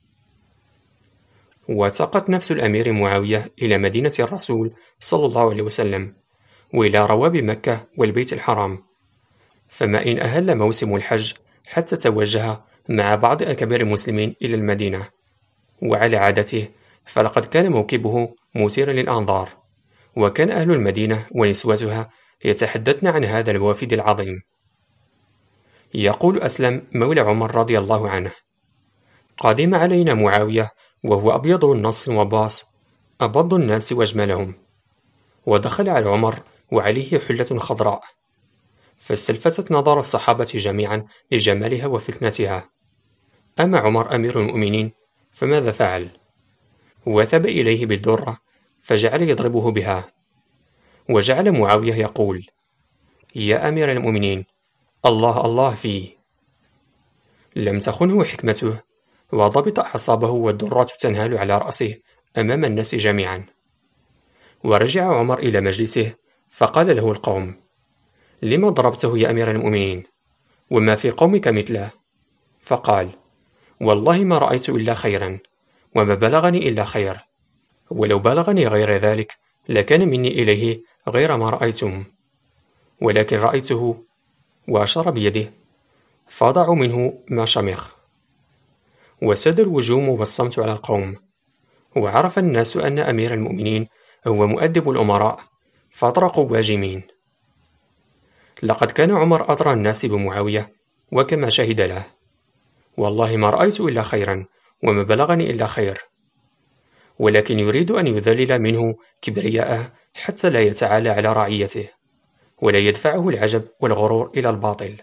A: وتقت نفس الأمير معاوية إلى مدينة الرسول صلى الله عليه وسلم، وإلى رواب مكة والبيت الحرام. فما إن أهل موسم الحج حتى توجه مع بعض أكابر المسلمين إلى المدينة، وعلى عادته فلقد كان موكبه مثيرا للأنظار، وكان أهل المدينة ونسوتها يتحدثن عن هذا الوافد العظيم. يقول أسلم مولى عمر رضي الله عنه: قادم علينا معاوية وهو أبيض النص وباص، أبض الناس وأجملهم، ودخل على عمر وعليه حلة خضراء، فاستلفتت نظر الصحابة جميعا لجمالها وفتنتها. أما عمر أمير المؤمنين فماذا فعل؟ وثب إليه بالدرة فجعل يضربه بها، وجعل معاوية يقول: يا أمير المؤمنين، الله الله فيه. لم تخنه حكمته، وضبط أعصابه والدرات تنهال على رأسه أمام الناس جميعا. ورجع عمر إلى مجلسه فقال له القوم: لما ضربته يا أمير المؤمنين؟ وما في قومك مثله؟ فقال: والله ما رأيت إلا خيرا، وما بلغني إلا خير، ولو بلغني غير ذلك لكان مني إليه غير ما رأيتم، ولكن رأيته. وأشار بيده، فضعوا منه ما شمخ. وساد الوجوم والصمت على القوم، وعرف الناس أن أمير المؤمنين هو مؤدب الأمراء، فاطرقوا واجمين. لقد كان عمر أدرى الناس بمعاوية، وكما شهد له: والله ما رأيت إلا خيرا، وما بلغني إلا خير، ولكن يريد أن يذلل منه كبرياءه حتى لا يتعالى على رعيته، ولا يدفعه العجب والغرور إلى الباطل.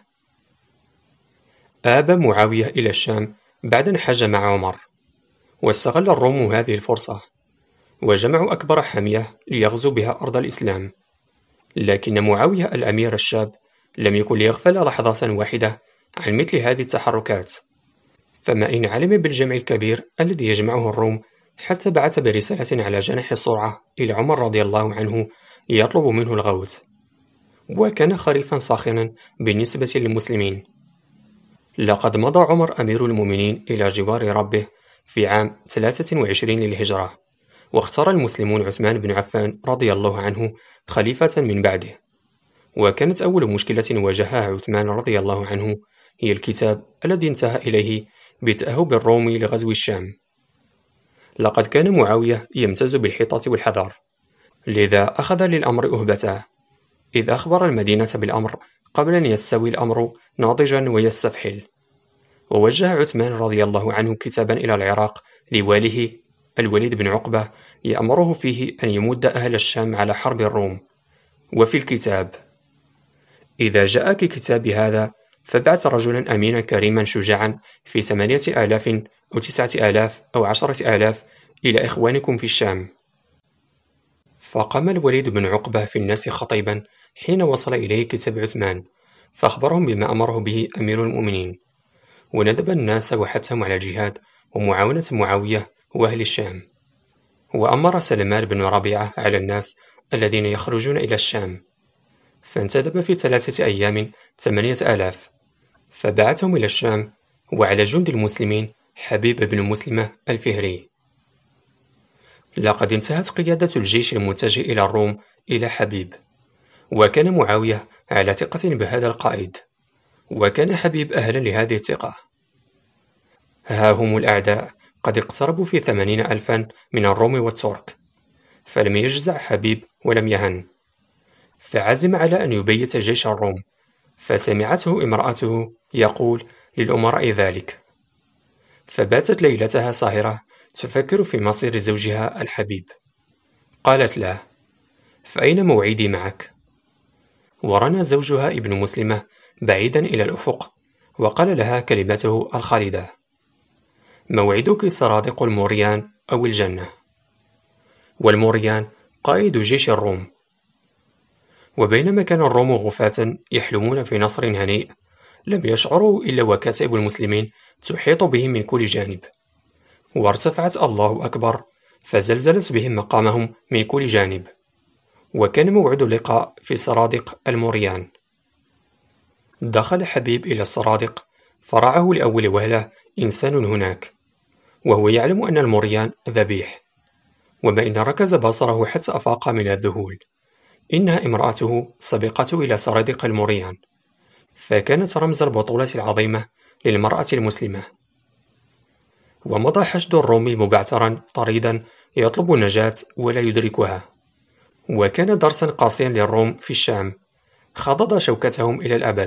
A: آب معاوية إلى الشام بعد أن حج مع عمر، واستغل الروم هذه الفرصة، وجمعوا أكبر حامية ليغزوا بها أرض الإسلام. لكن معاوية الأمير الشاب لم يكن ليغفل لحظة واحدة عن مثل هذه التحركات، فما إن علم بالجمع الكبير الذي يجمعه الروم حتى بعث برسالة على جناح السرعة إلى عمر رضي الله عنه يطلب منه الغوث. وكان خريفا ساخنا بالنسبة للمسلمين. لقد مضى عمر أمير المؤمنين إلى جوار ربه في عام 23 للهجرة، واختار المسلمون عثمان بن عفان رضي الله عنه خليفة من بعده. وكانت أول مشكلة واجهها عثمان رضي الله عنه هي الكتاب الذي انتهى إليه بتأهب الروم لغزو الشام. لقد كان معاوية يمتاز بالحيطة والحذر، لذا أخذ للأمر أهبته، إذ أخبر المدينة بالأمر قبل أن يستوي الأمر ناضجا ويستفحل. ووجه عثمان رضي الله عنه كتابا إلى العراق لواليه الوليد بن عقبة يأمره فيه أن يمد أهل الشام على حرب الروم. وفي الكتاب: إذا جاءك كتابي هذا فابعث رجلا أمينا كريما شجاعا في 8,000 أو 9,000 أو 10,000 إلى إخوانكم في الشام. فقام الوليد بن عقبة في الناس خطيبا حين وصل إليه كتاب عثمان، فأخبرهم بما أمره به أمير المؤمنين، وندب الناس وحثهم على الجهاد ومعاونة معاوية وأهل الشام. وأمر سلمان بن ربيعة على الناس الذين يخرجون إلى الشام، فانتدب في 3 أيام 8000، فبعثهم إلى الشام، وعلى جند المسلمين حبيب بن مسلمة الفهري. لقد انتهت قيادة الجيش المتجه إلى الروم إلى حبيب، وكان معاوية على ثقة بهذا القائد، وكان حبيب أهلا لهذه الثقة. ها هم الأعداء قد اقتربوا في 80,000 من الروم والترك، فلم يجزع حبيب ولم يهن، فعزم على أن يبيت جيش الروم، فسمعته امرأته يقول للأمراء ذلك، فباتت ليلتها ساهرة تفكر في مصير زوجها الحبيب. قالت له: فأين موعدي معك؟ ورنى زوجها ابن مسلمة بعيدا إلى الأفق، وقال لها كلمته الخالدة: موعدك سرادق الموريان أو الجنة. والموريان قائد جيش الروم. وبينما كان الروم غفاة يحلمون في نصر هنيء، لم يشعروا إلا وكتائب المسلمين تحيط بهم من كل جانب، وارتفعت الله أكبر فزلزلت بهم مقامهم من كل جانب، وكان موعد اللقاء في سرادق الموريان. دخل حبيب إلى السرادق، فرعه لأول وهلة إنسان هناك، وهو يعلم أن الموريان ذبيح، وما إن ركز بصره حتى أفاق من الذهول، إنها امرأته سبقته إلى سرادق الموريان، فكانت رمز البطولة العظيمة للمرأة المسلمة. ومضى حشد الروم مبعثرا طريدا يطلب النجاة ولا يدركها، وكان درسا قاسيا للروم في الشام، خضض شوكتهم إلى الأبد.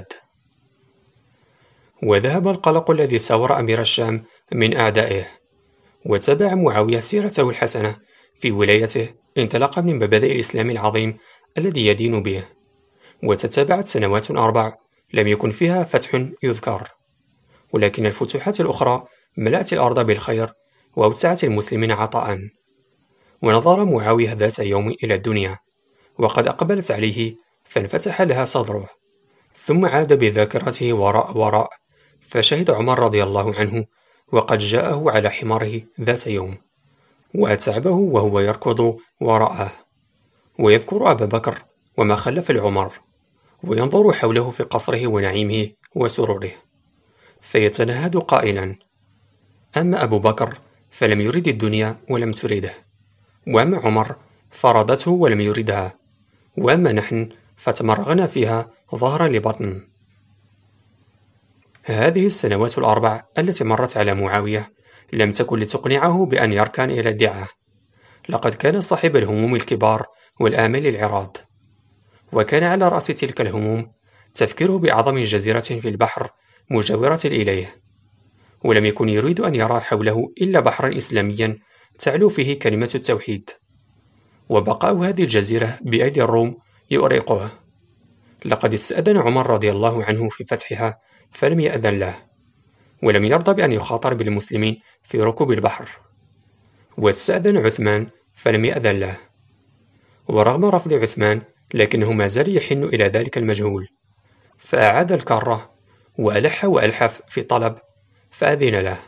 A: وذهب القلق الذي ساور أمير الشام من أعدائه، وتبع معاوية سيرته الحسنة في ولايته، انطلق من مبادئ الإسلام العظيم الذي يدين به، وتتابعت سنوات 4 لم يكن فيها فتح يذكر، ولكن الفتوحات الأخرى ملأت الأرض بالخير وأوسعت المسلمين عطاء. ونظر معاوية ذات يوم إلى الدنيا وقد أقبلت عليه، فانفتح لها صدره، ثم عاد بذاكرته وراء، فشهد عمر رضي الله عنه وقد جاءه على حماره ذات يوم، وأتعبه وهو يركض وراءه، ويذكر أبا بكر وما خلف العمر، وينظر حوله في قصره ونعيمه وسروره، فيتنهد قائلا: أما أبو بكر فلم يرد الدنيا ولم ترده، وأما عمر فرضته ولم يردها، وأما نحن فتمرغنا فيها ظهرا لبطن. هذه السنوات 4 التي مرت على معاوية لم تكن لتقنعه بأن يركن إلى الدعاء، لقد كان صاحب الهموم الكبار والآمال العراض، وكان على رأس تلك الهموم تفكيره بأعظم جزيرة في البحر مجاورة إليه، ولم يكن يريد أن يرى حوله إلا بحرا إسلاميا تعلو فيه كلمة التوحيد، وبقاء هذه الجزيرة بأيدي الروم يؤرقه. لقد استأذن عمر رضي الله عنه في فتحها فلم يأذن له، ولم يرضى بأن يخاطر بالمسلمين في ركوب البحر، واستأذن عثمان فلم يأذن له، ورغم رفض عثمان لكنه ما زال يحن إلى ذلك المجهول، فأعاد الكرة وألح وألحف في طلب، فأذن له.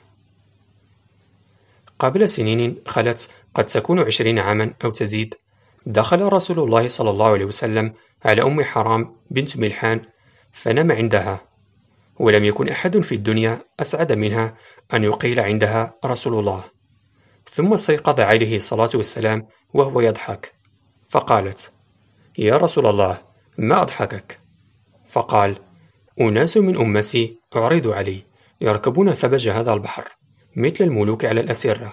A: قبل سنين خلت قد تكون 20 عاما أو تزيد، دخل رسول الله صلى الله عليه وسلم على أم حرام بنت ملحان فنام عندها، ولم يكن أحد في الدنيا أسعد منها أن يقيل عندها رسول الله. ثم استيقظ عليه الصلاة والسلام وهو يضحك، فقالت: يا رسول الله، ما أضحكك؟ فقال: أناس من أمتي أعرض علي يركبون ثبج هذا البحر مثل الملوك على الأسرة.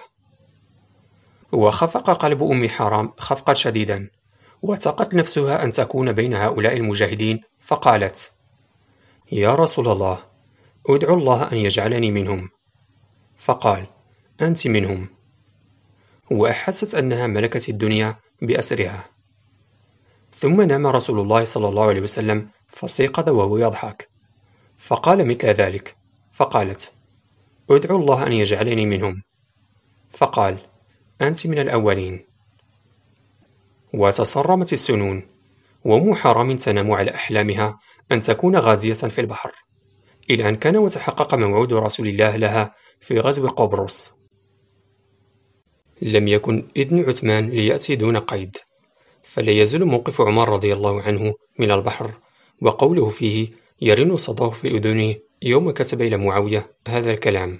A: وخفق قلب أم حرام خفقا شديدا، واعتقت نفسها أن تكون بين هؤلاء المجاهدين، فقالت: يا رسول الله، أدعو الله أن يجعلني منهم. فقال: أنت منهم. وأحست أنها ملكت الدنيا بأسرها. ثم نام رسول الله صلى الله عليه وسلم فاستيقظ وهو يضحك، فقال مثل ذلك، فقالت: أدعو الله أن يجعلني منهم. فقال: أنت من الأولين. وتصرمت السنون، وأم حرام تنام على أحلامها أن تكون غازية في البحر، إلى أن كان وتحقق موعود رسول الله لها في غزو قبرص. لم يكن إذن عثمان ليأتي دون قيد، فلا يزال موقف عمر رضي الله عنه من البحر وقوله فيه يرن صداه في أذنه يوم كتب إلى معاوية هذا الكلام: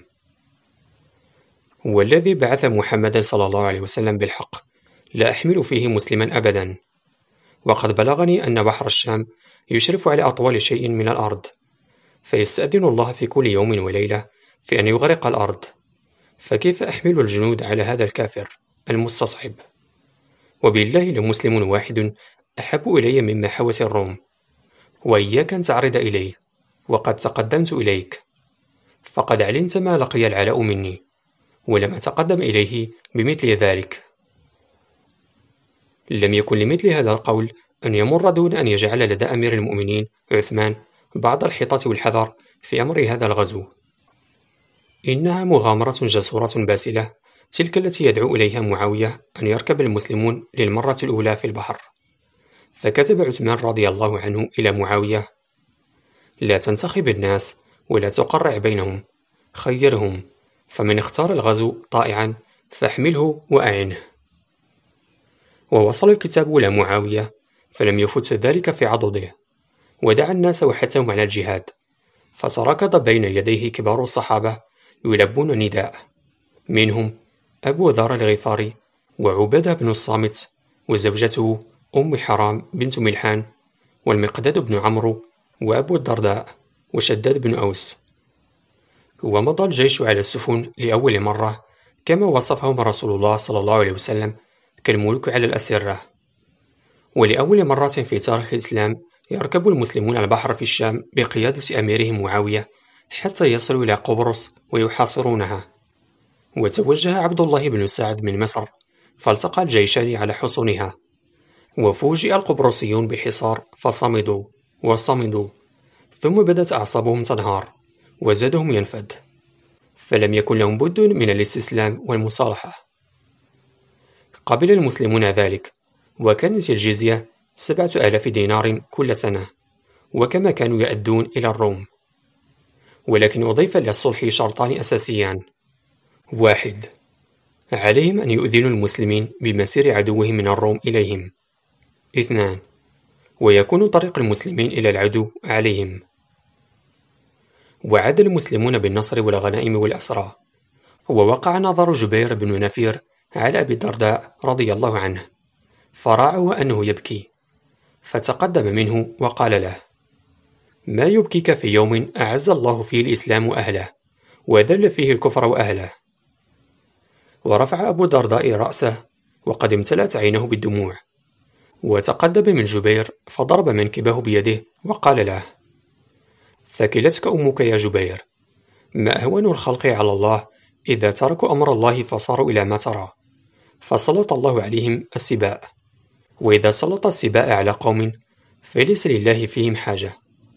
A: والذي بعث محمدا صلى الله عليه وسلم بالحق لا أحمل فيه مسلما أبدا، وقد بلغني أن بحر الشام يشرف على أطول شيء من الأرض، فيستأذن الله في كل يوم وليلة في أن يغرق الأرض، فكيف أحمل الجنود على هذا الكافر المستصعب؟ وبالله لمسلم واحد أحب إلي مما حوت الروم، وإياك أن تعرض إلي، وقد تقدمت إليك، فقد علمت ما لقي العلاء مني، ولم أتقدم إليه بمثل ذلك. لم يكن لمثل هذا القول أن يمر دون أن يجعل لدى أمير المؤمنين عثمان بعض الحيطة والحذر في أمر هذا الغزو. إنها مغامرة جسورة باسلة، تلك التي يدعو إليها معاوية أن يركب المسلمون للمرة الأولى في البحر. فكتب عثمان رضي الله عنه إلى معاوية: لا تنتخب الناس ولا تقرع بينهم، خيرهم، فمن اختار الغزو طائعا فاحمله وأعنه. ووصل الكتاب إلى معاوية، فلم يفت ذلك في عضده، ودعا الناس وحثهم على الجهاد، فتركض بين يديه كبار الصحابة يلبون نداء، منهم أبو ذر الغفاري، وعبادة بن الصامت، وزوجته أم حرام بنت ملحان، والمقداد بن عمرو، وأبو الدرداء، وشداد بن أوس. ومضى الجيش على السفن لأول مرة، كما وصفهم رسول الله صلى الله عليه وسلم كالملوك على الأسرة. ولأول مرة في تاريخ الإسلام يركب المسلمون البحر في الشام بقيادة أميرهم معاوية حتى يصلوا إلى قبرص ويحاصرونها. وتوجه عبد الله بن سعد من مصر، فالتقى الجيشان على حصونها، وفوجئ القبرصيون بحصار فصمدوا وصمدوا، ثم بدت أعصابهم تنهار وزادهم ينفد، فلم يكن لهم بد من الاستسلام والمصالحة. قبل المسلمون ذلك، وكانت الجزية 7,000 دينار كل سنة، وكما كانوا يؤدون إلى الروم. ولكن أضيف للصلح شرطان أساسيان: 1. عليهم أن يؤذنوا المسلمين بمسير عدوهم من الروم إليهم. 2. ويكون طريق المسلمين إلى العدو عليهم. وعد المسلمون بالنصر والغنائم والأسرى. ووقع نظر جبير بن نفير على أبي الدرداء رضي الله عنه، فراعه أنه يبكي، فتقدم منه وقال له: ما يبكيك في يوم أعز الله فيه الإسلام أهله وذل فيه الكفر وأهله؟ ورفع أبو الدرداء رأسه وقد امتلأت عينه بالدموع، وتقدم من جبير فضرب منكبه بيده وقال له: ثكلتك أمك يا جبير، ما أهون الخلق على الله إذا تركوا أمر الله فصاروا إلى ما ترى، فسلط الله عليهم السباء، وإذا سلط السباء على قوم فليس لله فيهم حاجة.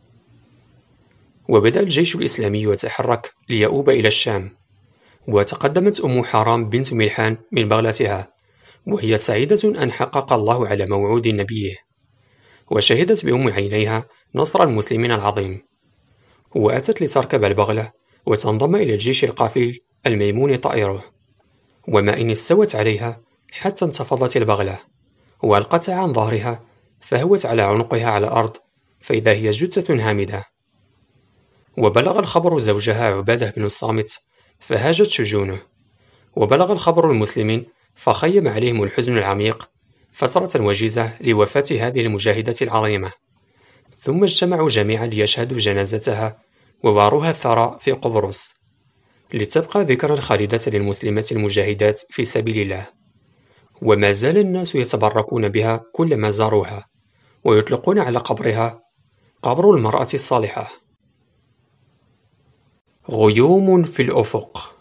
A: وبدأ الجيش الإسلامي يتحرك ليؤوب إلى الشام، وتقدمت أم حرام بنت ملحان من بغلتها، وهي سعيدة أن حقق الله على موعود نبيه، وشهدت بأم عينيها نصر المسلمين العظيم، وأتت لتركب البغلة وتنضم إلى الجيش القافل الميمون طائره. وما إن استوت عليها حتى انتفضت البغلة وألقتها عن ظهرها، فهوت على عنقها على الأرض، فإذا هي جثة هامدة. وبلغ الخبر زوجها عبادة بن الصامت، فهاجت شجونه. وبلغ الخبر المسلمين، فخيم عليهم الحزن العميق فترة وجيزة لوفاة هذه المجاهدة العظيمة، ثم اجتمعوا جميعا ليشهدوا جنازتها وواروها الثراء في قبرص، لتبقى ذكرى خالدة للمسلمات المجاهدات في سبيل الله. وما زال الناس يتبركون بها كلما زاروها، ويطلقون على قبرها: قبر المرأة الصالحة. غيوم في الأفق.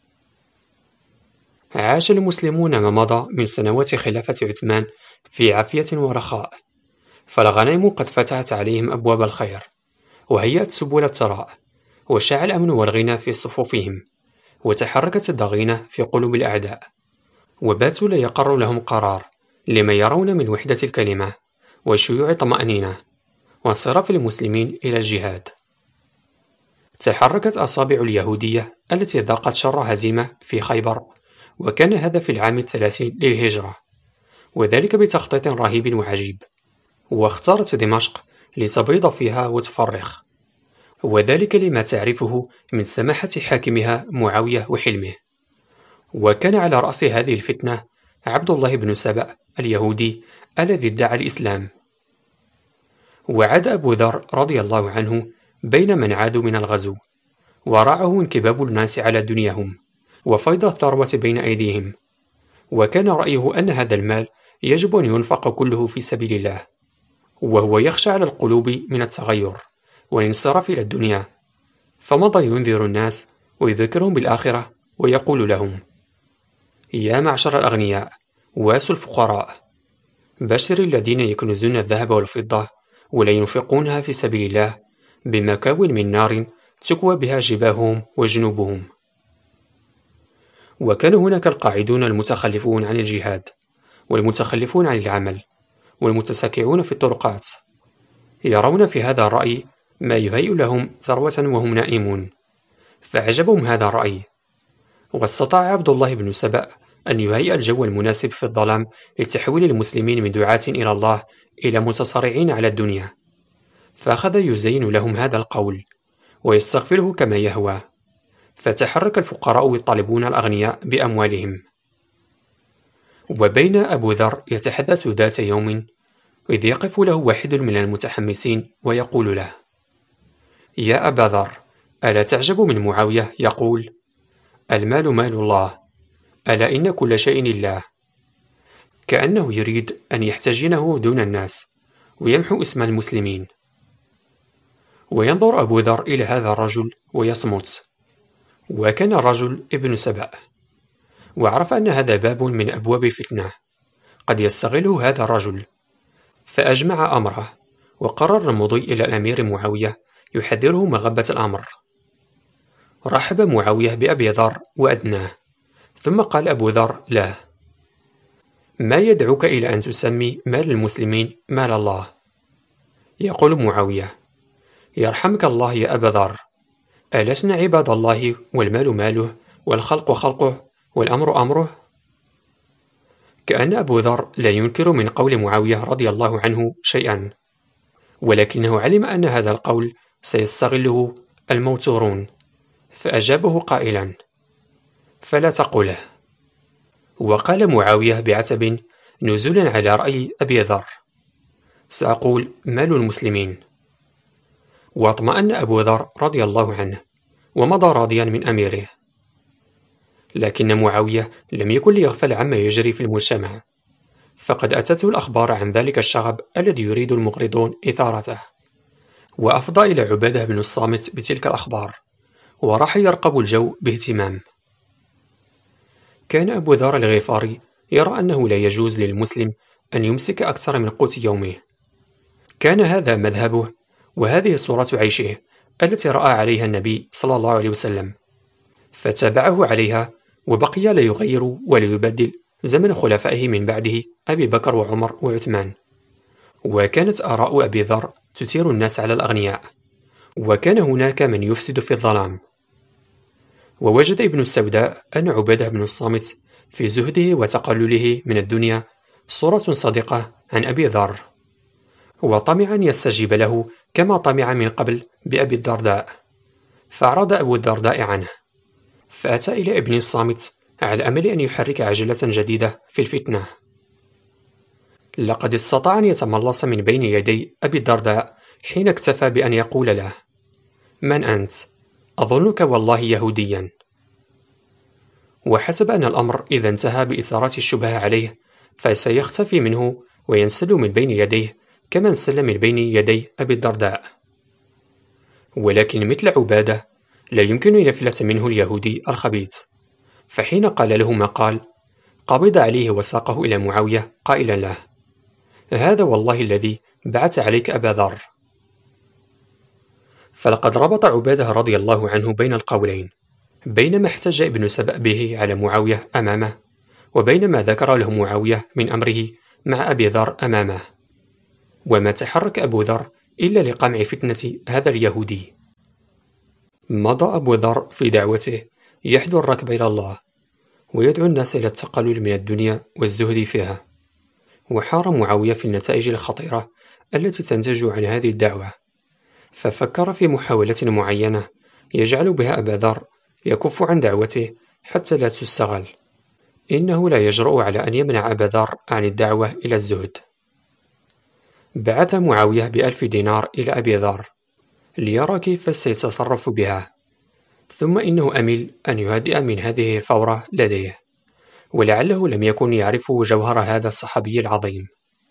A: عاش المسلمون ما مضى من سنوات خلافة عثمان في عافية ورخاء، فالغنائم قد فتحت عليهم أبواب الخير، وهيأت سبل الثراء، وشاع الأمن والغنى في صفوفهم، وتحركت الضغينة في قلوب الأعداء، وباتوا لا يقر لهم قرار لما يرون من وحدة الكلمة وشيوع الطمأنينة وانصراف المسلمين إلى الجهاد. تحركت أصابع اليهودية التي ذاقت شر هزيمة في خيبر، وكان هذا في العام 30 للهجرة، وذلك بتخطيط رهيب وعجيب. واختارت دمشق لتبيض فيها وتفرخ، وذلك لما تعرفه من سماحة حاكمها معاوية وحلمه. وكان على رأس هذه الفتنة عبد الله بن سبأ اليهودي الذي ادعى الإسلام. وعاد أبو ذر رضي الله عنه بين من عادوا من الغزو، ورعه انكباب الناس على دنياهم وفيض الثروة بين أيديهم، وكان رأيه أن هذا المال يجب أن ينفق كله في سبيل الله، وهو يخشى على القلوب من التغير والانصراف إلى الدنيا. فمضى ينذر الناس ويذكرهم بالآخرة ويقول لهم: يا معشر الأغنياء واسوا الفقراء، بشر الذين يكنزون الذهب والفضة ولا ينفقونها في سبيل الله بمكاوٍ من نار تكوى بها جباههم وجنوبهم. وكان هناك القاعدون المتخلفون عن الجهاد، والمتخلفون عن العمل، والمتساكعون في الطرقات، يرون في هذا الرأي ما يهيئ لهم ثروة وهم نائمون، فأعجبهم هذا الرأي. واستطاع عبد الله بن سبأ أن يهيئ الجو المناسب في الظلام لتحويل المسلمين من دعاة إلى الله إلى متصارعين على الدنيا، فأخذ يزين لهم هذا القول ويستغفره كما يهوى، فتحرك الفقراء يطالبون الأغنياء بأموالهم. وبين أبو ذر يتحدث ذات يوم إذ يقف له واحد من المتحمسين ويقول له: يا أبا ذر، ألا تعجب من معاوية يقول: المال مال الله، ألا إن كل شيء لله، كأنه يريد أن يحتجنه دون الناس ويمحو اسم المسلمين. وينظر أبو ذر إلى هذا الرجل ويصمت. وكان الرجل ابن سبأ، وعرف أن هذا باب من أبواب الفتنة قد يستغله هذا الرجل، فأجمع أمره وقرر المضي إلى الأمير معاوية يحذره مغبة الأمر. رحب معاوية بأبي ذر وأدناه، ثم قال أبو ذر له: ما يدعوك إلى أن تسمي مال المسلمين مال الله؟ يقول معاوية: يرحمك الله يا أبا ذر، ألسنا عباد الله والمال ماله والخلق خلقه والأمر أمره؟ كأن أبو ذر لا ينكر من قول معاوية رضي الله عنه شيئا، ولكنه علم أن هذا القول سيستغله الموتورون، فأجابه قائلا: فلا تقله. وقال معاوية بعتب نزولا على رأي أبي ذر: سأقول مال المسلمين. واطمأن أبو ذر رضي الله عنه ومضى راضيا من أميره. لكن معاوية لم يكن ليغفل عما يجري في المجتمع، فقد أتته الأخبار عن ذلك الشغب الذي يريد المغرضون إثارته، وأفضى إلى عبادة بن الصامت بتلك الأخبار، وراح يرقب الجو باهتمام. كان أبو ذر الغفاري يرى أنه لا يجوز للمسلم أن يمسك أكثر من قوت يومه. كان هذا مذهبه وهذه صورة عيشه التي رأى عليها النبي صلى الله عليه وسلم، فتابعه عليها، وبقي لا يغير ولا يبدل زمن خلفائه من بعده أبي بكر وعمر وعثمان. وكانت آراء أبي ذر تثير الناس على الأغنياء، وكان هناك من يفسد في الظلام. ووجد ابن السوداء أن عبادة بن الصامت في زهده وتقلله من الدنيا صورة صادقة عن أبي ذر، وطمع أن يستجيب له كما طمع من قبل بأبي الدرداء، فأعرض أبو الدرداء عنه، فأتى إلى ابن الصامت على أمل أن يحرك عجلة جديدة في الفتنة. لقد استطاع أن يتملص من بين يدي أبي الدرداء حين اكتفى بأن يقول له: من أنت؟ أظنك والله يهوديا. وحسب أن الأمر إذا انتهى بإثارة الشبهة عليه فسيختفي منه وينسل من بين يديه كما انسل من بين يدي أبي الدرداء. ولكن مثل عبادة لا يمكن أن يفلت منه اليهودي الخبيث، فحين قال له ما قال قبض عليه وساقه إلى معاوية قائلا له: هذا والله الذي بعث عليك أبا ذر. فلقد ربط عبادة رضي الله عنه بين القولين، بينما احتج ابن سبأ به على معاوية أمامه، وبين ما ذكر له معاوية من أمره مع أبي ذر أمامه. وما تحرك أبو ذر إلا لقمع فتنة هذا اليهودي. مضى أبو ذر في دعوته يحدو الركب إلى الله، ويدعو الناس إلى التقلل من الدنيا والزهد فيها. وحار معاوية في النتائج الخطيرة التي تنتج عن هذه الدعوة، ففكر في محاولة معينة يجعل بها أبا ذر يكف عن دعوته حتى لا تستغل. إنه لا يجرؤ على أن يمنع أبا ذر عن الدعوة إلى الزهد. بعث معاوية ب1000 دينار إلى أبي ذر ليرى كيف سيتصرف بها، ثم إنه أمل أن يهدئ من هذه الفورة لديه، ولعله لم يكن يعرف جوهر هذا الصحابي العظيم.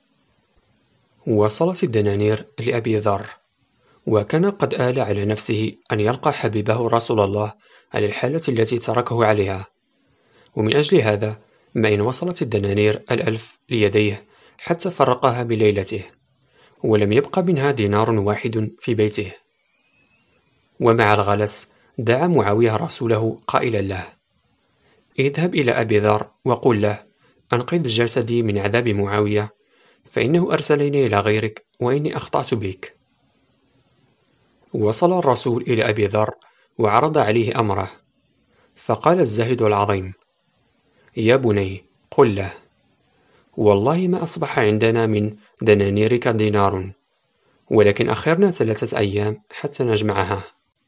A: وصلت الدنانير لأبي ذر، وكان قد آل على نفسه أن يلقى حبيبه رسول الله على الحالة التي تركه عليها، ومن أجل هذا ما إن وصلت الدنانير 1000 ليديه حتى فرقها بليلته، ولم يبق منها دينار واحد في بيته. ومع الغلس دعا معاوية رسوله قائلا له: اذهب إلى أبي ذر وقل له: أنقذ جسدي من عذاب معاوية، فإنه أرسلني إلى غيرك وإني أخطأت بك. وصل الرسول إلى أبي ذر وعرض عليه أمره، فقال الزاهد العظيم: يا بني، قل له: والله ما أصبح عندنا من دنانيرك دينار، ولكن أخرنا 3 أيام حتى نجمعها.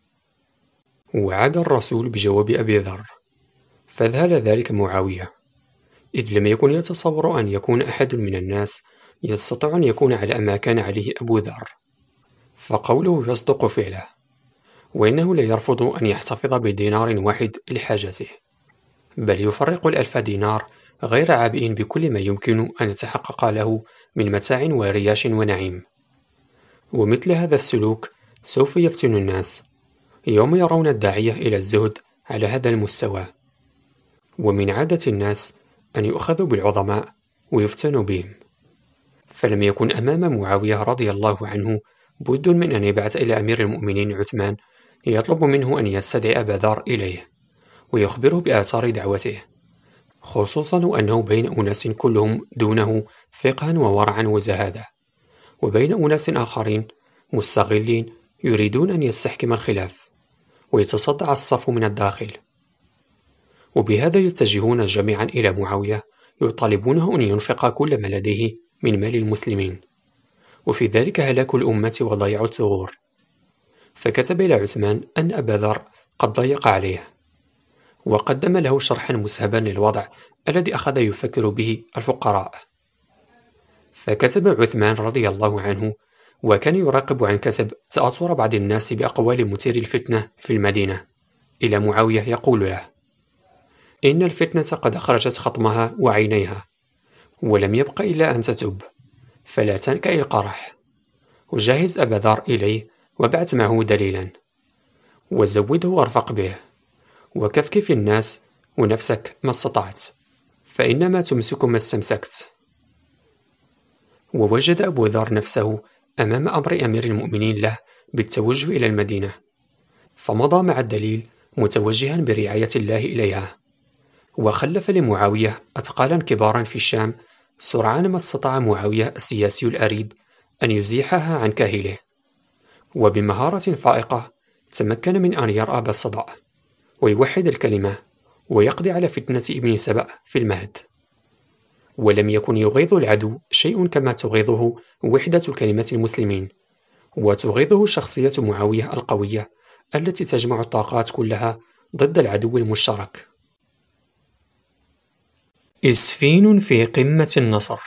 A: وعاد الرسول بجواب أبي ذر، فذهل ذلك معاوية، إذ لم يكن يتصور أن يكون أحد من الناس يستطيع أن يكون على ما كان عليه أبو ذر، فقوله يصدق فعله، وإنه لا يرفض أن يحتفظ بدينار واحد لحاجته، بل يفرق 1000 دينار غير عابئ بكل ما يمكن أن يتحقق له من متاع ورياش ونعيم. ومثل هذا السلوك سوف يفتن الناس يوم يرون الداعية إلى الزهد على هذا المستوى. ومن عادة الناس أن يؤخذوا بالعظماء ويفتنوا بهم، فلم يكن أمام معاوية رضي الله عنه بد من أن يبعث إلى أمير المؤمنين عثمان يطلب منه أن يستدعي أبا ذر إليه ويخبره بآثار دعوته، خصوصا وأنه بين أناس كلهم دونه فقها وورعا وزهادة، وبين أناس آخرين مستغلين يريدون أن يستحكم الخلاف ويتصدع الصف من الداخل. وبهذا يتجهون جميعا إلى معاوية يطالبونه أن ينفق كل ما لديه من مال المسلمين، وفي ذلك هلاك الأمة وضياع الثغور. فكتب إلى عثمان أن أبا ذر قد ضيق عليه، وقدم له شرحا مسهبا للوضع الذي أخذ يفكر به الفقراء. فكتب عثمان رضي الله عنه، وكان يراقب عن كتب تأثر بعض الناس بأقوال مثير الفتنة في المدينة، إلى معاوية يقول له: إن الفتنة قد أخرجت خطمها وعينيها، ولم يبق إلا أن تتب، فلا تنكأ القرح، وجهز أبا ذر إليه وابعث معه دليلا، وزوده وارفق به، وكفكف الناس ونفسك ما استطعت، فإنما تمسك ما استمسكت. ووجد أبو ذر نفسه أمام أمر أمير المؤمنين له بالتوجه إلى المدينة، فمضى مع الدليل متوجها برعاية الله إليها، وخلف لمعاوية أثقالا كبارا في الشام سرعان ما استطاع معاوية السياسي الأريب أن يزيحها عن كاهله، وبمهارة فائقة تمكن من أن يرأى بالصدع ويوحد الكلمة ويقضي على فتنة ابن سبأ في المهد. ولم يكن يغيظ العدو شيء كما تغيظه وحدة كلمة المسلمين، وتغيظه شخصية معاوية القوية التي تجمع الطاقات كلها ضد العدو المشترك. إسفين في قمة النصر.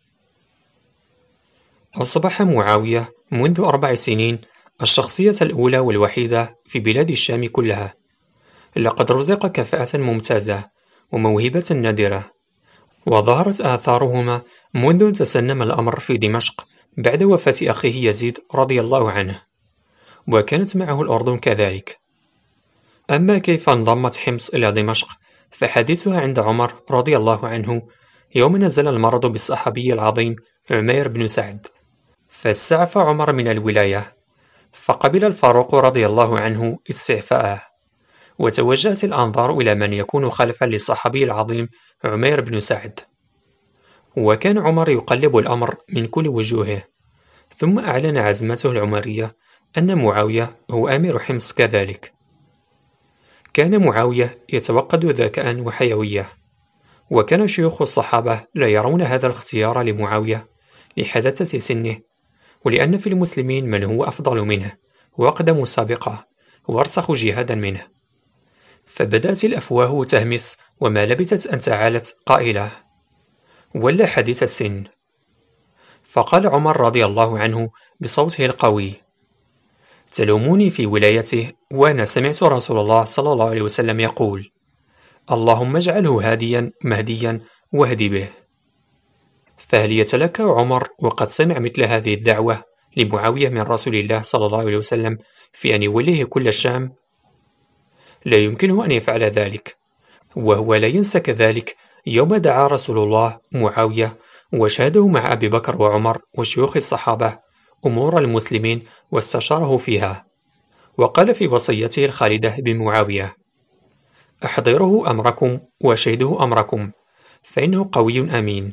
A: أصبح معاوية منذ 4 سنين الشخصية الأولى والوحيدة في بلاد الشام كلها. لقد رزق كفاءة ممتازة وموهبة نادرة، وظهرت آثارهما منذ تسنم الأمر في دمشق بعد وفاة أخيه يزيد رضي الله عنه، وكانت معه الأردن كذلك. أما كيف انضمت حمص إلى دمشق فحديثها عند عمر رضي الله عنه يوم نزل المرض بالصحابي العظيم عمير بن سعد، فاستعفى عمر من الولاية، فقبل الفاروق رضي الله عنه استعفاءه، وتوجهت الأنظار إلى من يكون خلفا للصحابي العظيم عمير بن سعد. وكان عمر يقلب الأمر من كل وجوهه، ثم أعلن عزمته العمرية أن معاوية هو أمير حمص كذلك. كان معاوية يتوقد ذكاء وحيوية، وكان شيوخ الصحابة لا يرون هذا الاختيار لمعاوية لحداثة سنه، ولأن في المسلمين من هو أفضل منه وأقدم سابقة وأرسخ جهادا منه. فبدأت الأفواه تهمس، وما لبثت أن تعالت قائلة: ولا حديث السن. فقال عمر رضي الله عنه بصوته القوي: تلوموني في ولايته وأنا سمعت رسول الله صلى الله عليه وسلم يقول: اللهم اجعله هاديا مهديا واهدي به. فهل يتلكأ عمر وقد سمع مثل هذه الدعوة لمعاوية من رسول الله صلى الله عليه وسلم في أن يوليه كل الشام؟ لا يمكنه أن يفعل ذلك، وهو لا ينسى كذلك يوم دعا رسول الله معاوية وشاهده مع أبي بكر وعمر وشيوخ الصحابة أمور المسلمين واستشاره فيها، وقال في وصيته الخالدة بمعاوية: أحضره أمركم وشهده أمركم، فإنه قوي أمين.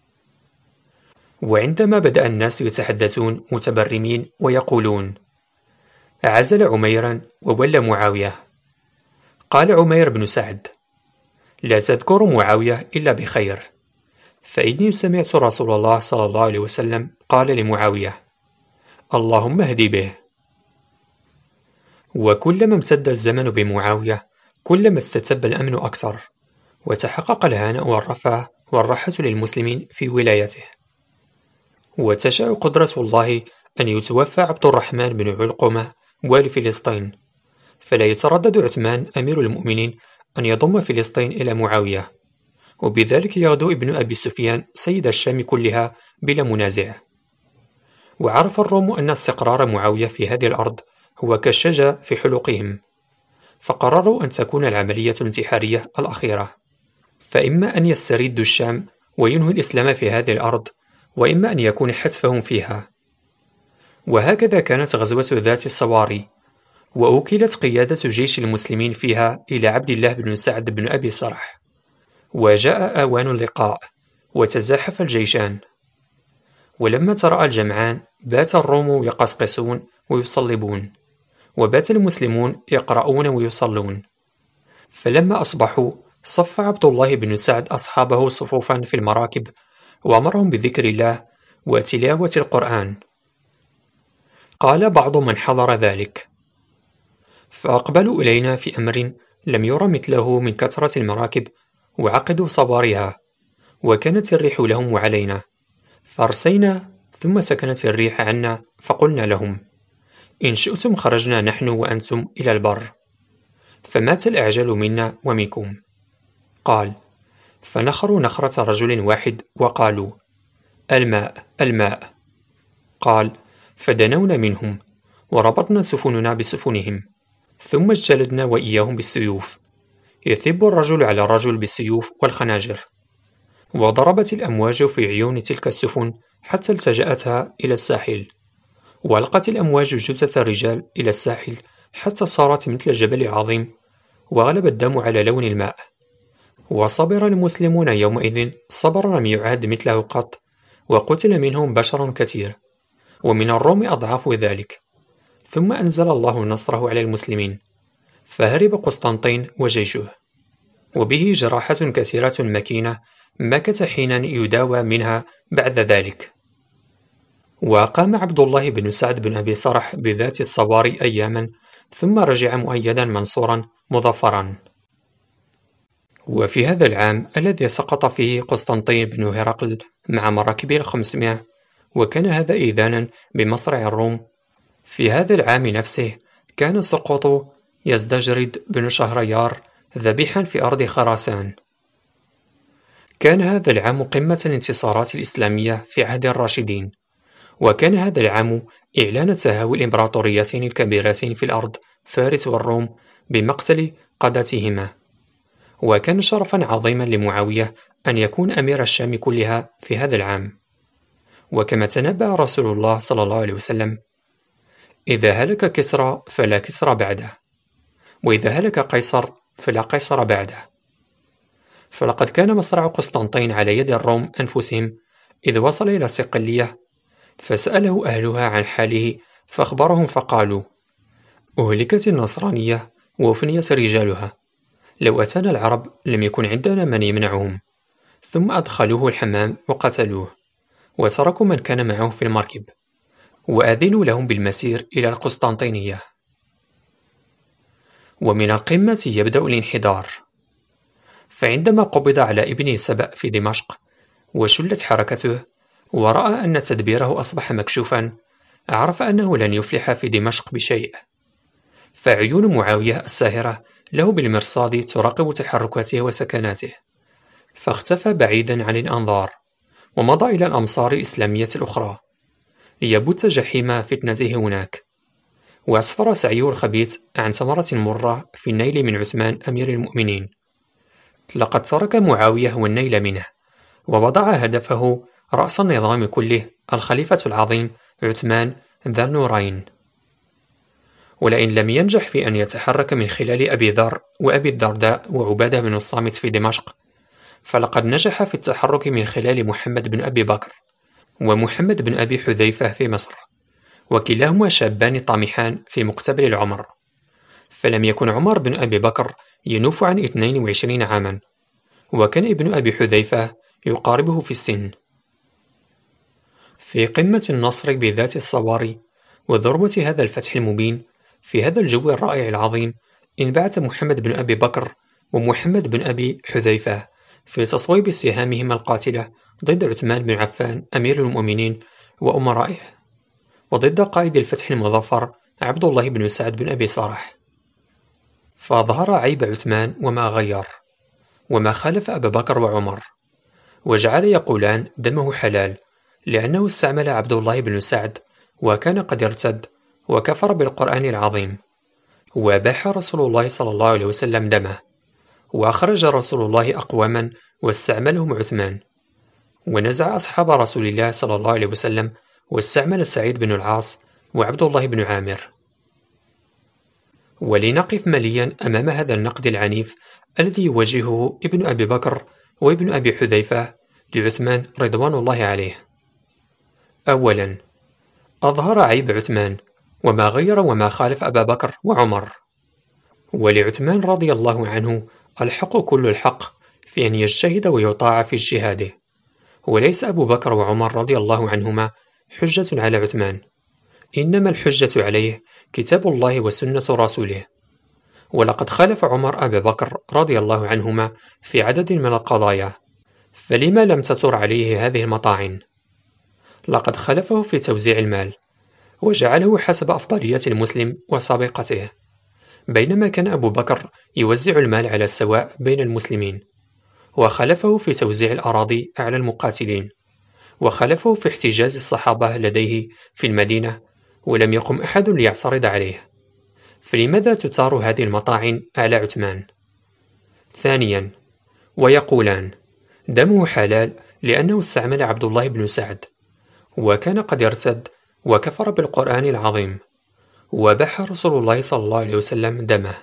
A: وعندما بدأ الناس يتحدثون متبرمين ويقولون: عزل عميرا وولى معاوية، قال عمير بن سعد: لا تذكر معاوية إلا بخير، فإني سمعت رسول الله صلى الله عليه وسلم قال لمعاوية: اللهم اهدي به. وكلما امتد الزمن بمعاوية كلما استتب الأمن أكثر، وتحقق الهناء والرفاه والراحة للمسلمين في ولايته. وتشاء قدرة الله أن يتوفى عبد الرحمن بن علقمة والي فلسطين، فلا يتردد عثمان أمير المؤمنين أن يضم فلسطين إلى معاوية، وبذلك يغدو ابن أبي سفيان سيد الشام كلها بلا منازع. وعرف الروم أن استقرار معاوية في هذه الأرض هو كالشجا في حلقهم، فقرروا أن تكون العملية الانتحارية الأخيرة، فإما أن يستردوا الشام وينهوا الإسلام في هذه الأرض، وإما أن يكون حتفهم فيها. وهكذا كانت غزوة ذات الصواري، وأوكلت قيادة جيش المسلمين فيها إلى عبد الله بن سعد بن أبي صرح. وجاء آوان اللقاء، وتزاحف الجيشان، ولما تراءى الجمعان بات الروم يقصقصون ويصلبون، وبات المسلمون يقرؤون ويصلون. فلما أصبحوا صف عبد الله بن سعد أصحابه صفوفا في المراكب، وأمرهم بذكر الله وتلاوة القرآن. قال بعض من حضر ذلك: فأقبلوا إلينا في أمر لم ير مثله من كثرة المراكب، وعقدوا صواريها، وكانت الريح لهم وعلينا، فارسينا ثم سكنت الريح عنا، فقلنا لهم: إن شئتم خرجنا نحن وأنتم إلى البر، فمات الأعجل منا ومنكم. قال: فنخروا نخرة رجل واحد وقالوا: الماء الماء. قال: فدنونا منهم وربطنا سفننا بسفنهم، ثم اجتلدنا وإياهم بالسيوف، يثب الرجل على الرجل بالسيوف والخناجر. وضربت الأمواج في عيون تلك السفن حتى التجأتها إلى الساحل، وألقت الأمواج جثث الرجال إلى الساحل حتى صارت مثل الجبل العظيم، وغلب الدم على لون الماء. وصبر المسلمون يومئذ صبر لم يعهد مثله قط، وقتل منهم بشر كثير، ومن الروم أضعاف ذلك. ثم أنزل الله نصره على المسلمين، فهرب قسطنطين وجيشه، وبه جراحة كثيرة مكينة مكث حينا يداوى منها بعد ذلك. وقام عبد الله بن سعد بن أبي صرح بذات الصواري أياما، ثم رجع مؤيدا منصورا مظفرا. وفي هذا العام الذي سقط فيه قسطنطين بن هرقل مع مراكبه 500، وكان هذا إذانا بمصرع الروم، في هذا العام نفسه كان سقوط يزدجرد بن شهريار ذبيحا في أرض خراسان. كان هذا العام قمة الانتصارات الإسلامية في عهد الراشدين، وكان هذا العام إعلان تهاوي الإمبراطوريتين الكبيرتين في الأرض فارس والروم بمقتل قادتهما. وكان شرفا عظيما لمعاوية أن يكون أمير الشام كلها في هذا العام. وكما تنبأ رسول الله صلى الله عليه وسلم: إذا هلك كسرى فلا كسرى بعده، وإذا هلك قيصر فلا قيصر بعده. فلقد كان مصرع قسطنطين على يد الروم أنفسهم إذ وصل إلى صقلية، فسأله أهلها عن حاله فأخبرهم فقالوا: أهلكت النصرانية وأفنيت رجالها، لو أتانا العرب لم يكن عندنا من يمنعهم. ثم أدخلوه الحمام وقتلوه، وتركوا من كان معه في المركب، وأذنوا لهم بالمسير إلى القسطنطينية. ومن القمة يبدأ الانحدار، فعندما قبض على ابن سبأ في دمشق وشلت حركته ورأى أن تدبيره أصبح مكشوفا، عرف أنه لن يفلح في دمشق بشيء، فعيون معاوية الساهرة له بالمرصاد تراقب تحركاته وسكناته، فاختفى بعيدا عن الأنظار ومضى إلى الأمصار الإسلامية الأخرى ليبث جحيم فتنته هناك. وأسفر سعيه الخبيث عن ثمرة مرة في النيل من عثمان أمير المؤمنين. لقد ترك معاوية والنيل منه، ووضع هدفه رأس النظام كله الخليفة العظيم عثمان ذا النورين. ولئن لم ينجح في أن يتحرك من خلال أبي ذر وأبي الدرداء وعبادة بن الصامت في دمشق، فلقد نجح في التحرك من خلال محمد بن أبي بكر ومحمد بن أبي حذيفة في مصر، وكلاهما شابان طامحان في مقتبل العمر، فلم يكن عمر بن أبي بكر ينوف عن 22 عاما، وكان ابن أبي حذيفة يقاربه في السن. في قمة النصر بذات الصواري وذروة هذا الفتح المبين، في هذا الجو الرائع العظيم، انبعث محمد بن أبي بكر ومحمد بن أبي حذيفة في تصويب سهامهما القاتلة ضد عثمان بن عفان أمير المؤمنين وأمرائه، وضد قائد الفتح المظفر عبد الله بن سعد بن أبي صالح. فأظهر عيب عثمان وما غير وما خالف أبا بكر وعمر، وجعل يقولان دمه حلال لأنه استعمل عبد الله بن سعد وكان قد ارتد وكفر بالقرآن العظيم. وأباح رسول الله صلى الله عليه وسلم دمه، وأخرج رسول الله أقواما واستعملهم عثمان، ونزع أصحاب رسول الله صلى الله عليه وسلم واستعمل سعيد بن العاص وعبد الله بن عامر. ولنقف مليا أمام هذا النقد العنيف الذي يواجهه ابن أبي بكر وابن أبي حذيفة لعثمان رضوان الله عليه. أولا، أظهر عيب عثمان وما غير وما خالف أبا بكر وعمر. ولعثمان رضي الله عنه الحق كل الحق في أن يجتهد ويطاع في اجتهاده، وليس أبو بكر وعمر رضي الله عنهما حجة على عثمان، إنما الحجة عليه كتاب الله وسنة رسوله. ولقد خالف عمر أبا بكر رضي الله عنهما في عدد من القضايا، فلما لم تثر عليه هذه المطاعن؟ لقد خالفه في توزيع المال وجعله حسب أفضلية المسلم وسابقته، بينما كان أبو بكر يوزع المال على السواء بين المسلمين، وخالفه في توزيع الأراضي على المقاتلين، وخالفه في احتجاز الصحابة لديه في المدينة، ولم يقم أحد ليعترض عليه. فلماذا تثار هذه المطاعن على عثمان؟ ثانيا، ويقولان دمه حلال لأنه استعمل عبد الله بن سعد وكان قد ارتد وكفر بالقرآن العظيم، وباح رسول الله صلى الله عليه وسلم دمه.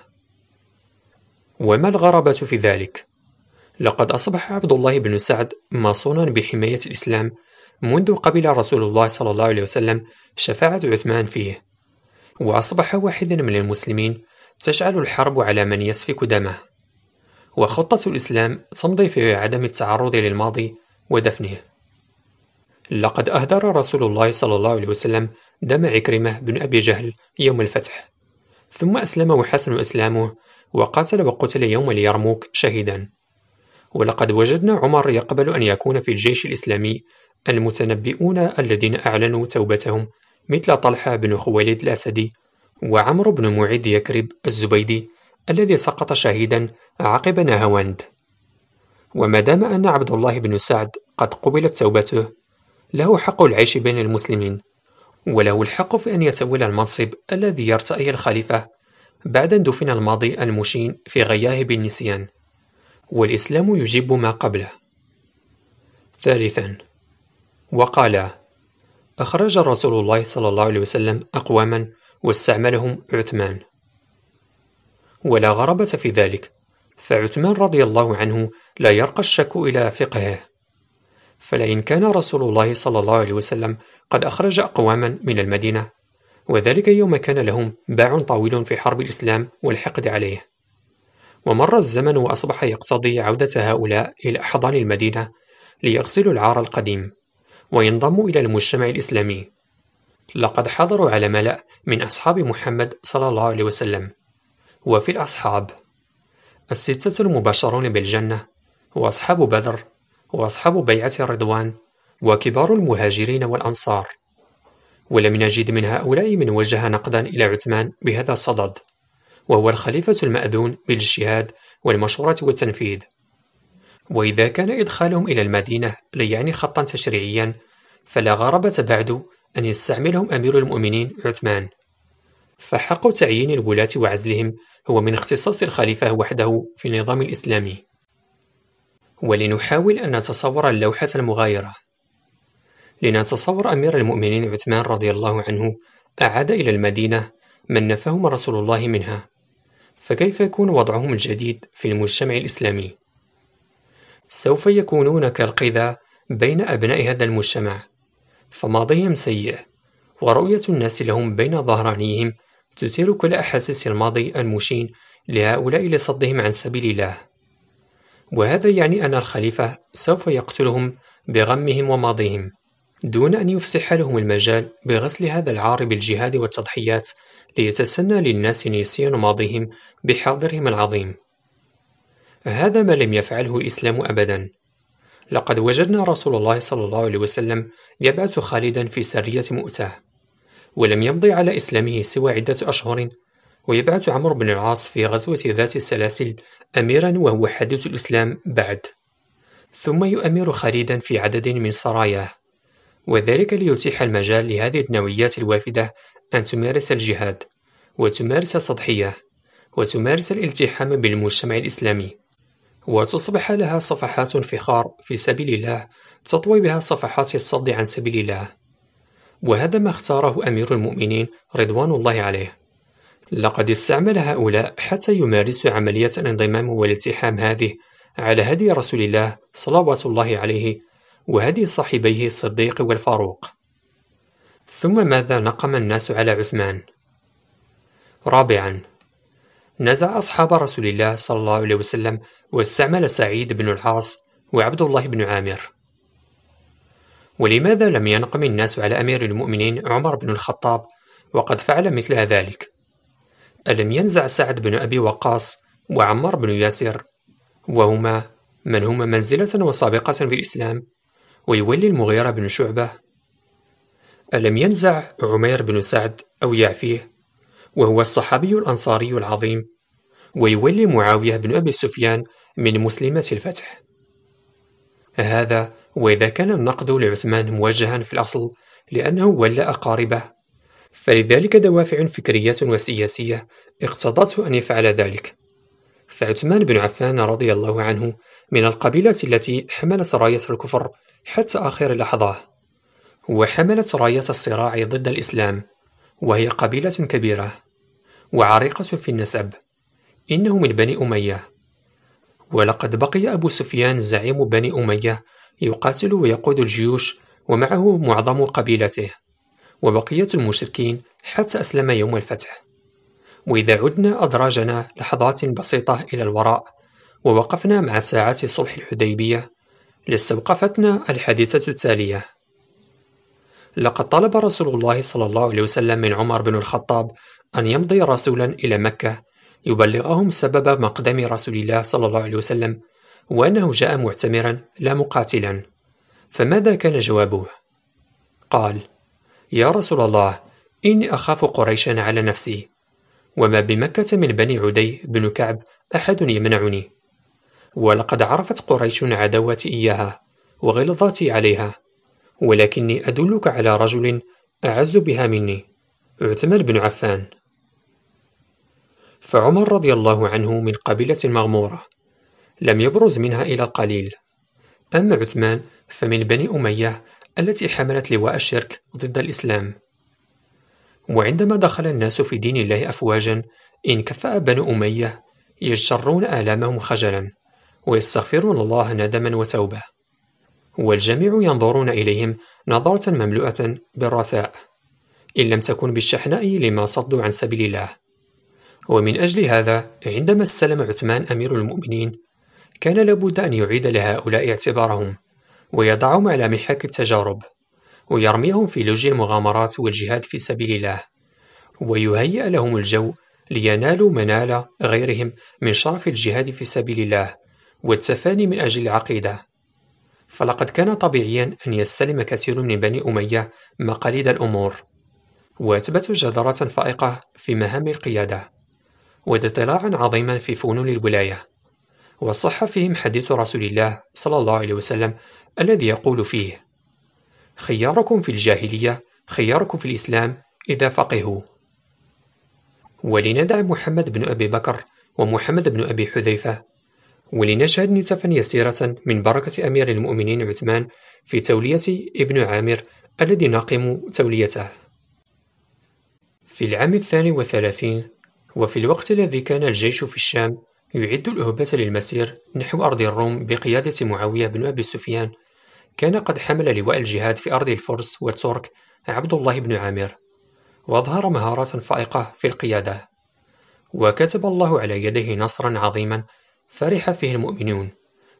A: وما الغرابة في ذلك؟ لقد أصبح عبد الله بن سعد مصونا بحماية الإسلام منذ قبل رسول الله صلى الله عليه وسلم شفاعة عثمان فيه، وأصبح واحدا من المسلمين تشعل الحرب على من يسفك دمه، وخطة الإسلام تمضي في عدم التعرض للماضي ودفنه. لقد أهدر رسول الله صلى الله عليه وسلم دم عكرمة بن أبي جهل يوم الفتح، ثم أسلم وحسن إسلامه وقاتل وقتل يوم اليرموك شهيدا. ولقد وجدنا عمر يقبل أن يكون في الجيش الإسلامي المتنبئون الذين أعلنوا توبتهم مثل طلحة بن خويلد الأسدي وعمرو بن معيد يكرب الزبيدي الذي سقط شهيدا عقب نهاوند. وما دام أن عبد الله بن سعد قد قبلت توبته، له حق العيش بين المسلمين، وله الحق في أن يتولى المنصب الذي يرتأيه الخليفة بعد أن دفن الماضي المشين في غياهب النسيان، والإسلام يجيب ما قبله. ثالثا، وقال أخرج رسول الله صلى الله عليه وسلم أقواما واستعملهم عثمان. ولا غرابة في ذلك، فعثمان رضي الله عنه لا يرقى الشك إلى فقهه، فلئن كان رسول الله صلى الله عليه وسلم قد أخرج أقواما من المدينة، وذلك يوم كان لهم باع طويل في حرب الإسلام والحقد عليه، ومر الزمن وأصبح يقتضي عودة هؤلاء إلى أحضان المدينة ليغسلوا العار القديم وينضموا إلى المجتمع الإسلامي، لقد حضروا على ملأ من أصحاب محمد صلى الله عليه وسلم. وفي الأصحاب الستة المبشرون بالجنة، وأصحاب بدر، وأصحاب بيعة الرضوان، وكبار المهاجرين والأنصار. ولم نجد من هؤلاء من وجه نقدا إلى عثمان بهذا الصدد، وهو الخليفة المأذون بالاجتهاد والمشورة والتنفيذ. وإذا كان إدخالهم إلى المدينة لا يعني خطا تشريعيا، فلا غرابة بعد أن يستعملهم أمير المؤمنين عثمان، فحق تعيين الولاة وعزلهم هو من اختصاص الخليفة وحده في النظام الإسلامي. ولنحاول أن نتصور اللوحة المغايرة. لنتصور أمير المؤمنين عثمان رضي الله عنه أعاد إلى المدينة من نفاهم رسول الله منها، فكيف يكون وضعهم الجديد في المجتمع الإسلامي؟ سوف يكونون كالقذى بين أبناء هذا المجتمع، فماضيهم سيء، ورؤية الناس لهم بين ظهرانيهم تثير كل أحاسيس الماضي المشين لهؤلاء لصدهم عن سبيل الله. وهذا يعني أن الخليفة سوف يقتلهم بغمهم وماضيهم، دون أن يفسح لهم المجال بغسل هذا العار بالجهاد والتضحيات ليتسنى للناس نسيان ماضيهم بحاضرهم العظيم. هذا ما لم يفعله الإسلام أبدا. لقد وجدنا رسول الله صلى الله عليه وسلم يبعث خالدا في سرية مؤتة، ولم يمضي على إسلامه سوى عدة أشهر، ويبعث عمرو بن العاص في غزوة ذات السلاسل أميرا وهو حديث الإسلام بعد، ثم يؤمر خالدا في عدد من سراياه، وذلك ليتيح المجال لهذه النوعيات الوافدة أن تمارس الجهاد، وتمارس التضحية، وتمارس الالتحام بالمجتمع الإسلامي، وتصبح لها صفحات فخار في سبيل الله تطوي بها صفحات الصد عن سبيل الله. وهذا ما اختاره أمير المؤمنين رضوان الله عليه. لقد استعمل هؤلاء حتى يمارسوا عملية الانضمام والالتحام هذه على هدي رسول الله صلوات الله عليه وهدي صاحبيه الصديق والفاروق. ثم ماذا نقم الناس على عثمان؟ رابعا، نزع أصحاب رسول الله صلى الله عليه وسلم واستعمل سعيد بن العاص وعبد الله بن عامر. ولماذا لم ينقم الناس على أمير المؤمنين عمر بن الخطاب وقد فعل مثل ذلك؟ ألم ينزع سعد بن أبي وقاص وعمار بن ياسر، وهما من هما منزلة وسابقة في الإسلام، ويولي المغيرة بن شعبة؟ ألم ينزع عمير بن سعد أو يعفيه، وهو الصحابي الأنصاري العظيم، ويولي معاوية بن أبي سفيان من مسلمات الفتح؟ هذا وإذا كان النقد لعثمان موجها في الأصل لأنه ولى أقاربه، فلذلك دوافع فكرية وسياسية اقتضته أن يفعل ذلك. فعثمان بن عفان رضي الله عنه من القبيلة التي حملت راية الكفر حتى آخر لحظة، وحملت راية الصراع ضد الإسلام، وهي قبيلة كبيرة وعريقة في النسب، إنه من بني أمية. ولقد بقي أبو سفيان زعيم بني أمية يقاتل ويقود الجيوش ومعه معظم قبيلته، وبقية المشركين حتى أسلم يوم الفتح. وإذا عدنا أدراجنا لحظات بسيطة إلى الوراء ووقفنا مع ساعات صلح الحديبية، لاستوقفتنا الحادثة التالية. لقد طلب رسول الله صلى الله عليه وسلم من عمر بن الخطاب أن يمضي رسولا إلى مكة يبلغهم سبب مقدم رسول الله صلى الله عليه وسلم، وأنه جاء معتمرا لا مقاتلا. فماذا كان جوابه؟ قال: يا رسول الله، إني أخاف قريشا على نفسي، وما بمكة من بني عدي بن كعب أحد يمنعني، ولقد عرفت قريش عداوتي إياها وغلظاتي عليها، ولكني أدلك على رجل أعز بها مني، عثمان بن عفان. فعمر رضي الله عنه من قبيلة مغمورة لم يبرز منها إلى القليل، أما عثمان فمن بني أمية التي حملت لواء الشرك ضد الإسلام. وعندما دخل الناس في دين الله أفواجا، انكفأ بنو أمية يجترون آلامهم خجلا ويستغفرون الله ندما وتوبة. والجميع ينظرون إليهم نظرة مملوءة بالرثاء، إن لم تكن بالشحناء لما صدوا عن سبيل الله. ومن أجل هذا عندما استلم عثمان أمير المؤمنين كان لابد أن يعيد لهؤلاء اعتبارهم، ويضعهم على محك التجارب، ويرميهم في لج المغامرات والجهاد في سبيل الله، ويهيئ لهم الجو لينالوا منال غيرهم من شرف الجهاد في سبيل الله والتفاني من أجل العقيدة. فلقد كان طبيعيا أن يستلم كثير من بني أمية مقاليد الأمور، وأثبتوا جدارة فائقة في مهام القيادة، واطلاعا عظيما في فنون الولاية. وصح فيهم حديث رسول الله صلى الله عليه وسلم الذي يقول فيه: خياركم في الجاهلية خياركم في الإسلام إذا فقهوا. ولندع محمد بن أبي بكر ومحمد بن أبي حذيفة، ولنشهد نتفا يسيرة من بركة أمير المؤمنين عثمان في تولية ابن عامر الذي نقم توليته. في العام 32، وفي الوقت الذي كان الجيش في الشام يعد الأهبة للمسير نحو أرض الروم بقيادة معاوية بن أبي سفيان، كان قد حمل لواء الجهاد في أرض الفرس والترك عبد الله بن عامر، وأظهر مهارات فائقة في القيادة، وكتب الله على يده نصرا عظيما فرح فيه المؤمنون،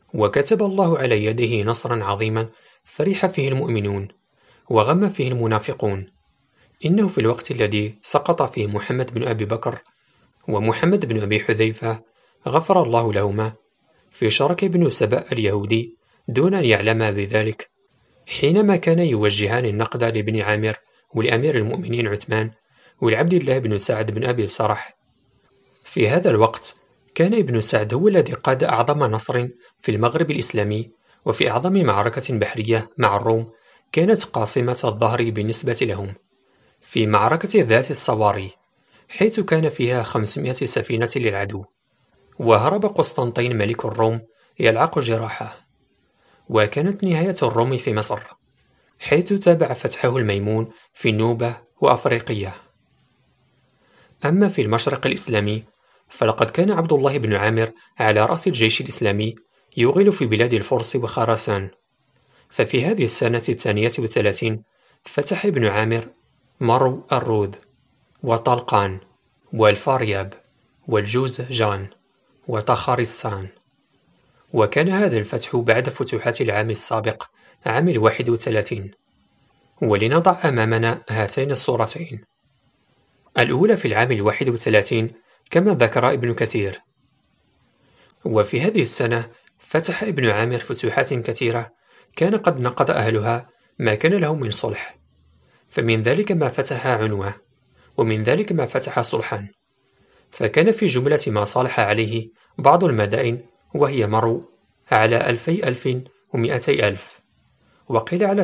A: وغم فيه المنافقون. إنه في الوقت الذي سقط فيه محمد بن أبي بكر ومحمد بن أبي حذيفة غفر الله لهما في شرك بن سبأ اليهودي دون أن يعلما بذلك، حينما كان يوجهان النقد لابن عامر ولأمير المؤمنين عثمان ولعبد الله بن سعد بن أبي بصرح. في هذا الوقت كان ابن سعد هو الذي قاد أعظم نصر في المغرب الإسلامي، وفي أعظم معركة بحرية مع الروم كانت قاصمة الظهر بالنسبة لهم، في معركة ذات الصواري، حيث كان فيها 500 سفينة للعدو، وهرب قسطنطين ملك الروم يلعق جراحه. وكانت نهاية الروم في مصر، حيث تابع فتحه الميمون في النوبة وأفريقيا. أما في المشرق الإسلامي فلقد كان عبد الله بن عامر على رأس الجيش الإسلامي يغيل في بلاد الفرس وخراسان. ففي هذه السنة 32 فتح ابن عامر مرو الرود وطلقان والفارياب والجوزجان وطخارستان. وكان هذا الفتح بعد فتوحات العام السابق عام 31. ولنضع أمامنا هاتين الصورتين. الأولى في العام 31 كما ذكر ابن كثير. وفي هذه السنة فتح ابن عامر فتوحات كثيرة كان قد نقض أهلها ما كان له من صلح، فمن ذلك ما فتح عنوة، ومن ذلك ما فتح صلحا. فكان في جملة ما صالح عليه بعض المدائن، وهي مرو على 2200 ألف، وقيل على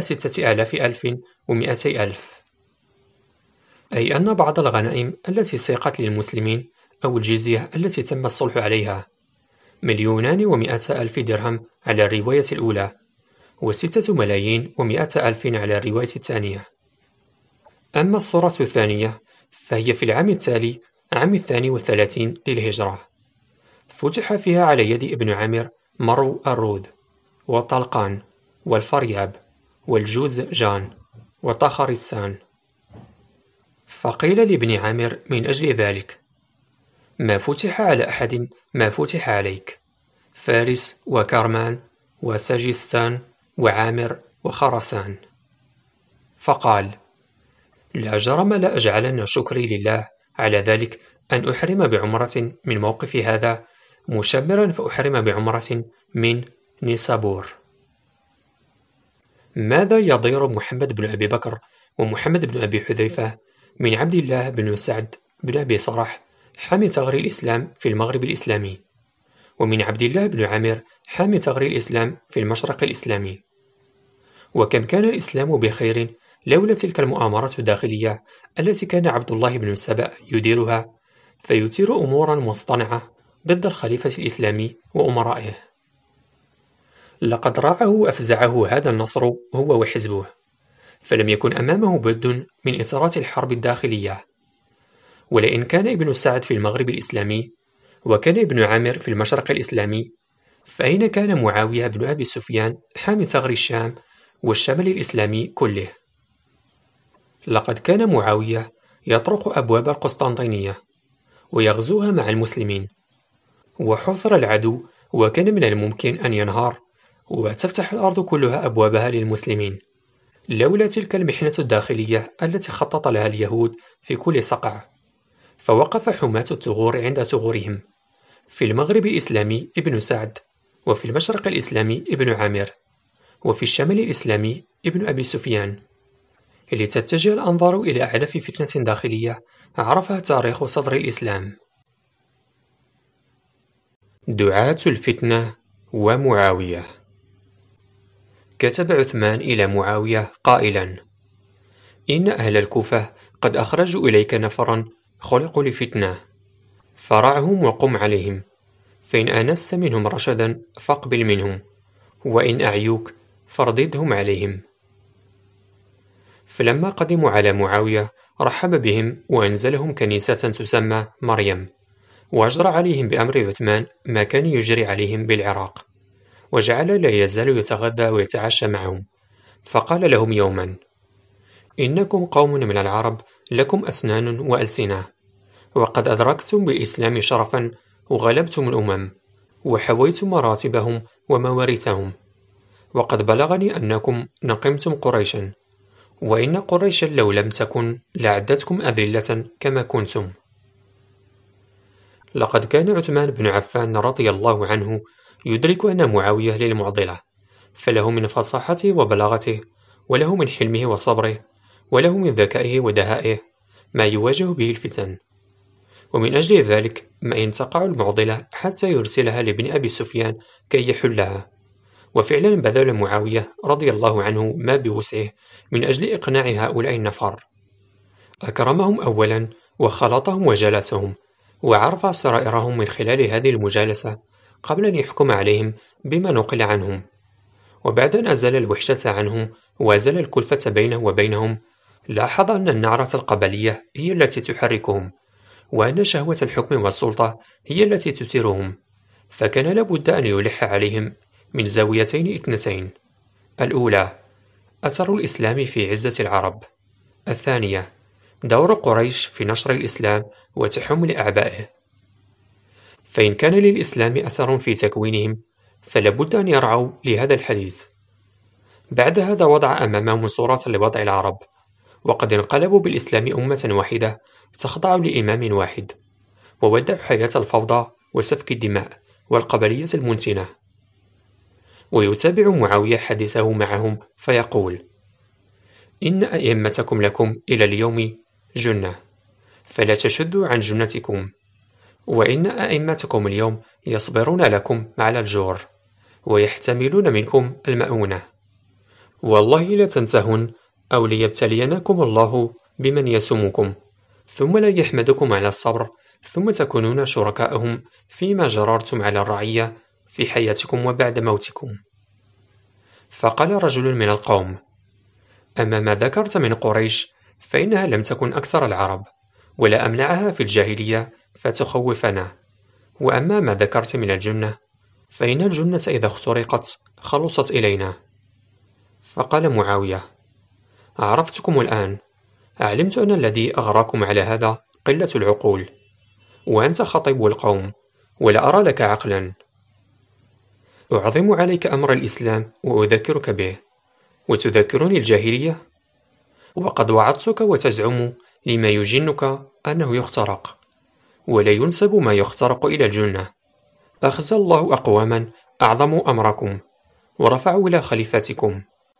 A: 6200 أي أن بعض الغنائم التي سيقت للمسلمين أو الجزية التي تم الصلح عليها 2,200,000 درهم على الرواية الأولى، و6,100,000 على الرواية الثانية. أما الصورة الثانية فهي في العام التالي عام 32 للهجرة، فتح فيها على يد ابن عامر مرو الرود وطلقان والفرياب والجوزجان وطخارستان. فقيل لابن عامر من أجل ذلك: ما فتح على أحد ما فتح عليك، فارس وكرمان وسجستان وعامر وخراسان. فقال: لا جرم لا أجعلن شكري لله على ذلك أن أحرم بعمرة من موقف هذا مشمرا، فأحرم بعمرة من نيسابور. ماذا يضير محمد بن أبي بكر ومحمد بن أبي حذيفة من عبد الله بن سعد بن أبي صرح حامي ثغر الإسلام في المغرب الإسلامي، ومن عبد الله بن عامر حامي ثغر الإسلام في المشرق الإسلامي؟ وكم كان الإسلام بخير لولا تلك المؤامرات الداخلية التي كان عبد الله بن سبأ يديرها، فيثير أمورا مصطنعة ضد الخليفة الإسلامي وأمرائه. لقد راعه وأفزعه هذا النصر هو وحزبه، فلم يكن أمامه بد من إثارات الحرب الداخلية. ولئن كان ابن سعد في المغرب الإسلامي وكان ابن عامر في المشرق الإسلامي، فأين كان معاوية بن أبي سفيان حامي ثغر الشام والشمال الإسلامي كله؟ لقد كان معاوية يطرق أبواب القسطنطينية ويغزوها مع المسلمين، وحُصر العدو وكان من الممكن أن ينهار وتفتح الأرض كلها أبوابها للمسلمين، لولا تلك المحنة الداخلية التي خطط لها اليهود في كل صقع. فوقف حماة الثغور عند ثغورهم، في المغرب الإسلامي ابن سعد، وفي المشرق الإسلامي ابن عامر، وفي الشمال الإسلامي ابن أبي سفيان، لتتجه الأنظار إلى أعنف فتنة داخلية عرفها تاريخ صدر الإسلام. دعاة الفتنة ومعاوية. كتب عثمان إلى معاوية قائلا: إن أهل الكوفة قد أخرجوا إليك نفرا خلقوا لفتنة، فرعهم وقم عليهم، فإن آنست منهم رشدا فاقبل منهم، وإن أعيوك فارددهم عليهم. فلما قدموا على معاوية رحب بهم وأنزلهم كنيسة تسمى مريم، وأجرى عليهم بأمر عثمان ما كان يجري عليهم بالعراق، وجعل لا يزال يتغدى ويتعشى معهم، فقال لهم يوما: إنكم قوم من العرب لكم أسنان وألسنة، وقد أدركتم بالإسلام شرفا وغلبتم الأمم وحويتم مراتبهم ومواريثهم، وقد بلغني أنكم نقمتم قريشا، وإن قريشا لو لم تكن لعدتكم أذلة كما كنتم. لقد كان عثمان بن عفان رضي الله عنه يدرك أن معاوية للمعضلة، فله من فصاحته وبلاغته، وله من حلمه وصبره، وله من ذكائه ودهائه ما يواجه به الفتن، ومن أجل ذلك ما إن تقع المعضلة حتى يرسلها لابن أبي سفيان كي يحلها. وفعلا بذل معاوية رضي الله عنه ما بوسعه من أجل إقناع هؤلاء النفر. أكرمهم أولا وخلطهم وجلسهم، وعرف سرائرهم من خلال هذه المجالسة قبل أن يحكم عليهم بما نقل عنهم. وبعد أن أزال الوحشة عنهم وأزال الكلفة بينه وبينهم، لاحظ أن النعرة القبلية هي التي تحركهم، وأن شهوة الحكم والسلطة هي التي تثيرهم، فكان لابد أن يلح عليهم من زاويتين اثنتين: الأولى أثر الإسلام في عزة العرب، الثانية دور قريش في نشر الإسلام وتحمل أعبائه. فإن كان للإسلام أثر في تكوينهم فلابد أن يرعوا لهذا الحديث. بعد هذا وضع أمامهم صورة لوضع العرب، وقد انقلبوا بالإسلام أمة واحدة تخضع لإمام واحد، وودعوا حياة الفوضى وسفك الدماء والقبلية المنتنة. ويتابع معاوية حديثه معهم فيقول: إن أئمتكم لكم إلى اليوم جنة، فلا تشدوا عن جنتكم، وإن أئمتكم اليوم يصبرون لكم على الجور، ويحتملون منكم المؤونة، والله لا تنتهن أو ليبتلينكم الله بمن يسومكم، ثم لا يحمدكم على الصبر، ثم تكونون شركاءهم فيما جررتم على الرعية في حياتكم وبعد موتكم. فقال رجل من القوم: أما ما ذكرت من قريش فإنها لم تكن أكثر العرب، ولا أمنعها في الجاهلية فتخوفنا، وأما ما ذكرت من الجنة فإن الجنة إذا اخترقت خلصت إلينا. فقال معاوية: عرفتكم الآن، علمت أن الذي أغراكم على هذا قلة العقول، وأنت خطيب القوم ولا أرى لك عقلا. أعظم عليك أمر الإسلام وأذكرك به، وتذكرني الجاهلية؟ وقد وعدتك وتزعم لما يجنك أنه يخترق، ولا ينسب ما يخترق إلى الجنة. أخزى الله أقواما أعظموا أمركم ورفعوا إلى خليفتكم.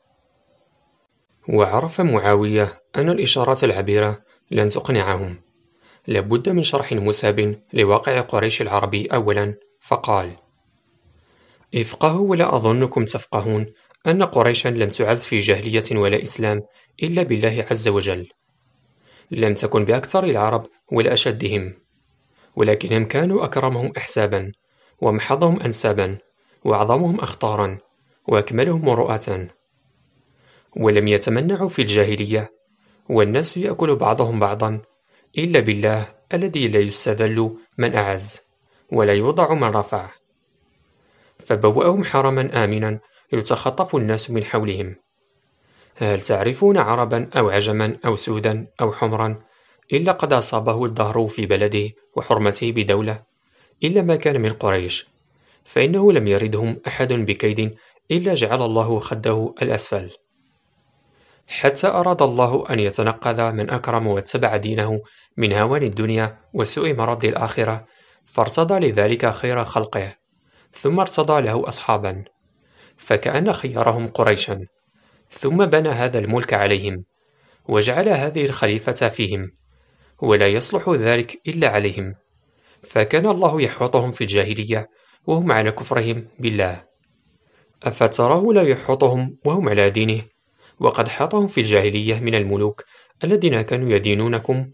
A: وعرف معاوية أن الإشارات العبيرة لن تقنعهم، لابد من شرح مساب لواقع قريش العربي أولا، فقال: افقهوا ولا أظنكم تفقهون أن قريشا لم تعز في جاهلية ولا إسلام إلا بالله عز وجل، لم تكن بأكثر العرب ولا أشدهم، ولكنهم كانوا أكرمهم أحسابا، ومحضهم أنسابا، وأعظمهم أخطارا، وأكملهم مروءة، ولم يتمنعوا في الجاهلية، والناس يأكل بعضهم بعضا إلا بالله الذي لا يستذل من أعز ولا يوضع من رفع. فبوأهم حرما آمنا يتخطف الناس من حولهم. هل تعرفون عربا أو عجما أو سودا أو حمرا إلا قد أصابه الدهر في بلده وحرمته بدولة، إلا ما كان من قريش، فإنه لم يردهم أحد بكيد إلا جعل الله خده الأسفل، حتى أراد الله أن يتنقذ من أكرم واتبع دينه من هوان الدنيا وسوء مرض الآخرة، فارتضى لذلك خير خلقه، ثم ارتضى له أصحابا، فكأن خيرهم قريشا، ثم بنى هذا الملك عليهم، وجعل هذه الخليفة فيهم، ولا يصلح ذلك إلا عليهم، فكان الله يحوطهم في الجاهلية وهم على كفرهم بالله. أفتراه لا يحوطهم وهم على دينه، وقد حاطهم في الجاهلية من الملوك الذين كانوا يدينونكم؟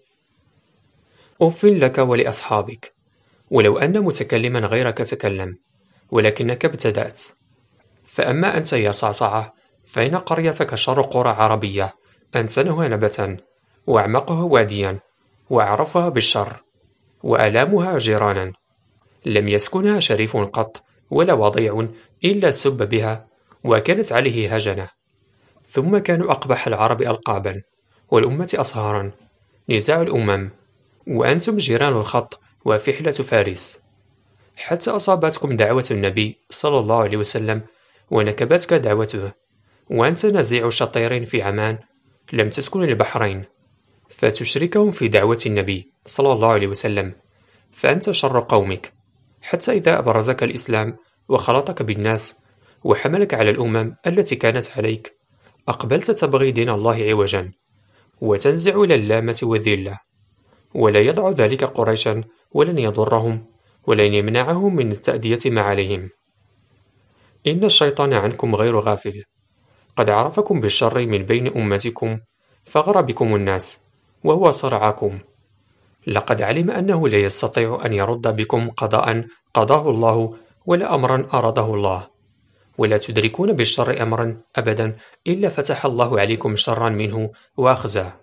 A: أف لك ولأصحابك، ولو أن متكلما غيرك تكلم، ولكنك ابتدأت. فأما أنت يا صعصعة، فإن قريتك شر قرى عربية، أنسنها نبتا، وأعمقها واديا، وأعرفها بالشر، وألامها جيرانا، لم يسكنها شريف قط ولا وضيع إلا سب بها، وكانت عليه هجنة. ثم كانوا أقبح العرب ألقابا، والأمة أصهارا، نزاع الأمم، وأنتم جيران الخط وفحلة فارس، حتى أصابتكم دعوة النبي صلى الله عليه وسلم، ونكبتك دعوته، وأنت نزيع شطير في عمان، لم تسكن البحرين، فتشركهم في دعوة النبي صلى الله عليه وسلم، فأنت شر قومك، حتى إذا أبرزك الإسلام وخلطك بالناس وحملك على الأمم التي كانت عليك، أقبلت تبغي دين الله عوجا، وتنزع إلى اللامة والذلة، ولا يضع ذلك قريشا، ولن يضرهم، ولن يمنعهم من التأدية ما عليهم. إن الشيطان عنكم غير غافل، قد عرفكم بالشر من بين أمتكم، فغر بكم الناس، وهو صرعكم، لقد علم أنه لا يستطيع أن يرد بكم قضاء قضاه الله ولا أمرا أراده الله، ولا تدركون بالشر أمرا أبدا إلا فتح الله عليكم شرا منه وأخزاه.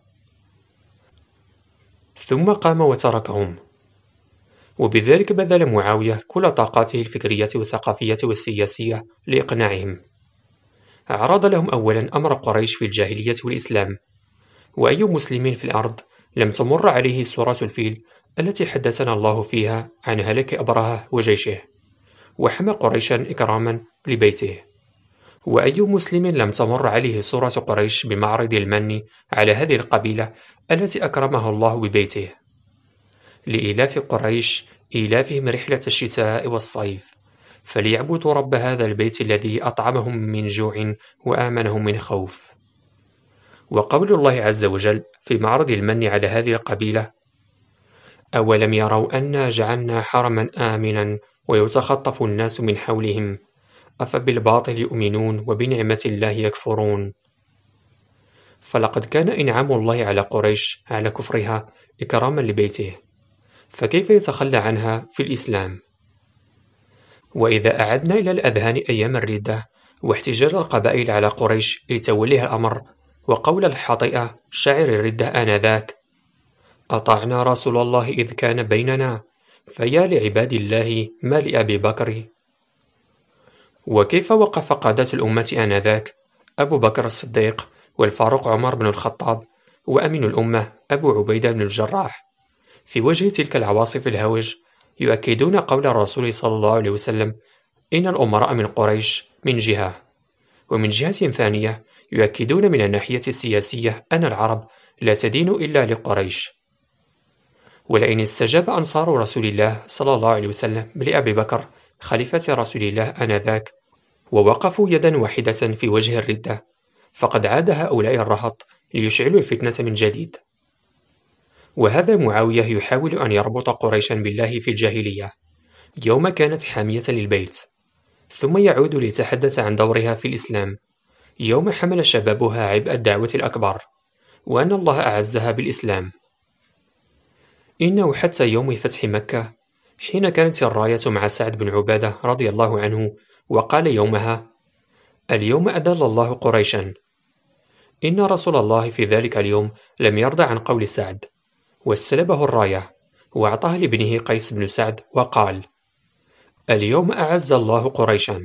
A: ثم قام وتركهم، وبذلك بذل معاوية كل طاقاته الفكرية والثقافية والسياسية لإقناعهم. عرض لهم أولا أمر قريش في الجاهلية والإسلام، وأي مسلم في الأرض لم تمر عليه سورة الفيل التي حدثنا الله فيها عن هلاك أبرهة وجيشه، وحمى قريشا إكراما لبيته، وأي مسلم لم تمر عليه سورة قريش بمعرض المن على هذه القبيلة التي أكرمها الله ببيته. لإيلاف قريش إيلافهم رحلة الشتاء والصيف، فليعبدوا رب هذا البيت الذي أطعمهم من جوع وآمنهم من خوف. وقول الله عز وجل في معرض المن على هذه القبيلة: أولم يروا أنا جعلنا حرما آمنا ويتخطف الناس من حولهم أفبالباطل يؤمنون وبنعمة الله يكفرون. فلقد كان إنعام الله على قريش على كفرها إكراما لبيته، فكيف يتخلى عنها في الإسلام؟ وإذا أعدنا إلى الأذهان أيام الردة واحتجاج القبائل على قريش لتوليها الأمر، وقول الحطيئة شاعر الردة آنذاك: أطعنا رسول الله إذ كان بيننا، فيا لعباد الله ما لأبي بكر. وكيف وقف قادة الأمة آنذاك أبو بكر الصديق والفاروق عمر بن الخطاب وأمين الأمة أبو عبيدة بن الجراح في وجه تلك العواصف الهوج، يؤكدون قول الرسول صلى الله عليه وسلم: إن الأمراء من قريش من جهة، ومن جهة ثانية يؤكدون من الناحية السياسية أن العرب لا تدين إلا لقريش. ولئن استجاب أنصار رسول الله صلى الله عليه وسلم لأبي بكر خليفة رسول الله آنذاك ووقفوا يدا واحدة في وجه الردة، فقد عاد هؤلاء الرهط ليشعلوا الفتنة من جديد. وهذا معاوية يحاول أن يربط قريشا بالله في الجاهلية يوم كانت حامية للبيت، ثم يعود ليتحدث عن دورها في الإسلام يوم حمل شبابها عبء الدعوة الأكبر، وأن الله أعزها بالإسلام. إنه حتى يوم فتح مكة، حين كانت الراية مع سعد بن عبادة رضي الله عنه، وقال يومها: اليوم أذل الله قريشا. إن رسول الله في ذلك اليوم لم يرضى عن قول سعد، واستلبه الراية وأعطاها لابنه قيس بن سعد، وقال: اليوم أعز الله قريشا.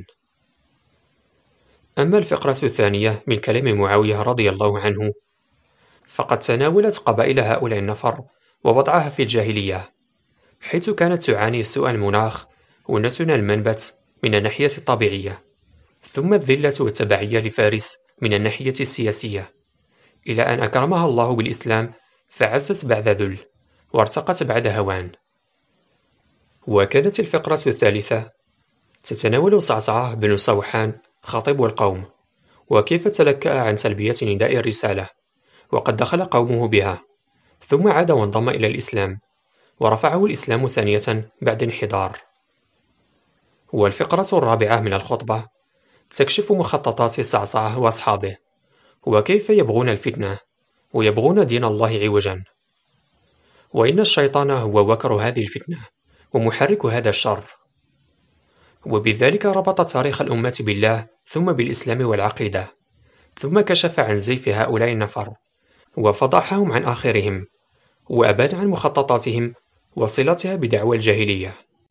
A: أما الفقرة الثانية من كلام معاوية رضي الله عنه، فقد تناولت قبائل هؤلاء النفر ووضعها في الجاهلية، حيث كانت تعاني سوء المناخ ونتن المنبت من الناحية الطبيعية، ثم الذلة والتبعية لفارس من الناحية السياسية، إلى أن أكرمها الله بالإسلام فعزت بعد ذل وارتقت بعد هوان. وكانت الفقرة الثالثة تتناول صعصعة بن صوحان خطيب القوم، وكيف تلكأ عن تلبية نداء الرسالة وقد دخل قومه بها، ثم عاد وانضم إلى الإسلام ورفعه الإسلام ثانية بعد انحدار. والفقرة الرابعة من الخطبة تكشف مخططات صعصعة وأصحابه، وكيف يبغون الفتنة ويبغون دين الله عوجا، وإن الشيطان هو وكر هذه الفتنة ومحرك هذا الشر، وبذلك ربط تاريخ الأمة بالله ثم بالإسلام والعقيدة، ثم كشف عن زيف هؤلاء النفر وفضحهم عن آخرهم، وأبان عن مخططاتهم وصلتها بدعوى الجاهلية.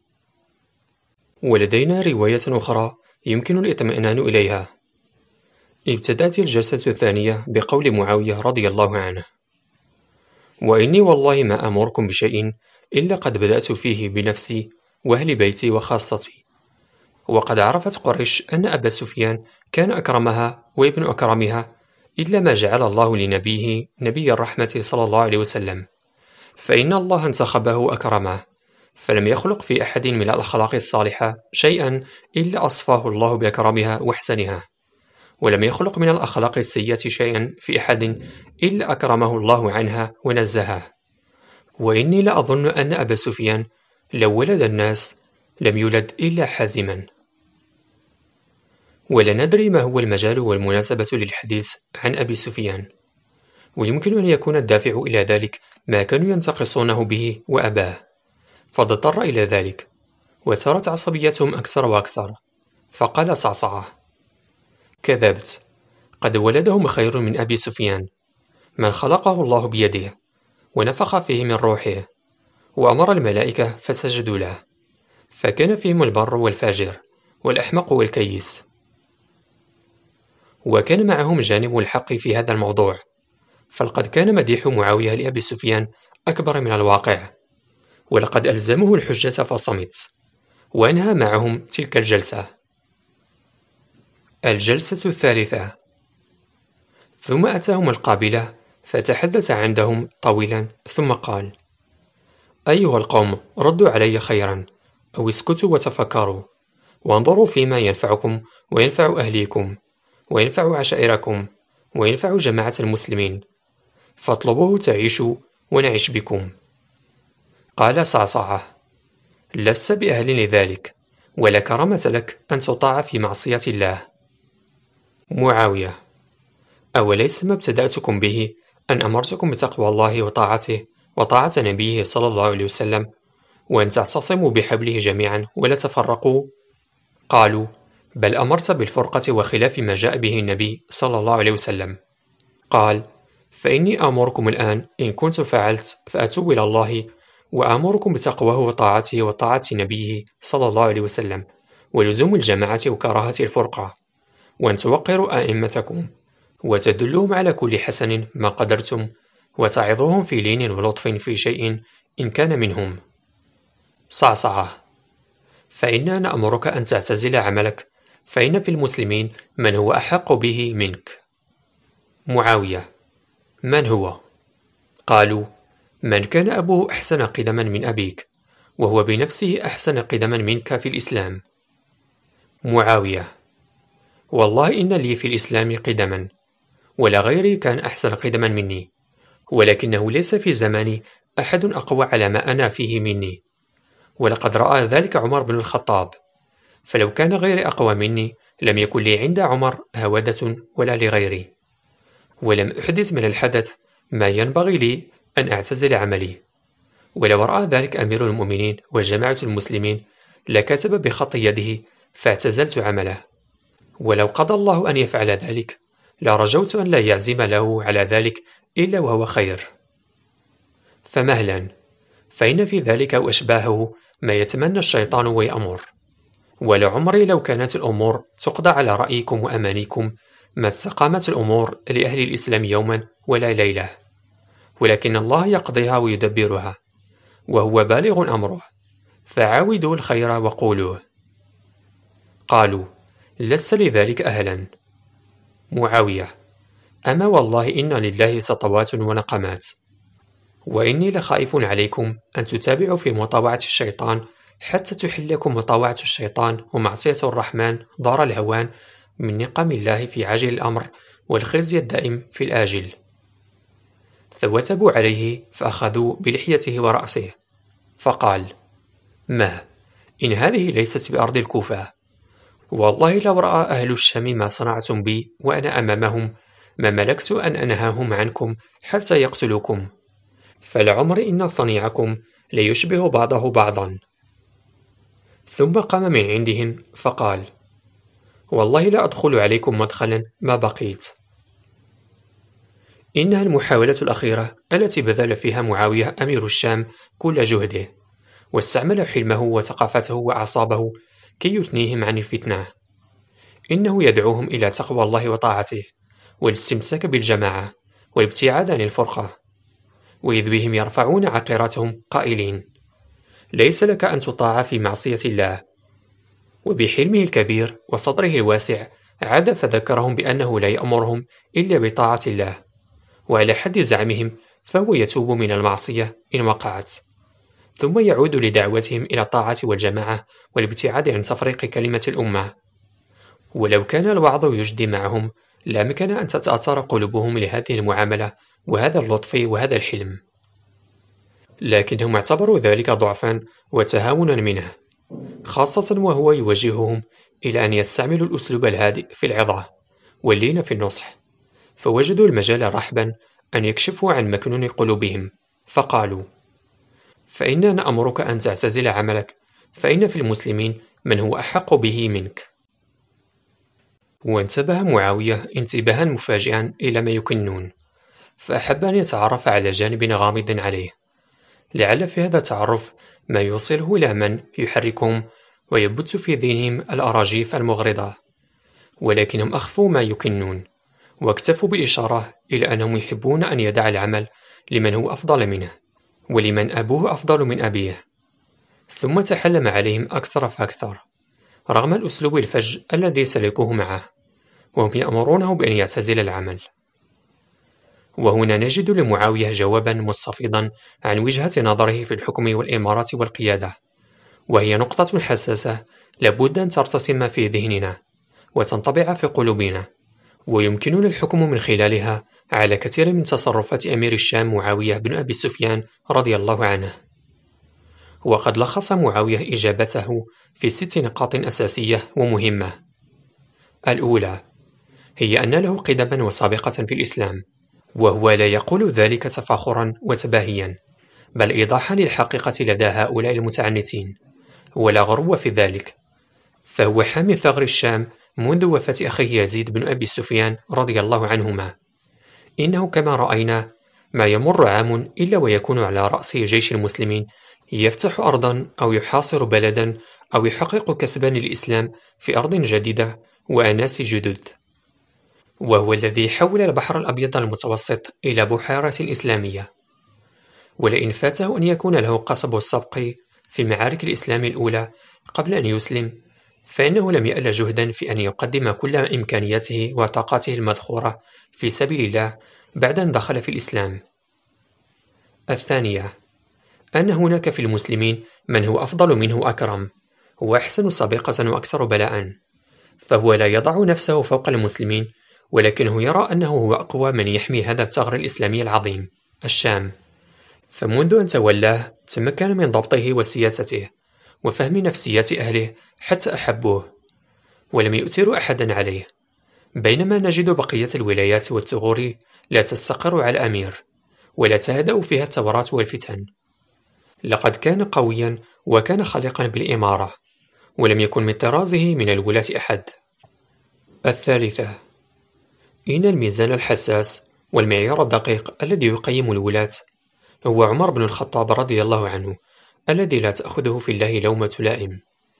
A: ولدينا رواية أخرى يمكن الاطمئنان إليها. ابتدأت الجلسة الثانية بقول معاوية رضي الله عنه: وإني والله ما أمركم بشيء إلا قد بدأت فيه بنفسي وأهل بيتي وخاصتي. وقد عرفت قريش أن أبا سفيان كان أكرمها وابن أكرمها، إلا ما جعل الله لنبيه نبي الرحمة صلى الله عليه وسلم، فإن الله انتخبه وأكرمه، فلم يخلق في أحد من الأخلاق الصالحة شيئا إلا أصفاه الله بأكرمها وأحسنها، ولم يخلق من الأخلاق السيئة شيئا في أحد إلا أكرمه الله عنها ونزهه. وإني لأظن أن أبا سفيان لو ولد الناس لم يولد إلا حازما. ولا ندري ما هو المجال والمناسبة للحديث عن أبي سفيان، ويمكن أن يكون الدافع إلى ذلك ما كانوا ينتقصونه به وأباه، فاضطر إلى ذلك، وثارت عصبيتهم أكثر وأكثر، فقال صعصعة: كذبت، قد ولدهم خير من أبي سفيان، من خلقه الله بيده ونفخ فيه من روحه وأمر الملائكة فسجدوا له، فكان فيهم البر والفاجر والأحمق والكيس. وكان معهم جانب الحق في هذا الموضوع، فلقد كان مديح معاوية لأبي سفيان أكبر من الواقع، ولقد ألزمه الحجة فصمت، وأنهى معهم تلك الجلسة. الجلسة الثالثة. ثم أتاهم القابلة فتحدث عندهم طويلا، ثم قال: أيها القوم، ردوا علي خيرا، أو اسكتوا وتفكروا، وانظروا فيما ينفعكم وينفع أهليكم وينفع عشائركم وينفع جماعة المسلمين، فاطلبوه تعيشوا ونعيش بكم. قال صعصعة: لست بأهل لذلك، ولا كرامة لك أن تطاع في معصية الله. معاوية: أوليس ما ابتدأتكم به أن أمرتكم بتقوى الله وطاعته وطاعة نبيه صلى الله عليه وسلم، وأن تعتصموا بحبله جميعا ولا تفرقوا؟ قالوا: بل أمرت بالفرقة وخلاف ما جاء به النبي صلى الله عليه وسلم. قال: فإني آمركم الآن إن كنت فعلت فأتوب إلى الله، وآمركم بتقواه وطاعته وطاعة نبيه صلى الله عليه وسلم، ولزوم الجماعة وكراهة الفرقة، وأن توقروا أئمتكم وتدلوهم على كل حسن ما قدرتم، وتعظوهم في لين ولطف في شيء إن كان منهم. صعصعة: فإننا نأمرك أن تعتزل عملك، فإن في المسلمين من هو أحق به منك. معاوية: من هو؟ قالوا: من كان أبوه أحسن قدما من أبيك، وهو بنفسه أحسن قدما منك في الإسلام. معاوية: والله إن لي في الإسلام قدما، ولا غيري كان أحسن قدما مني، ولكنه ليس في زماني أحد أقوى على ما أنا فيه مني، ولقد رأى ذلك عمر بن الخطاب، فلو كان غيري أقوى مني لم يكن لي عند عمر هودة ولا لغيري، ولم أحدث من الحدث ما ينبغي لي أن أعتزل عملي، ولو رأى ذلك أمير المؤمنين وجماعة المسلمين لكتب بخط يده فاعتزلت عمله، ولو قضى الله أن يفعل ذلك لرجوت أن لا يعزم له على ذلك إلا وهو خير. فمهلا، فإن في ذلك وأشباهه ما يتمنى الشيطان ويأمر، ولعمري لو كانت الأمور تقضى على رأيكم وأمانيكم ما استقامت الأمور لأهل الإسلام يوما ولا ليلة، ولكن الله يقضيها ويدبرها، وهو بالغ أمره، فعاودوا الخير وقولوه. قالوا: لست لذلك أهلا. معاوية: أما والله إن لله سطوات ونقمات، وإني لخائف عليكم أن تتابعوا في مطاوعة الشيطان حتى تحلكم مطاوعة الشيطان ومعصية الرحمن دار الهوان من نقم الله في عاجل الأمر والخزي الدائم في الآجل. فوثبوا عليه فأخذوا بلحيته ورأسه، فقال: ما إن هذه ليست بأرض الكوفة، والله لو رأى أهل الشام ما صنعتم بي وأنا أمامهم ما ملكت أن أنهاهم عنكم حتى يقتلوكم، فلعمر إن صنيعكم ليشبه بعضه بعضا. ثم قام من عندهم فقال: والله لا أدخل عليكم مدخلا ما بقيت. إنها المحاولة الأخيرة التي بذل فيها معاوية أمير الشام كل جهده، واستعمل حلمه وثقافته وأعصابه كي يثنيهم عن الفتنة. إنه يدعوهم إلى تقوى الله وطاعته والاستمساك بالجماعة والابتعاد عن الفرقة، وإذ بهم يرفعون عقيرتهم قائلين: ليس لك أن تطاع في معصية الله. وبحلمه الكبير وصدره الواسع عاد فذكرهم بأنه لا يأمرهم إلا بطاعة الله، وعلى حد زعمهم فهو يتوب من المعصية إن وقعت، ثم يعود لدعوتهم إلى الطاعة والجماعة والابتعاد عن تفريق كلمة الأمة. ولو كان الوعظ يجدي معهم لأمكن أن تتأثر قلوبهم لهذه المعاملة وهذا اللطف وهذا الحلم، لكنهم اعتبروا ذلك ضعفا وتهاونا منه، خاصة وهو يوجههم إلى أن يستعملوا الأسلوب الهادئ في العظة واللين في النصح، فوجدوا المجال رحبا أن يكشفوا عن مكنون قلوبهم، فقالوا: فإننا نأمرك أن تعتزل عملك، فإن في المسلمين من هو أحق به منك. وانتبه معاوية انتباها مفاجئا إلى ما يكنون، فأحب أن يتعرف على جانب غامض عليه، لعل في هذا التعرف ما يوصله إلى من يحركهم ويبث في ذهنهم الأراجيف المغرضة، ولكنهم أخفوا ما يكنون واكتفوا بالإشارة إلى أنهم يحبون أن يدع العمل لمن هو أفضل منه ولمن أبوه أفضل من أبيه. ثم تحلم عليهم أكثر فأكثر رغم الأسلوب الفج الذي سلكوه معه، وهم يأمرونه بأن يعتزل العمل. وهنا نجد لمعاوية جوابا مستفيضا عن وجهة نظره في الحكم والإمارة والقيادة، وهي نقطة حساسة لابد أن ترتسم في ذهننا وتنطبع في قلوبنا، ويمكننا الحكم من خلالها على كثير من تصرفات أمير الشام معاوية بن أبي سفيان رضي الله عنه. وقد لخص معاوية إجابته في 6 نقاط أساسية ومهمة. الأولى هي أن له قدما وسابقة في الإسلام، وهو لا يقول ذلك تفاخرا وتباهيا، بل إيضاحا للحقيقة لدى هؤلاء المتعنتين، ولا غرو في ذلك، فهو حامي ثغر الشام منذ وفاة أخيه يزيد بن أبي سفيان رضي الله عنهما. إنه كما رأينا ما يمر عام إلا ويكون على رأس جيش المسلمين يفتح أرضا أو يحاصر بلدا أو يحقق كسبا للإسلام في أرض جديدة وأناس جدد، وهو الذي حول البحر الأبيض المتوسط إلى بحيرة إسلامية. ولئن فاته أن يكون له قصب السبق في معارك الإسلام الأولى قبل أن يسلم، فإنه لم يأل جهدا في أن يقدم كل إمكانياته وطاقاته المذخورة في سبيل الله بعد أن دخل في الإسلام. الثانية أن هناك في المسلمين من هو أفضل منه أكرم وأحسن سابقة وأكثر بلاء، فهو لا يضع نفسه فوق المسلمين، ولكنه يرى أنه هو أقوى من يحمي هذا الثغر الإسلامي العظيم الشام، فمنذ أن تولاه تمكن من ضبطه وسياسته وفهم نفسيات أهله حتى أحبوه ولم يؤثروا أحدا عليه، بينما نجد بقية الولايات والثغور لا تستقر على الأمير ولا تهدأ فيها الثورات والفتن. لقد كان قويا وكان خليقا بالإمارة، ولم يكن من طرازه من الولاة أحد. الثالثة إن الميزان الحساس والمعيار الدقيق الذي يقيم الولاة هو عمر بن الخطاب رضي الله عنه، الذي لا تأخذه في الله لومة لائم،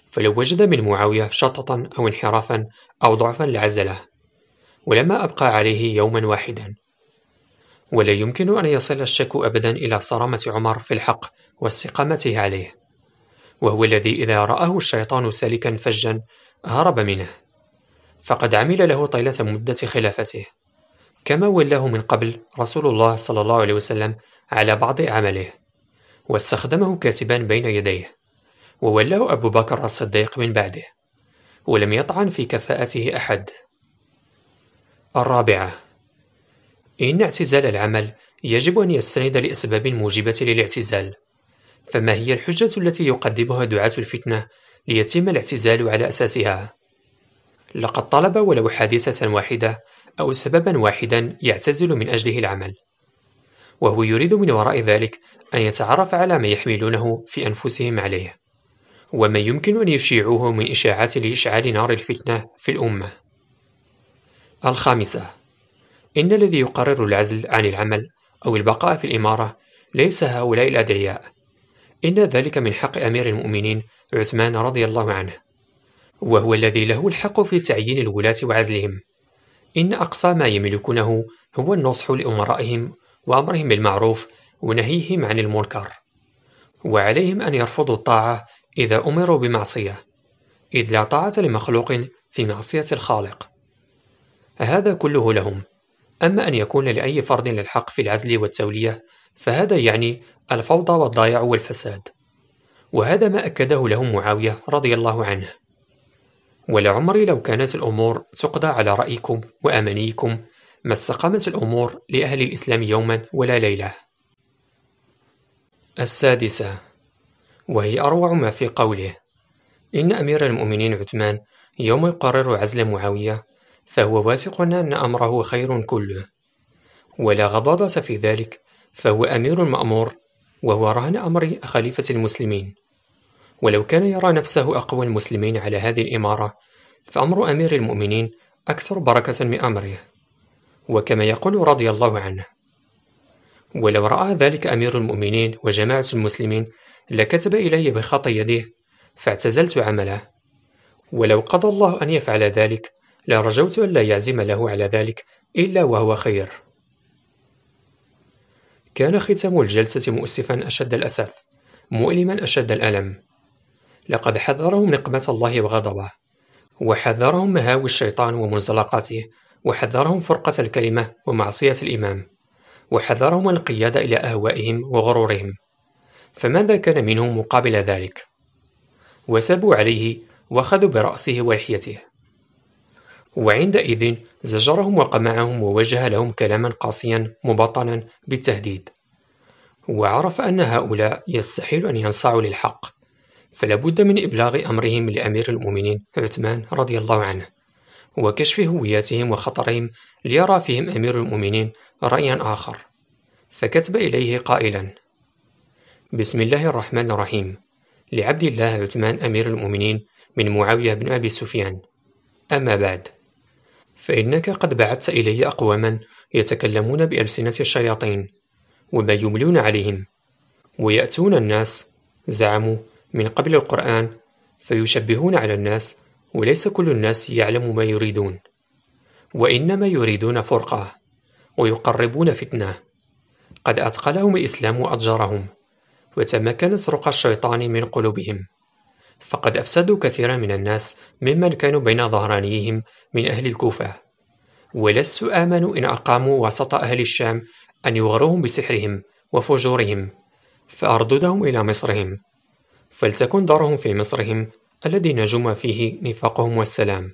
A: فلو وجد من معاوية شططا أو انحرافا أو ضعفا لعزله، ولما أبقى عليه يوما واحدا. ولا يمكن أن يصل الشك أبدا إلى صرامة عمر في الحق واستقامته عليه، وهو الذي إذا رآه الشيطان سالكا فجا هرب منه، فقد عمل له طيلة مدة خلافته، كما ولاه من قبل رسول الله صلى الله عليه وسلم على بعض عمله، واستخدمه كاتبا بين يديه، وولاه أبو بكر الصديق من بعده، ولم يطعن في كفاءته أحد. الرابعة: إن اعتزال العمل يجب أن يستند لأسباب موجبة للاعتزال. فما هي الحجة التي يقدمها دعاة الفتنة ليتم الاعتزال على أساسها؟ لقد طلب ولو حادثة واحدة أو سببا واحدا يعتزل من أجله العمل، وهو يريد من وراء ذلك أن يتعرف على ما يحملونه في أنفسهم عليه، وما يمكن أن يشيعوه من إشاعات لإشعال نار الفتنة في الأمة. الخامسة: إن الذي يقرر العزل عن العمل أو البقاء في الإمارة ليس هؤلاء الأدعياء، إن ذلك من حق أمير المؤمنين عثمان رضي الله عنه، وهو الذي له الحق في تعيين الولاة وعزلهم. إن أقصى ما يملكونه هو النصح لأمرائهم وأمرهم بالمعروف ونهيهم عن المنكر، وعليهم أن يرفضوا الطاعة إذا أمروا بمعصية، إذ لا طاعة لمخلوق في معصية الخالق. هذا كله لهم. أما أن يكون لأي فرد للحق في العزل والتولية فهذا يعني الفوضى والضياع والفساد، وهذا ما أكده لهم معاوية رضي الله عنه. ولعمري لو كانت الأمور تقضى على رأيكم وأمانيكم ما استقامت الأمور لأهل الإسلام يوما ولا ليلة. السادسة، وهي أروع ما في قوله: إن أمير المؤمنين عثمان يوم يقرر عزل معاوية فهو واثق أن أمره خير كله، ولا غضاضة في ذلك، فهو أمير مأمور، وهو رهن أمر خليفة المسلمين. ولو كان يرى نفسه أقوى المسلمين على هذه الإمارة فأمر أمير المؤمنين أكثر بركة من أمره، وكما يقول رضي الله عنه: ولو رأى ذلك أمير المؤمنين وجماعة المسلمين لكتب إلي بخط يده فاعتزلت عمله، ولو قضى الله أن يفعل ذلك لرجوت أن لا يعزم له على ذلك إلا وهو خير. كان ختام الجلسة مؤسفا أشد الأسف، مؤلما أشد الألم. لقد حذرهم نقمة الله وغضبه، وحذرهم مهاوي الشيطان ومنزلقاته، وحذرهم فرقة الكلمة ومعصية الإمام، وحذرهم الانقياد إلى أهوائهم وغرورهم. فماذا كان منهم مقابل ذلك؟ وثبوا عليه وأخذوا برأسه ولحيته، وعندئذ زجرهم وقمعهم ووجه لهم كلاما قاسيا مبطنا بالتهديد، وعرف أن هؤلاء يستحيل أن ينصاعوا للحق، فلا بد من إبلاغ أمرهم لأمير المؤمنين عثمان رضي الله عنه، وكشف هوياتهم وخطرهم ليرى فيهم أمير المؤمنين رأيا آخر. فكتب إليه قائلا: بسم الله الرحمن الرحيم، لعبد الله عثمان أمير المؤمنين من معاوية بن أبي سفيان. أما بعد، فإنك قد بعثت إلي أقواما يتكلمون بألسنة الشياطين وما يملون عليهم، ويأتون الناس زعموا من قبل القرآن فيشبهون على الناس، وليس كل الناس يعلم ما يريدون، وإنما يريدون فرقة ويقربون فتنة. قد أثقلهم الإسلام وأضجرهم، وتمكنت رقى الشيطان من قلوبهم، فقد أفسدوا كثيرا من الناس ممن كانوا بين ظهرانيهم من أهل الكوفة، ولست آمن إن أقاموا وسط أهل الشام أن يغروهم بسحرهم وفجورهم فأرددهم إلى مصرهم، فلتكن دارهم في مصرهم الذي نجم فيه نفاقهم والسلام.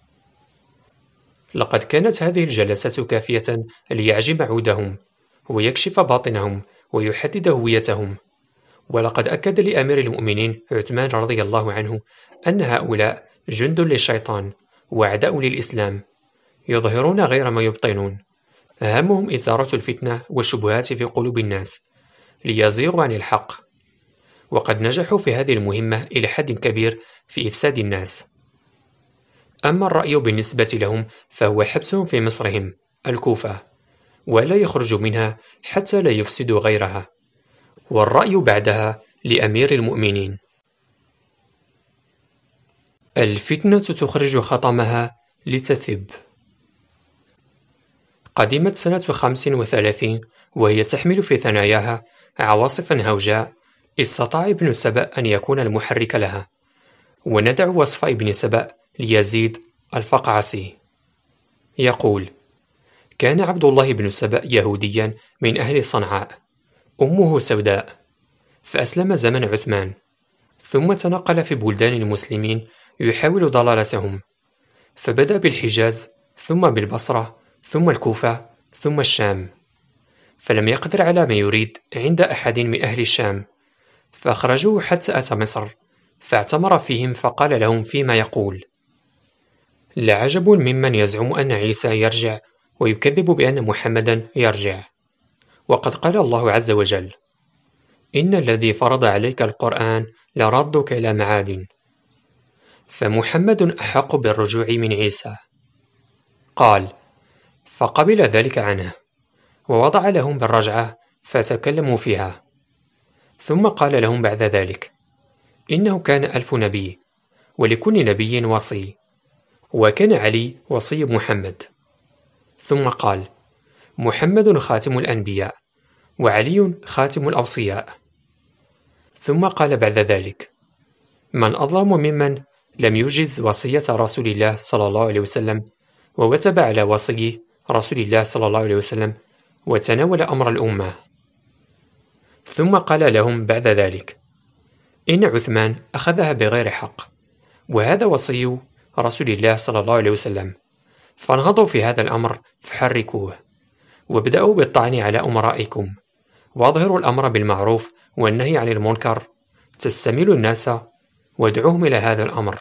A: لقد كانت هذه الجلسة كافية ليعجب عودهم ويكشف باطنهم ويحدد هويتهم. ولقد أكد لأمير المؤمنين عثمان رضي الله عنه أن هؤلاء جند للشيطان وأعداء للإسلام، يظهرون غير ما يبطنون، همهم إثارة الفتنة والشبهات في قلوب الناس ليزيغوا عن الحق، وقد نجحوا في هذه المهمة إلى حد كبير في إفساد الناس. أما الرأي بالنسبة لهم فهو حبسهم في مصرهم الكوفة، ولا يخرجوا منها حتى لا يفسدوا غيرها، والرأي بعدها لأمير المؤمنين. الفتنة تخرج خطمها لتثب. قدمت سنة 35 وهي تحمل في ثناياها عواصفا هوجاء استطاع ابن سبأ أن يكون المحرك لها، وندع وصف ابن سبأ ليزيد الفقعسي. يقول: كان عبد الله بن سبأ يهوديا من أهل صنعاء، أمه سوداء، فأسلم زمن عثمان، ثم تنقل في بلدان المسلمين يحاول ضلالتهم، فبدأ بالحجاز ثم بالبصرة ثم الكوفة ثم الشام، فلم يقدر على ما يريد عند أحد من أهل الشام، فأخرجوه حتى أتى مصر، فاعتمر فيهم فقال لهم فيما يقول: لعجب ممن يزعم أن عيسى يرجع ويكذب بأن محمدا يرجع، وقد قال الله عز وجل: إن الذي فرض عليك القرآن لردك إلى معاد، فمحمد أحق بالرجوع من عيسى. قال: فقبل ذلك عنه، ووضع لهم بالرجعة فتكلموا فيها، ثم قال لهم بعد ذلك: إنه كان 1000 نبي، ولكل نبي وصي، وكان علي وصي محمد. ثم قال: محمد خاتم الأنبياء، وعلي خاتم الأوصياء. ثم قال بعد ذلك: من أظلم ممن لم يجز وصية رسول الله صلى الله عليه وسلم، ووتب على وصي رسول الله صلى الله عليه وسلم، وتناول أمر الأمة. ثم قال لهم بعد ذلك: إن عثمان أخذها بغير حق، وهذا وصي رسول الله صلى الله عليه وسلم، فانهضوا في هذا الأمر فحركوه، وابدأوا بالطعن على أمرائكم، واظهروا الأمر بالمعروف والنهي عن المنكر، تستميلوا الناس وادعوهم إلى هذا الأمر.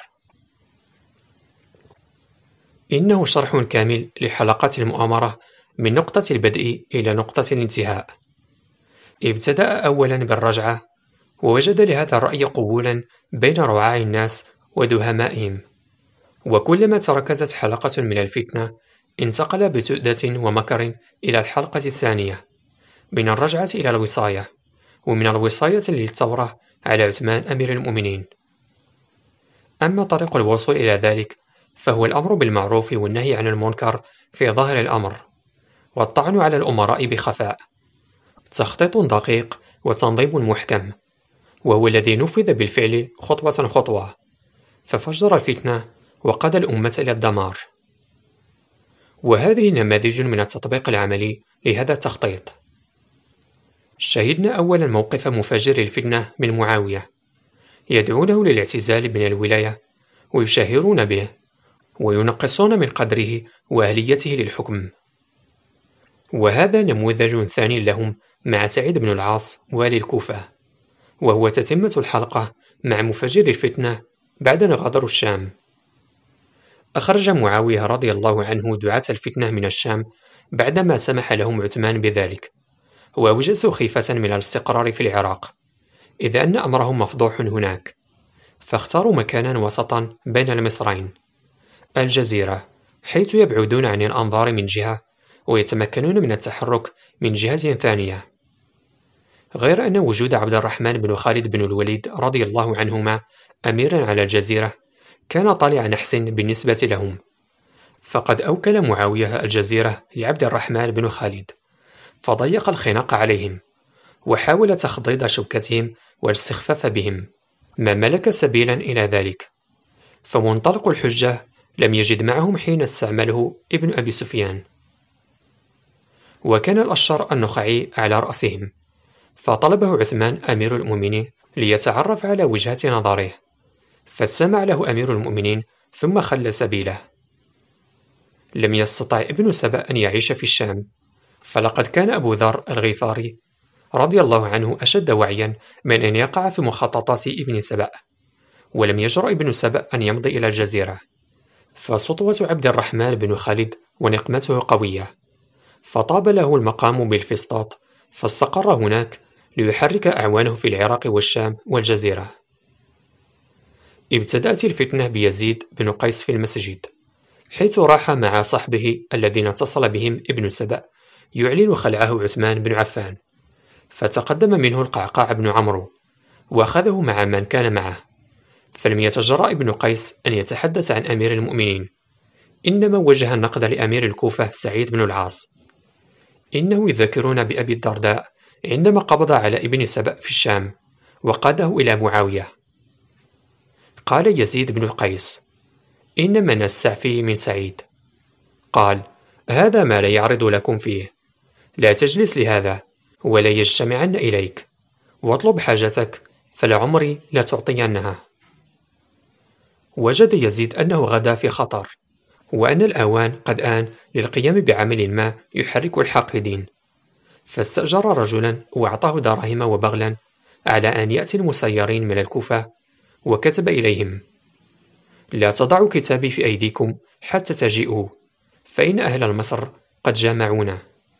A: إنه شرح كامل لحلقات المؤامرة من نقطة البدء إلى نقطة الانتهاء. ابتدأ أولا بالرجعة، ووجد لهذا الرأي قبولا بين رعاع الناس ودهمائهم، وكلما تركزت حلقة من الفتنة انتقل بتؤدة ومكر إلى الحلقة الثانية، من الرجعة إلى الوصاية، ومن الوصاية للثورة على عثمان أمير المؤمنين. أما طريق الوصول إلى ذلك فهو الأمر بالمعروف والنهي عن المنكر في ظاهر الأمر، والطعن على الأمراء بخفاء، تخطيط دقيق وتنظيم محكم، وهو الذي نفذ بالفعل خطوة خطوة، ففجر الفتنة وقاد الأمة إلى الدمار. وهذه نماذج من التطبيق العملي لهذا التخطيط. شهدنا أولا موقف مفجر الفتنة من معاوية، يدعونه للاعتزال من الولاية، ويشهرون به، وينقصون من قدره وأهليته للحكم. وهذا نموذج ثاني لهم مع سعيد بن العاص والي الكوفة، وهو تتمة الحلقة مع مفجر الفتنة بعد أن غادروا الشام. أخرج معاوية رضي الله عنه دعاة الفتنة من الشام بعدما سمح لهم عثمان بذلك، وأوجسوا خيفة من الاستقرار في العراق، إذ أن أمرهم مفضوح هناك، فاختاروا مكانا وسطا بين المصرين، الجزيرة، حيث يبعدون عن الأنظار من جهة ويتمكنون من التحرك من جهة ثانية. غير أن وجود عبد الرحمن بن خالد بن الوليد رضي الله عنهما أميرا على الجزيرة كان طالع نحس بالنسبة لهم، فقد أوكل معاوية الجزيرة لعبد الرحمن بن خالد، فضيق الخناق عليهم، وحاول تخضيض شوكتهم والاستخفاف بهم، ما ملك سبيلا إلى ذلك، فمنطلق الحجة لم يجد معهم حين استعمله ابن أبي سفيان، وكان الأشر النخعي على رأسهم، فطلبه عثمان أمير المؤمنين ليتعرف على وجهة نظره، فاستمع له أمير المؤمنين ثم خلى سبيله. لم يستطع ابن سبأ أن يعيش في الشام، فلقد كان أبو ذر الغفاري رضي الله عنه أشد وعيا من أن يقع في مخططات ابن سبأ، ولم يجرؤ ابن سبأ أن يمضي إلى الجزيرة، فسطوة عبد الرحمن بن خالد ونقمته قوية، فطاب له المقام بالفسطاط، فاستقر هناك ليحرك أعوانه في العراق والشام والجزيرة. ابتدأت الفتنة بيزيد بن قيس في المسجد، حيث راح مع صحبه الذين اتصل بهم ابن سبأ يعلن خلعه عثمان بن عفان، فتقدم منه القعقاع بن عمرو، وأخذه مع من كان معه، فلم يتجرأ ابن قيس أن يتحدث عن أمير المؤمنين، إنما وجه النقد لأمير الكوفة سعيد بن العاص. إنه يذكرون بأبي الدرداء عندما قبض على ابن سبأ في الشام وقاده إلى معاوية. قال يزيد بن قيس: إن من السعفي من سعيد. قال: هذا ما لا يعرض لكم فيه، لا تجلس لهذا ولا يجتمعن إليك، واطلب حاجتك فلعمري لا تعطينها. وجد يزيد أنه غدا في خطر، وأن الأوان قد آن للقيام بعمل ما يحرك الحاقدين، فاستأجر رجلا وأعطاه دراهم وبغلا على أن يأتي المسيرين من الكوفة، وكتب إليهم: لا تضعوا كتابي في أيديكم حتى تجيئوا، فإن أهل مصر قد جامعونا.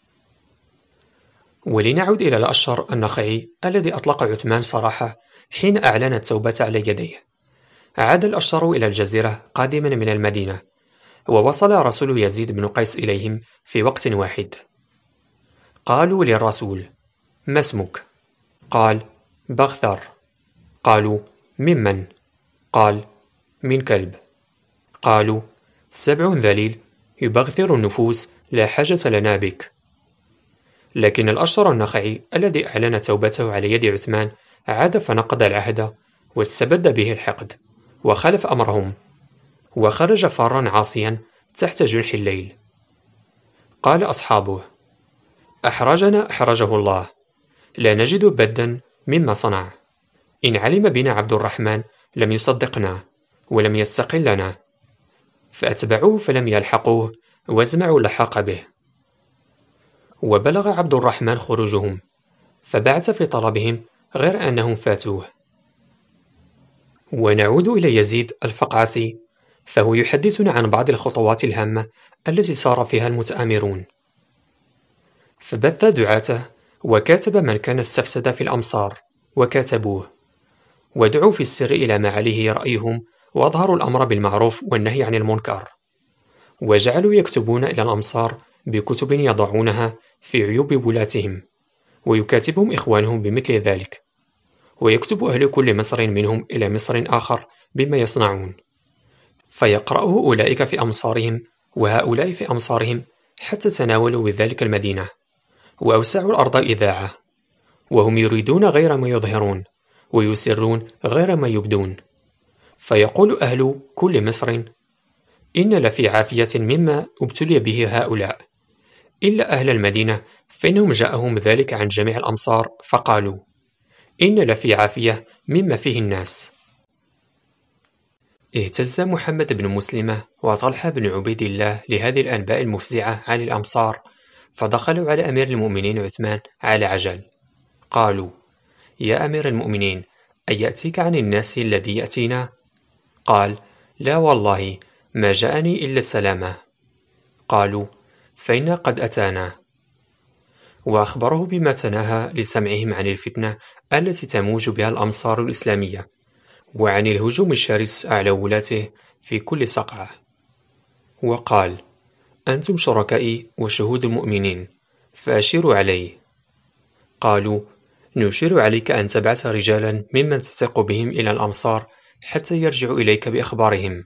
A: ولنعد إلى الأشهر النخعي الذي أطلق عثمان سراحه حين أعلن التوبة على يديه. عاد الأشهر إلى الجزيرة قادما من المدينة، ووصل رسول يزيد بن قيس إليهم في وقت واحد. قالوا للرسول: ما اسمك؟ قال: بغثر. قالوا: ممن؟ قال: من كلب. قالوا: 7 ذليل يبغثر النفوس، لا حاجة لنا بك. لكن الأشهر النخعي الذي أعلن توبته على يد عثمان عاد فنقض العهد واستبد به الحقد وخالف أمرهم، وخرج فارا عاصيا تحت جنح الليل. قال أصحابه: أحرجنا أحرجه الله، لا نجد بدا مما صنع. إن علم بنا عبد الرحمن لم يصدقنا ولم يستقلنا. فأتبعوه فلم يلحقوه، وازمعوا لحق به. وبلغ عبد الرحمن خروجهم، فبعث في طلبهم غير أنهم فاتوه. ونعود إلى يزيد الفقعسي، فهو يحدثنا عن بعض الخطوات الهامة التي سار فيها المتآمرون. فبث دعاته وكاتب من كان استفسد في الأمصار وكاتبوه، ودعوا في السر إلى ما عليه رأيهم، وأظهروا الأمر بالمعروف والنهي عن المنكر، وجعلوا يكتبون إلى الأمصار بكتب يضعونها في عيوب ولاتهم، ويكاتبهم إخوانهم بمثل ذلك، ويكتب أهل كل مصر منهم إلى مصر آخر بما يصنعون، فيقرأه أولئك في أمصارهم وهؤلاء في أمصارهم، حتى تناولوا بذلك المدينة وأوسعوا الأرض إذاعة، وهم يريدون غير ما يظهرون ويسرون غير ما يبدون. فيقول أهل كل مصر: إن لفي عافية مما ابتلي به هؤلاء، إلا أهل المدينة فإنهم جاءهم ذلك عن جميع الأمصار، فقالوا: إن لفي عافية مما فيه الناس. اهتز محمد بن مسلمة وطلحة بن عبيد الله لهذه الأنباء المفزعة عن الأمصار، فدخلوا على أمير المؤمنين عثمان على عجل. قالوا: يا أمير المؤمنين، أيأتيك عن الناس الذي يأتينا؟ قال: لا والله، ما جاءني إلا السلامة. قالوا: فإن قد أتانا. وأخبره بما تناهى لسمعهم عن الفتنة التي تموج بها الأمصار الإسلامية، وعن الهجوم الشرس على ولاته في كل صقعة. وقال: أنتم شركائي وشهود المؤمنين، فأشيروا علي. قالوا: نشير عليك أن تبعث رجالا ممن تثق بهم إلى الأمصار حتى يرجعوا إليك بأخبارهم.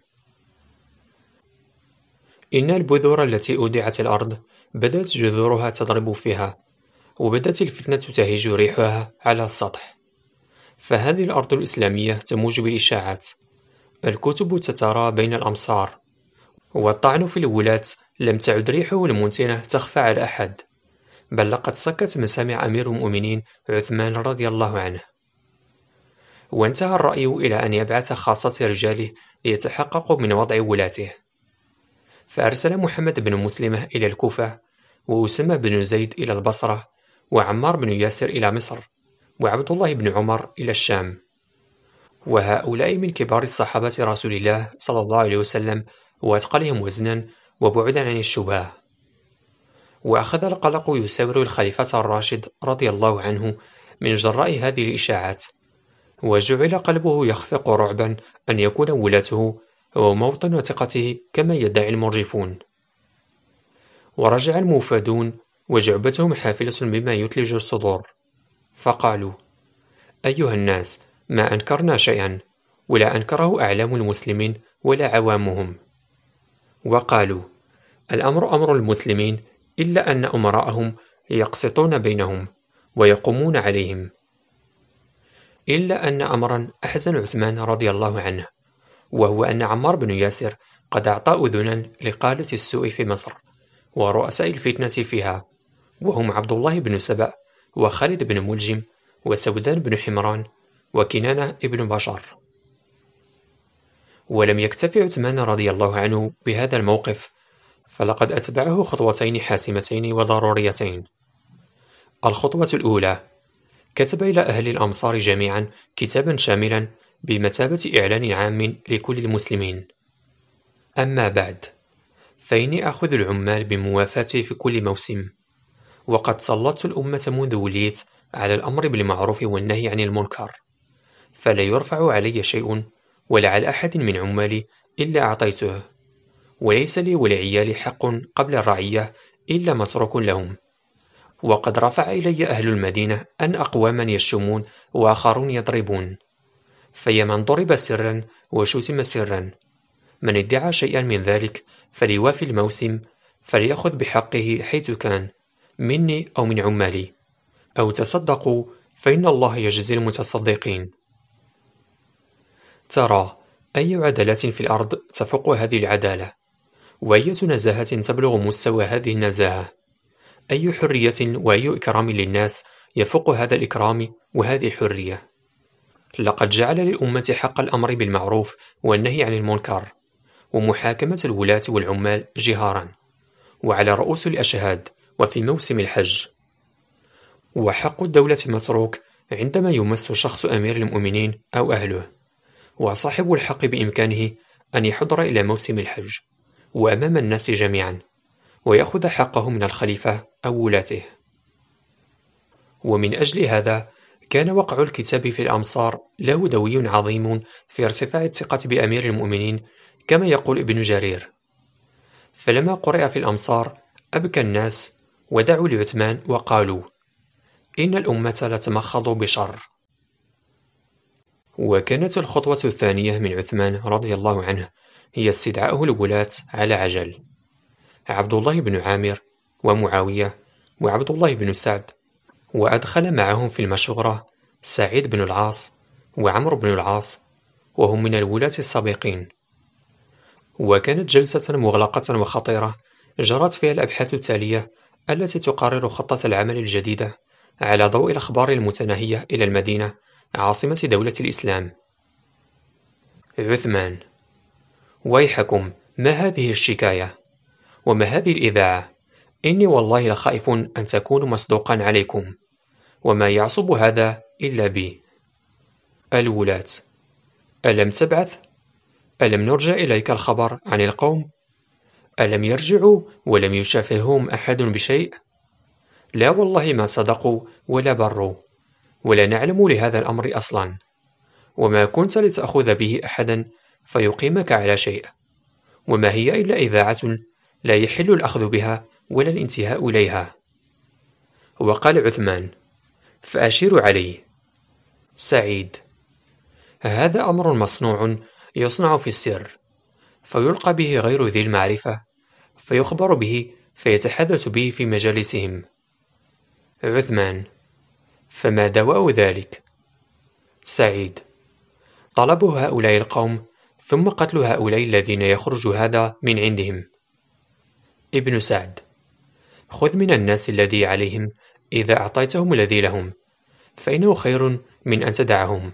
A: إن البذور التي أودعت الأرض بدأت جذورها تضرب فيها، وبدأت الفتنة تهيج ريحها على السطح. فهذه الأرض الإسلامية تموج بالإشاعات، الكتب تترى بين الأمصار، والطعن في الولاة لم تعد ريحه المنتنة تخفى على أحد، بل لقد سكت مسامع أمير المؤمنين عثمان رضي الله عنه. وانتهى الرأي إلى أن يبعث خاصة رجاله ليتحققوا من وضع ولاته. فأرسل محمد بن مسلمة إلى الكوفة، وأسامة بن زيد إلى البصرة، وعمار بن ياسر إلى مصر، وعبد الله بن عمر إلى الشام. وهؤلاء من كبار الصحابة رسول الله صلى الله عليه وسلم، وأثقلهم وزنا وبعدا عن الشبهة. وأخذ القلق يساور الخليفة الراشد رضي الله عنه من جراء هذه الإشاعات، وجعل قلبه يخفق رعبا أن يكون ولاته وموطن ثقته كما يدعي المرجفون. ورجع الموفدون وجعبتهم حافلة بما يثلج الصدور، فقالوا: أيها الناس، ما أنكرنا شيئا، ولا أنكره أعلام المسلمين ولا عوامهم، وقالوا: الأمر أمر المسلمين، إلا أن أمراءهم يقسطون بينهم ويقومون عليهم. إلا أن أمرا أحزن عثمان رضي الله عنه، وهو أن عمار بن ياسر قد أعطى أذنا لقادة السوء في مصر ورؤساء الفتنة فيها، وهم عبد الله بن سبأ وخالد بن ملجم وسودان بن حمران وكنانة بن بشر. ولم يكتف عثمان رضي الله عنه بهذا الموقف، فلقد أتبعه خطوتين حاسمتين وضروريتين. الخطوة الأولى: كتب إلى أهل الأمصار جميعا كتابا شاملا بمثابة إعلان عام لكل المسلمين. أما بعد، فإني أخذ العمال بموافاتي في كل موسم، وقد سلطت الأمة منذ وليت على الأمر بالمعروف والنهي عن المنكر، فلا يرفع علي شيء ولا على أحد من عمالي إلا أعطيته، وليس لي ولعيالي حق قبل الرعية إلا متروك لهم. وقد رفع إلي أهل المدينة أن أقواما يشتمون وآخرون يضربون، في من ضرب سرا وشتم سرا، من ادعى شيئا من ذلك فليوافي الموسم، فليأخذ بحقه حيث كان مني أو من عمالي، أو تصدقوا فإن الله يجزي المتصدقين. ترى أي عدالة في الأرض تفوق هذه العدالة؟ وأية نزاهة تبلغ مستوى هذه النزاهة؟ أي حرية وأي إكرام للناس يفوق هذا الإكرام وهذه الحرية؟ لقد جعل للأمة حق الأمر بالمعروف والنهي عن المنكر، ومحاكمة الولاة والعمال جهارا، وعلى رؤوس الأشهاد وفي موسم الحج. وحق الدولة متروك عندما يمس شخص أمير المؤمنين أو أهله، وصاحب الحق بإمكانه أن يحضر إلى موسم الحج وأمام الناس جميعا، ويأخذ حقه من الخليفة أو ولاته. ومن أجل هذا كان وقع الكتاب في الأمصار له دوي عظيم في ارتفاع الثقة بأمير المؤمنين، كما يقول ابن جرير: فلما قرئ في الأمصار أبكى الناس ودعوا لعثمان وقالوا: إن الأمة لتمخض بشر. وكانت الخطوة الثانية من عثمان رضي الله عنه هي استدعاؤه الولاة على عجل: عبد الله بن عامر ومعاوية وعبد الله بن سعد، وأدخل معهم في المشورة سعيد بن العاص وعمرو بن العاص، وهم من الولاة السابقين. وكانت جلسة مغلقة وخطيرة جرت فيها الأبحاث التالية التي تقرر خطة العمل الجديدة على ضوء الأخبار المتناهية إلى المدينة عاصمة دولة الإسلام. عثمان: ويحكم، ما هذه الشكاية؟ وما هذه الإذاعة؟ إني والله لخائف أن تكونوا مصدوقا عليكم، وما يعصب هذا إلا بي. الولاة: ألم تبعث؟ ألم نرجع إليك الخبر عن القوم؟ ألم يرجعوا ولم يشافههم أحد بشيء؟ لا والله ما صدقوا ولا بروا، ولا نعلم لهذا الأمر أصلا، وما كنت لتأخذ به أحدا فيقيمك على شيء، وما هي إلا إذاعة لا يحل الأخذ بها ولا الانتهاء إليها. وقال عثمان: فأشير عليه. سعيد: هذا أمر مصنوع يصنع في السر، فيلقى به غير ذي المعرفة، فيخبر به فيتحدث به في مجالسهم. عثمان: فما دواء ذلك؟ سعيد: طلب هؤلاء القوم ثم قتل هؤلاء الذين يخرج هذا من عندهم. ابن سعد: خذ من الناس الذي عليهم إذا أعطيتهم الذي لهم، فإنه خير من أن تدعهم.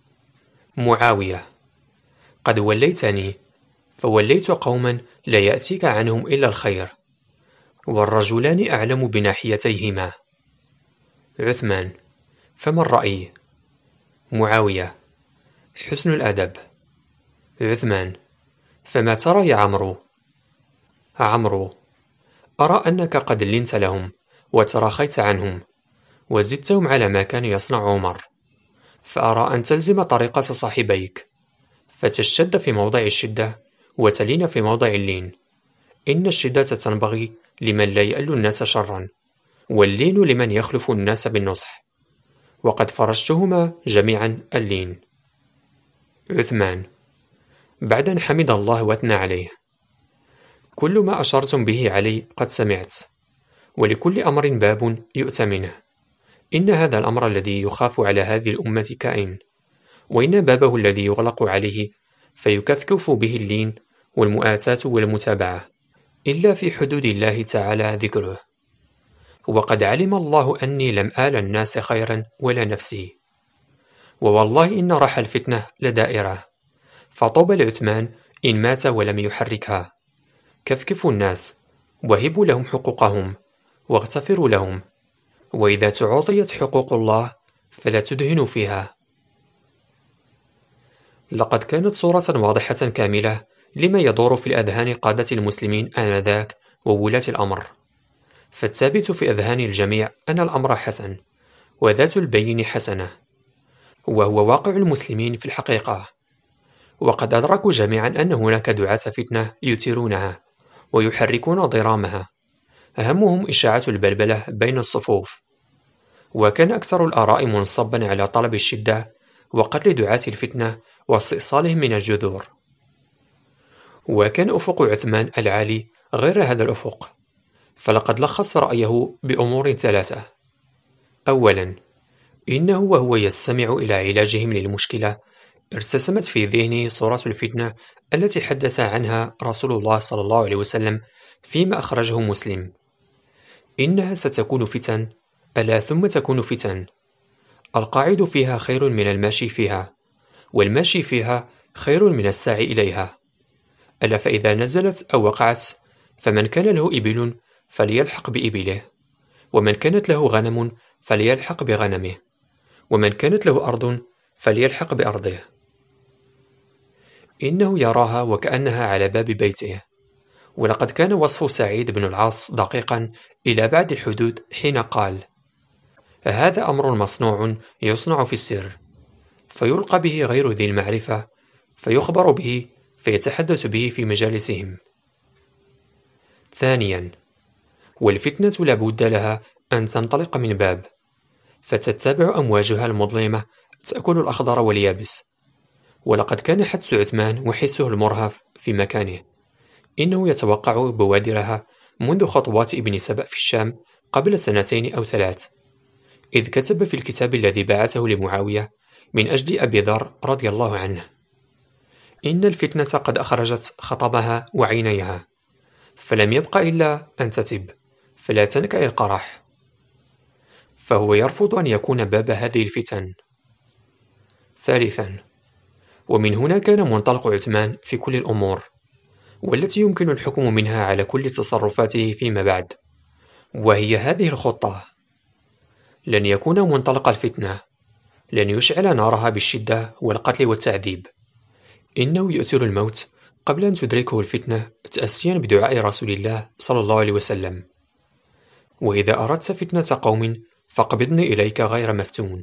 A: معاوية: قد وليتني، فوليت قوما لا يأتيك عنهم إلا الخير، والرجلان أعلم بناحيتيهما. عثمان: فما الرأي؟ معاوية: حسن الأدب. عثمان: فما ترى يا عمرو؟ عمرو: أرى أنك قد لنت لهم وتراخيت عنهم وزدتهم على ما كان يصنع عمر، فأرى أن تلزم طريقة صاحبيك، فتشتد في موضع الشدة وتلين في موضع اللين. إن الشدة تنبغي لمن لا يأل الناس شرا، واللين لمن يخلف الناس بالنصح، وقد فرشتهما جميعا اللين. عثمان: بعد أن حمد الله وأثنى عليه: كل ما أشرتم به علي قد سمعت، ولكل أمر باب يؤتى منه. إن هذا الأمر الذي يخاف على هذه الأمة كائن، وإن بابه الذي يغلق عليه فيكفكف به اللين والمؤاتاة والمتابعة، إلا في حدود الله تعالى ذكره. وقد علم الله أني لم آل الناس خيرا ولا نفسي، ووالله إن رح الفتنة لدائرة، فطوبى لعثمان إن مات ولم يحركها. كفكفوا الناس، وهبوا لهم حقوقهم، واغتفروا لهم، وإذا تعطيت حقوق الله فلا تدهنوا فيها. لقد كانت صورة واضحة كاملة لما يدور في الأذهان قادة المسلمين آنذاك وولاة الأمر، فالثابت في أذهان الجميع أن الأمر حسن، وذات البين حسنة، وهو واقع المسلمين في الحقيقة. وقد أدركوا جميعا أن هناك دعاة فتنة يثيرونها ويحركون ضرامها، همهم إشاعة البلبلة بين الصفوف. وكان أكثر الآراء منصبا على طلب الشدة وقتل دعاة الفتنة واستئصالهم من الجذور. وكان أفق عثمان العالي غير هذا الأفق، فلقد لخص رأيه بأمور ثلاثة. أولا، إنه وهو يستمع إلى علاجهم للمشكلة ارتسمت في ذهنه صورة الفتنة التي حدث عنها رسول الله صلى الله عليه وسلم فيما أخرجه مسلم: إنها ستكون فتن، ألا ثم تكون فتن، القاعد فيها خير من الماشي فيها، والماشي فيها خير من الساعي إليها، ألا فإذا نزلت أو وقعت فمن كان له إبل فليلحق بإبله، ومن كانت له غنم فليلحق بغنمه، ومن كانت له أرض فليلحق بأرضه. إنه يراها وكأنها على باب بيته. ولقد كان وصف سعيد بن العاص دقيقا إلى بعد الحدود حين قال: هذا أمر مصنوع يصنع في السر، فيلقى به غير ذي المعرفة، فيخبر به فيتحدث به في مجالسهم. ثانيا، والفتنة لابد لها أن تنطلق من باب، فتتبع أمواجها المظلمة تأكل الأخضر واليابس. ولقد كان حدس عثمان وحسه المرهف في مكانه، إنه يتوقع بوادرها منذ خطوات ابن سبأ في الشام قبل 2 أو 3، إذ كتب في الكتاب الذي بعثه لمعاوية من أجل أبي ذر رضي الله عنه: إن الفتنة قد أخرجت خطبها وعينيها، فلم يبق إلا أن تتب، فلا تنكأ القرح. فهو يرفض أن يكون باب هذه الفتن. ثالثا، ومن هنا كان منطلق عثمان في كل الأمور، والتي يمكن الحكم منها على كل تصرفاته فيما بعد، وهي هذه الخطة: لن يكون منطلق الفتنة، لن يشعل نارها بالشدة والقتل والتعذيب، إنه يؤثر الموت قبل أن تدركه الفتنة، تأسيا بدعاء رسول الله صلى الله عليه وسلم: وإذا أردت فتنة قوم فاقبضني إليك غير مفتون.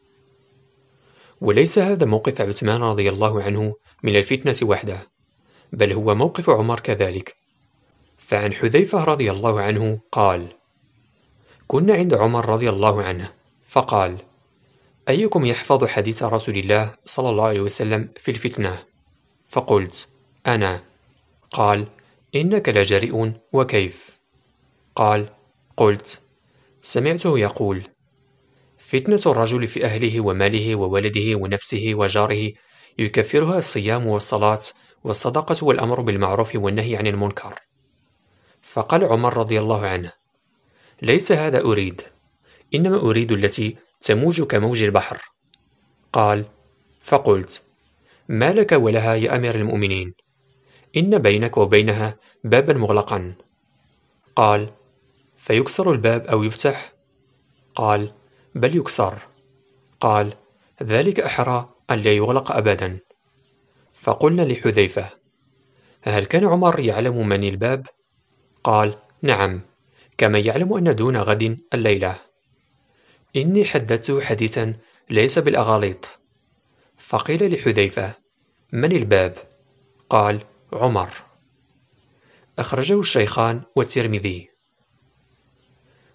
A: وليس هذا موقف عثمان رضي الله عنه من الفتنة وحده، بل هو موقف عمر كذلك. فعن حذيفة رضي الله عنه قال: كنا عند عمر رضي الله عنه فقال: أيكم يحفظ حديث رسول الله صلى الله عليه وسلم في الفتنة؟ فقلت: أنا. قال: إنك لجريء، وكيف؟ قال: قلت: سمعته يقول: فتنة الرجل في أهله وماله وولده ونفسه وجاره يكفرها الصيام والصلاة والصدقة والأمر بالمعروف والنهي عن المنكر. فقال عمر رضي الله عنه: ليس هذا أريد، إنما أريد التي تموج كموج البحر. قال: فقلت: ما لك ولها يا أمير المؤمنين؟ إن بينك وبينها بابا مغلقا. قال: فيكسر الباب أو يفتح؟ قال: بل يكسر. قال: ذلك أحرى أن لا يغلق أبدا. فقلنا لحذيفة: هل كان عمر يعلم من الباب؟ قال: نعم، كما يعلم أن دون غد الليلة. إني حدثت حديثا ليس بالأغاليط. فقيل لحذيفة: من الباب؟ قال: عمر. أخرجه الشيخان والترمذي.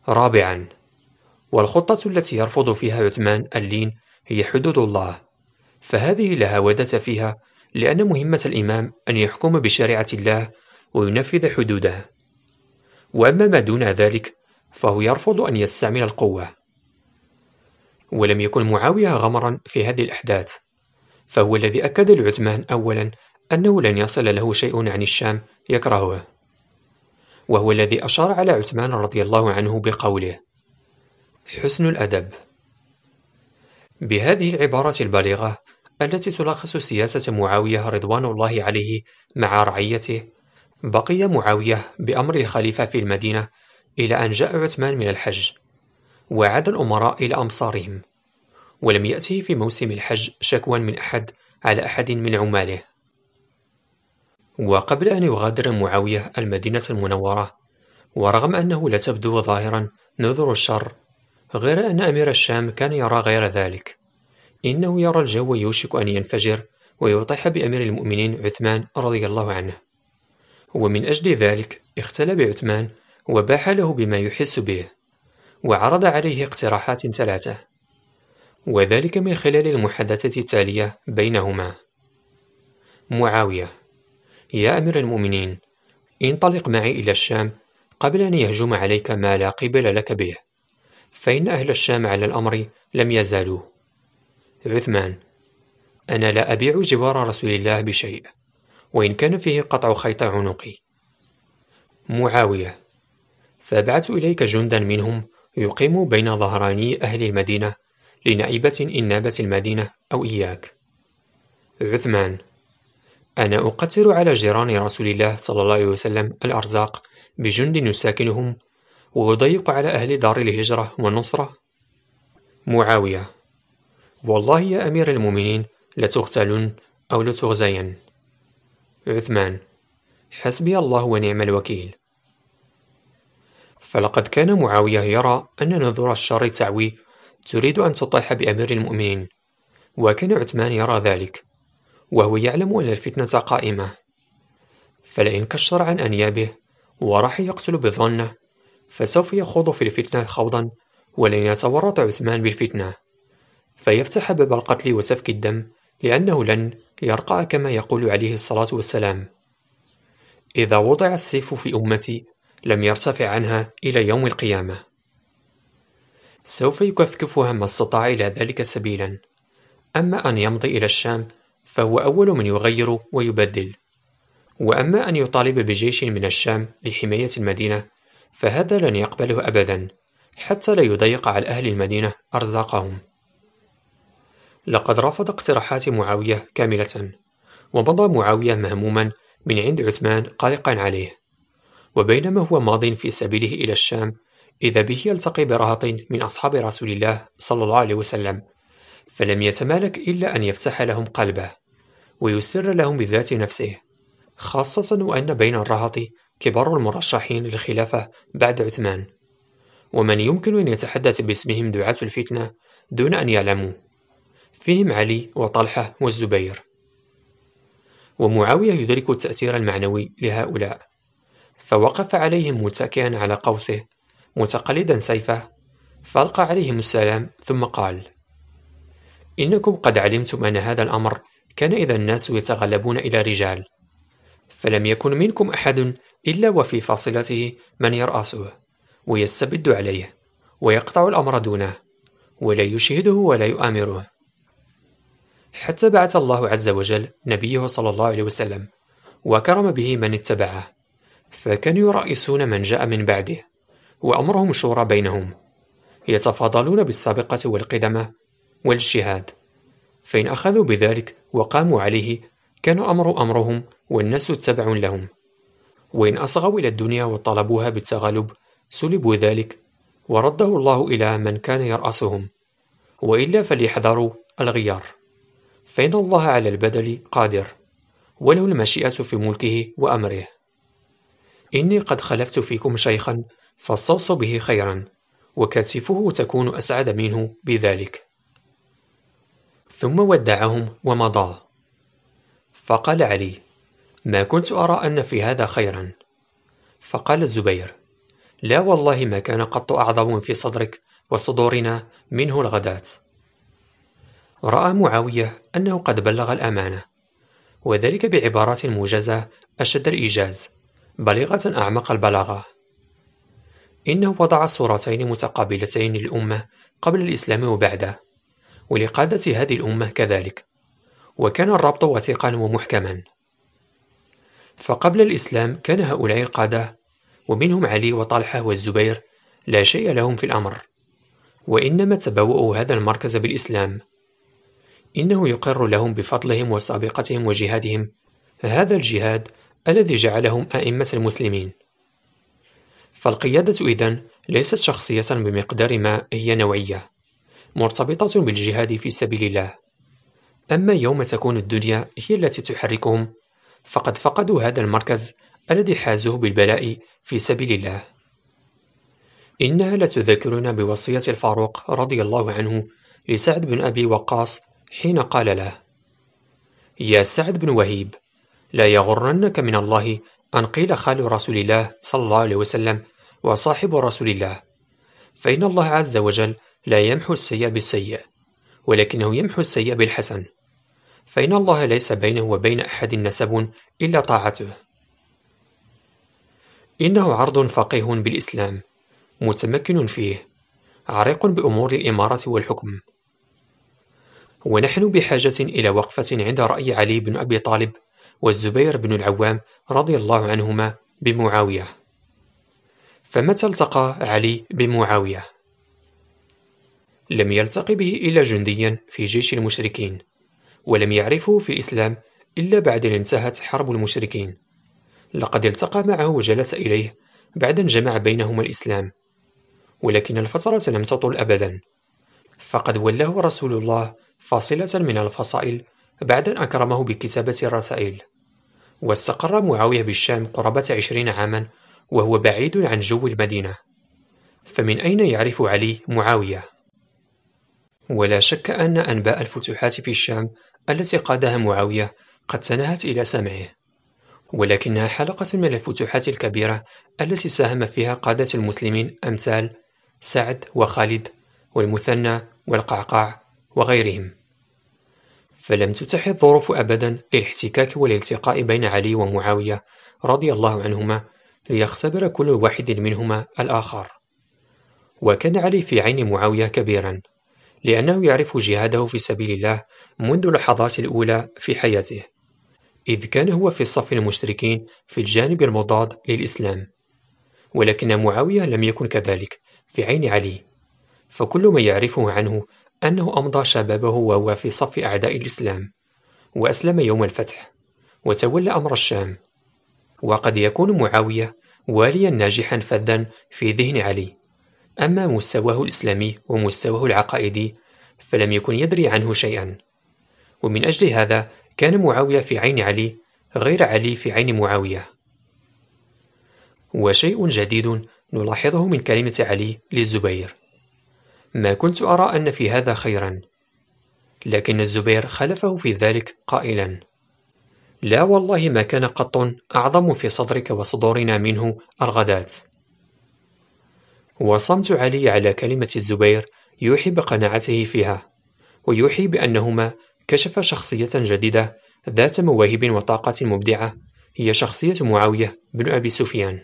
A: رابعا، والخطة التي يرفض فيها عثمان اللين هي حدود الله، فهذه لا هودة فيها، لأن مهمة الإمام أن يحكم بشريعة الله وينفذ حدوده، وأما ما دون ذلك فهو يرفض أن يستعمل القوة. ولم يكن معاوية غمرا في هذه الأحداث، فهو الذي أكد لعثمان أولا أنه لن يصل له شيء عن الشام يكرهه، وهو الذي أشار على عثمان رضي الله عنه بقوله: حسن الأدب. بهذه العبارة البالغة التي تلخص سياسة معاوية رضوان الله عليه مع رعيته، بقي معاوية بأمر الخليفة في المدينة إلى أن جاء عثمان من الحج، وعاد الأمراء إلى أمصارهم، ولم يأته في موسم الحج شكوى من أحد على أحد من عماله. وقبل أن يغادر معاوية المدينة المنورة، ورغم أنه لا تبدو ظاهرا نذر الشر، غير أن أمير الشام كان يرى غير ذلك، إنه يرى الجو يوشك أن ينفجر ويطيح بأمير المؤمنين عثمان رضي الله عنه، ومن أجل ذلك اختل بعثمان وباح له بما يحس به، وعرض عليه اقتراحات ثلاثة، وذلك من خلال المحادثة التالية بينهما: معاوية: يا أمير المؤمنين، انطلق معي إلى الشام قبل أن يهجم عليك ما لا قبل لك به، فإن أهل الشام على الأمر لم يزالوا. عثمان: أنا لا أبيع جوار رسول الله بشيء، وإن كان فيه قطع خيط عنقي. معاوية: فأبعث إليك جندا منهم يقيم بين ظهراني أهل المدينة لنائبة إن نابت المدينة أو إياك. عثمان: أنا أقتر على جيران رسول الله صلى الله عليه وسلم الأرزاق بجند يساكنهم، وأضيق على أهل دار الهجرة والنصرة. معاوية: والله يا أمير المؤمنين لتغتالن أو لتغزين. عثمان: حسبي الله ونعم الوكيل. فلقد كان معاوية يرى أن نذور الشر تعوي تريد أن تطيح بأمير المؤمنين، وكان عثمان يرى ذلك، وهو يعلم أن الفتنة قائمة، فلئن كشر عن أنيابه وراح يقتل بظنه فسوف يخوض في الفتنة خوضا، ولن يتورط عثمان بالفتنة فيفتح باب القتل وسفك الدم، لأنه لن يرقى كما يقول عليه الصلاة والسلام: إذا وضع السيف في أمتي لم يرتفع عنها إلى يوم القيامة. سوف يكفكفها ما استطاع إلى ذلك سبيلا، أما أن يمضي إلى الشام فهو أول من يغير ويبدل، وأما أن يطالب بجيش من الشام لحماية المدينة فهذا لن يقبله أبدا، حتى لا يضيق على أهل المدينة أرزاقهم. لقد رفض اقتراحات معاوية كاملة، ومضى معاوية مهموما من عند عثمان قلقا عليه، وبينما هو ماض في سبيله إلى الشام إذا به يلتقي برهط من أصحاب رسول الله صلى الله عليه وسلم، فلم يتمالك إلا أن يفتح لهم قلبه ويسر لهم بذات نفسه، خاصة وأن بين الرهط كبار المرشحين للخلافة بعد عثمان، ومن يمكن أن يتحدث باسمهم دعاة الفتنة دون أن يعلموا، فيهم علي وطلحة والزبير. ومعاوية يدرك التأثير المعنوي لهؤلاء، فوقف عليهم متكئا على قوسه متقلدا سيفه، فألقى عليهم السلام ثم قال: إنكم قد علمتم أن هذا الأمر كان إذا الناس يتغلبون إلى رجال، فلم يكن منكم أحد إلا وفي فاصلته من يرأسه ويستبد عليه ويقطع الأمر دونه، ولا يشهده ولا يؤامره، حتى بعث الله عز وجل نبيه صلى الله عليه وسلم وكرم به من اتبعه، فكانوا يرئيسون من جاء من بعده، وأمرهم شورى بينهم، يتفاضلون بالسابقة والقدمة والاجتهاد، فإن أخذوا بذلك وقاموا عليه كان الأمر أمرهم والناس تبع لهم، وإن أصغوا إلى الدنيا وطلبوها بالتغلب سلبوا ذلك ورده الله إلى من كان يرأسهم، وإلا فليحذروا الغيار، فإن الله على البدل قادر، وله المشيئة في ملكه وأمره. إني قد خلفت فيكم شيخا فاستوصوا به خيرا، وكتفه تكون أسعد منه بذلك. ثم ودعهم ومضى. فقال علي: ما كنت أرى أن في هذا خيرا. فقال الزبير: لا والله ما كان قط أعظم في صدرك وصدورنا منه الغداة. رأى معاوية أنه قد بلغ الأمانة، وذلك بعبارات موجزة أشد الإيجاز، بليغة أعمق البلاغة. إنه وضع صورتين متقابلتين للأمة قبل الإسلام وبعده، ولقادة هذه الأمة كذلك، وكان الربط وثيقا ومحكما. فقبل الإسلام كان هؤلاء القادة، ومنهم علي وطلحة والزبير، لا شيء لهم في الأمر، وإنما تبوأوا هذا المركز بالإسلام. إنه يقر لهم بفضلهم وسابقتهم وجهادهم، هذا الجهاد الذي جعلهم أئمة المسلمين. فالقيادة إذن ليست شخصية بمقدار ما هي نوعية، مرتبطة بالجهاد في سبيل الله. أما يوم تكون الدنيا هي التي تحركهم، فقد فقدوا هذا المركز الذي حازوه بالبلاء في سبيل الله. إنها لتذكرنا بوصية الفاروق رضي الله عنه لسعد بن أبي وقاص حين قال له: يا سعد بن وهيب، لا يغرنك من الله أن قيل خال رسول الله صلى الله عليه وسلم وصاحب رسول الله، فإن الله عز وجل لا يمحو السيء بالسيء، ولكنه يمحو السيء بالحسن، فإن الله ليس بينه وبين أحد نسب إلا طاعته. إنه عرض فقيه بالإسلام، متمكن فيه، عريق بأمور الإمارة والحكم. ونحن بحاجة إلى وقفة عند رأي علي بن أبي طالب والزبير بن العوام رضي الله عنهما بمعاوية. فمتى التقى علي بمعاوية؟ لم يلتقي به إلا جنديا في جيش المشركين، ولم يعرفه في الإسلام إلا بعد أن انتهت حرب المشركين. لقد التقى معه وجلس إليه بعد أن جمع بينهما الإسلام، ولكن الفترة لم تطل أبدا، فقد ولاه رسول الله فاصلة من الفصائل بعد أن أكرمه بكتابة الرسائل. واستقر معاوية بالشام قرابة 20 عاما، وهو بعيد عن جو المدينة. فمن أين يعرف علي معاوية؟ ولا شك أن أنباء الفتوحات في الشام التي قادها معاوية قد تناهت إلى سمعه، ولكنها حلقة من الفتوحات الكبيرة التي ساهم فيها قادة المسلمين أمثال سعد وخالد والمثنى والقعقاع وغيرهم. فلم تتح الظروف أبدا للاحتكاك والالتقاء بين علي ومعاوية رضي الله عنهما ليختبر كل واحد منهما الآخر. وكان علي في عين معاوية كبيرا، لأنه يعرف جهاده في سبيل الله منذ اللحظات الأولى في حياته، إذ كان هو في صف المشركين في الجانب المضاد للإسلام. ولكن معاوية لم يكن كذلك في عين علي، فكل ما يعرفه عنه أنه أمضى شبابه وهو في صف أعداء الإسلام، وأسلم يوم الفتح، وتولى أمر الشام. وقد يكون معاوية واليا ناجحا فذا في ذهن علي، أما مستواه الإسلامي ومستواه العقائدي فلم يكن يدري عنه شيئا. ومن أجل هذا كان معاوية في عين علي غير علي في عين معاوية. وشيء جديد نلاحظه من كلمة علي للزبير: ما كنت أرى أن في هذا خيرا. لكن الزبير خلفه في ذلك قائلا: لا والله ما كان قط أعظم في صدرك وصدورنا منه الغداة. وصمت علي على كلمة الزبير يوحي بقناعته فيها، ويوحي بأنهما كشف شخصية جديدة ذات مواهب وطاقة مبدعة، هي شخصية معاوية بن أبي سفيان.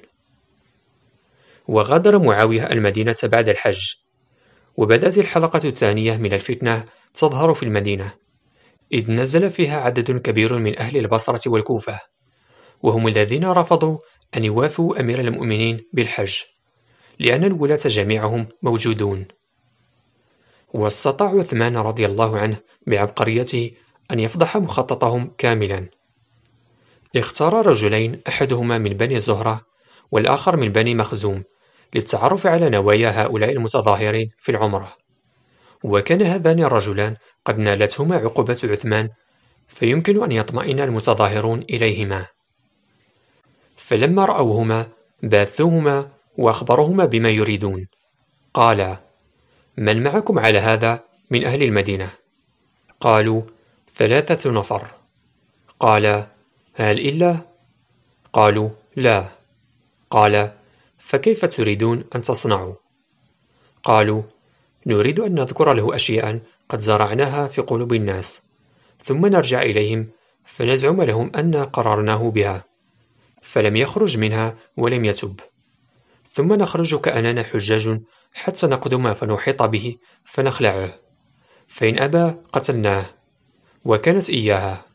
A: وغادر معاوية المدينة بعد الحج، وبدأت الحلقة الثانية من الفتنة تظهر في المدينة، إذ نزل فيها عدد كبير من أهل البصرة والكوفة، وهم الذين رفضوا أن يوافوا أمير المؤمنين بالحج، لأن الولاة جميعهم موجودون. واستطاع عثمان رضي الله عنه بعبقريته أن يفضح مخططهم كاملا. اختار رجلين، أحدهما من بني زهرة والآخر من بني مخزوم، للتعرف على نوايا هؤلاء المتظاهرين في العمرة. وكان هذان الرجلان قد نالتهما عقوبة عثمان، فيمكن أن يطمئن المتظاهرون إليهما. فلما رأوهما باثوهما وأخبروهما بما يريدون. قال: من معكم على هذا من أهل المدينة؟ قالوا: 3 نفر. قال: هل إلا؟ قالوا: لا. قال: فكيف تريدون أن تصنعوا؟ قالوا: نريد أن نذكر له أشياء قد زرعناها في قلوب الناس، ثم نرجع إليهم فنزعم لهم أن قررناه بها، فلم يخرج منها ولم يتب، ثم نخرج كأننا حجاج حتى نقدم فنحيط به فنخلعه، فإن أبى قتلناه، وكانت إياها.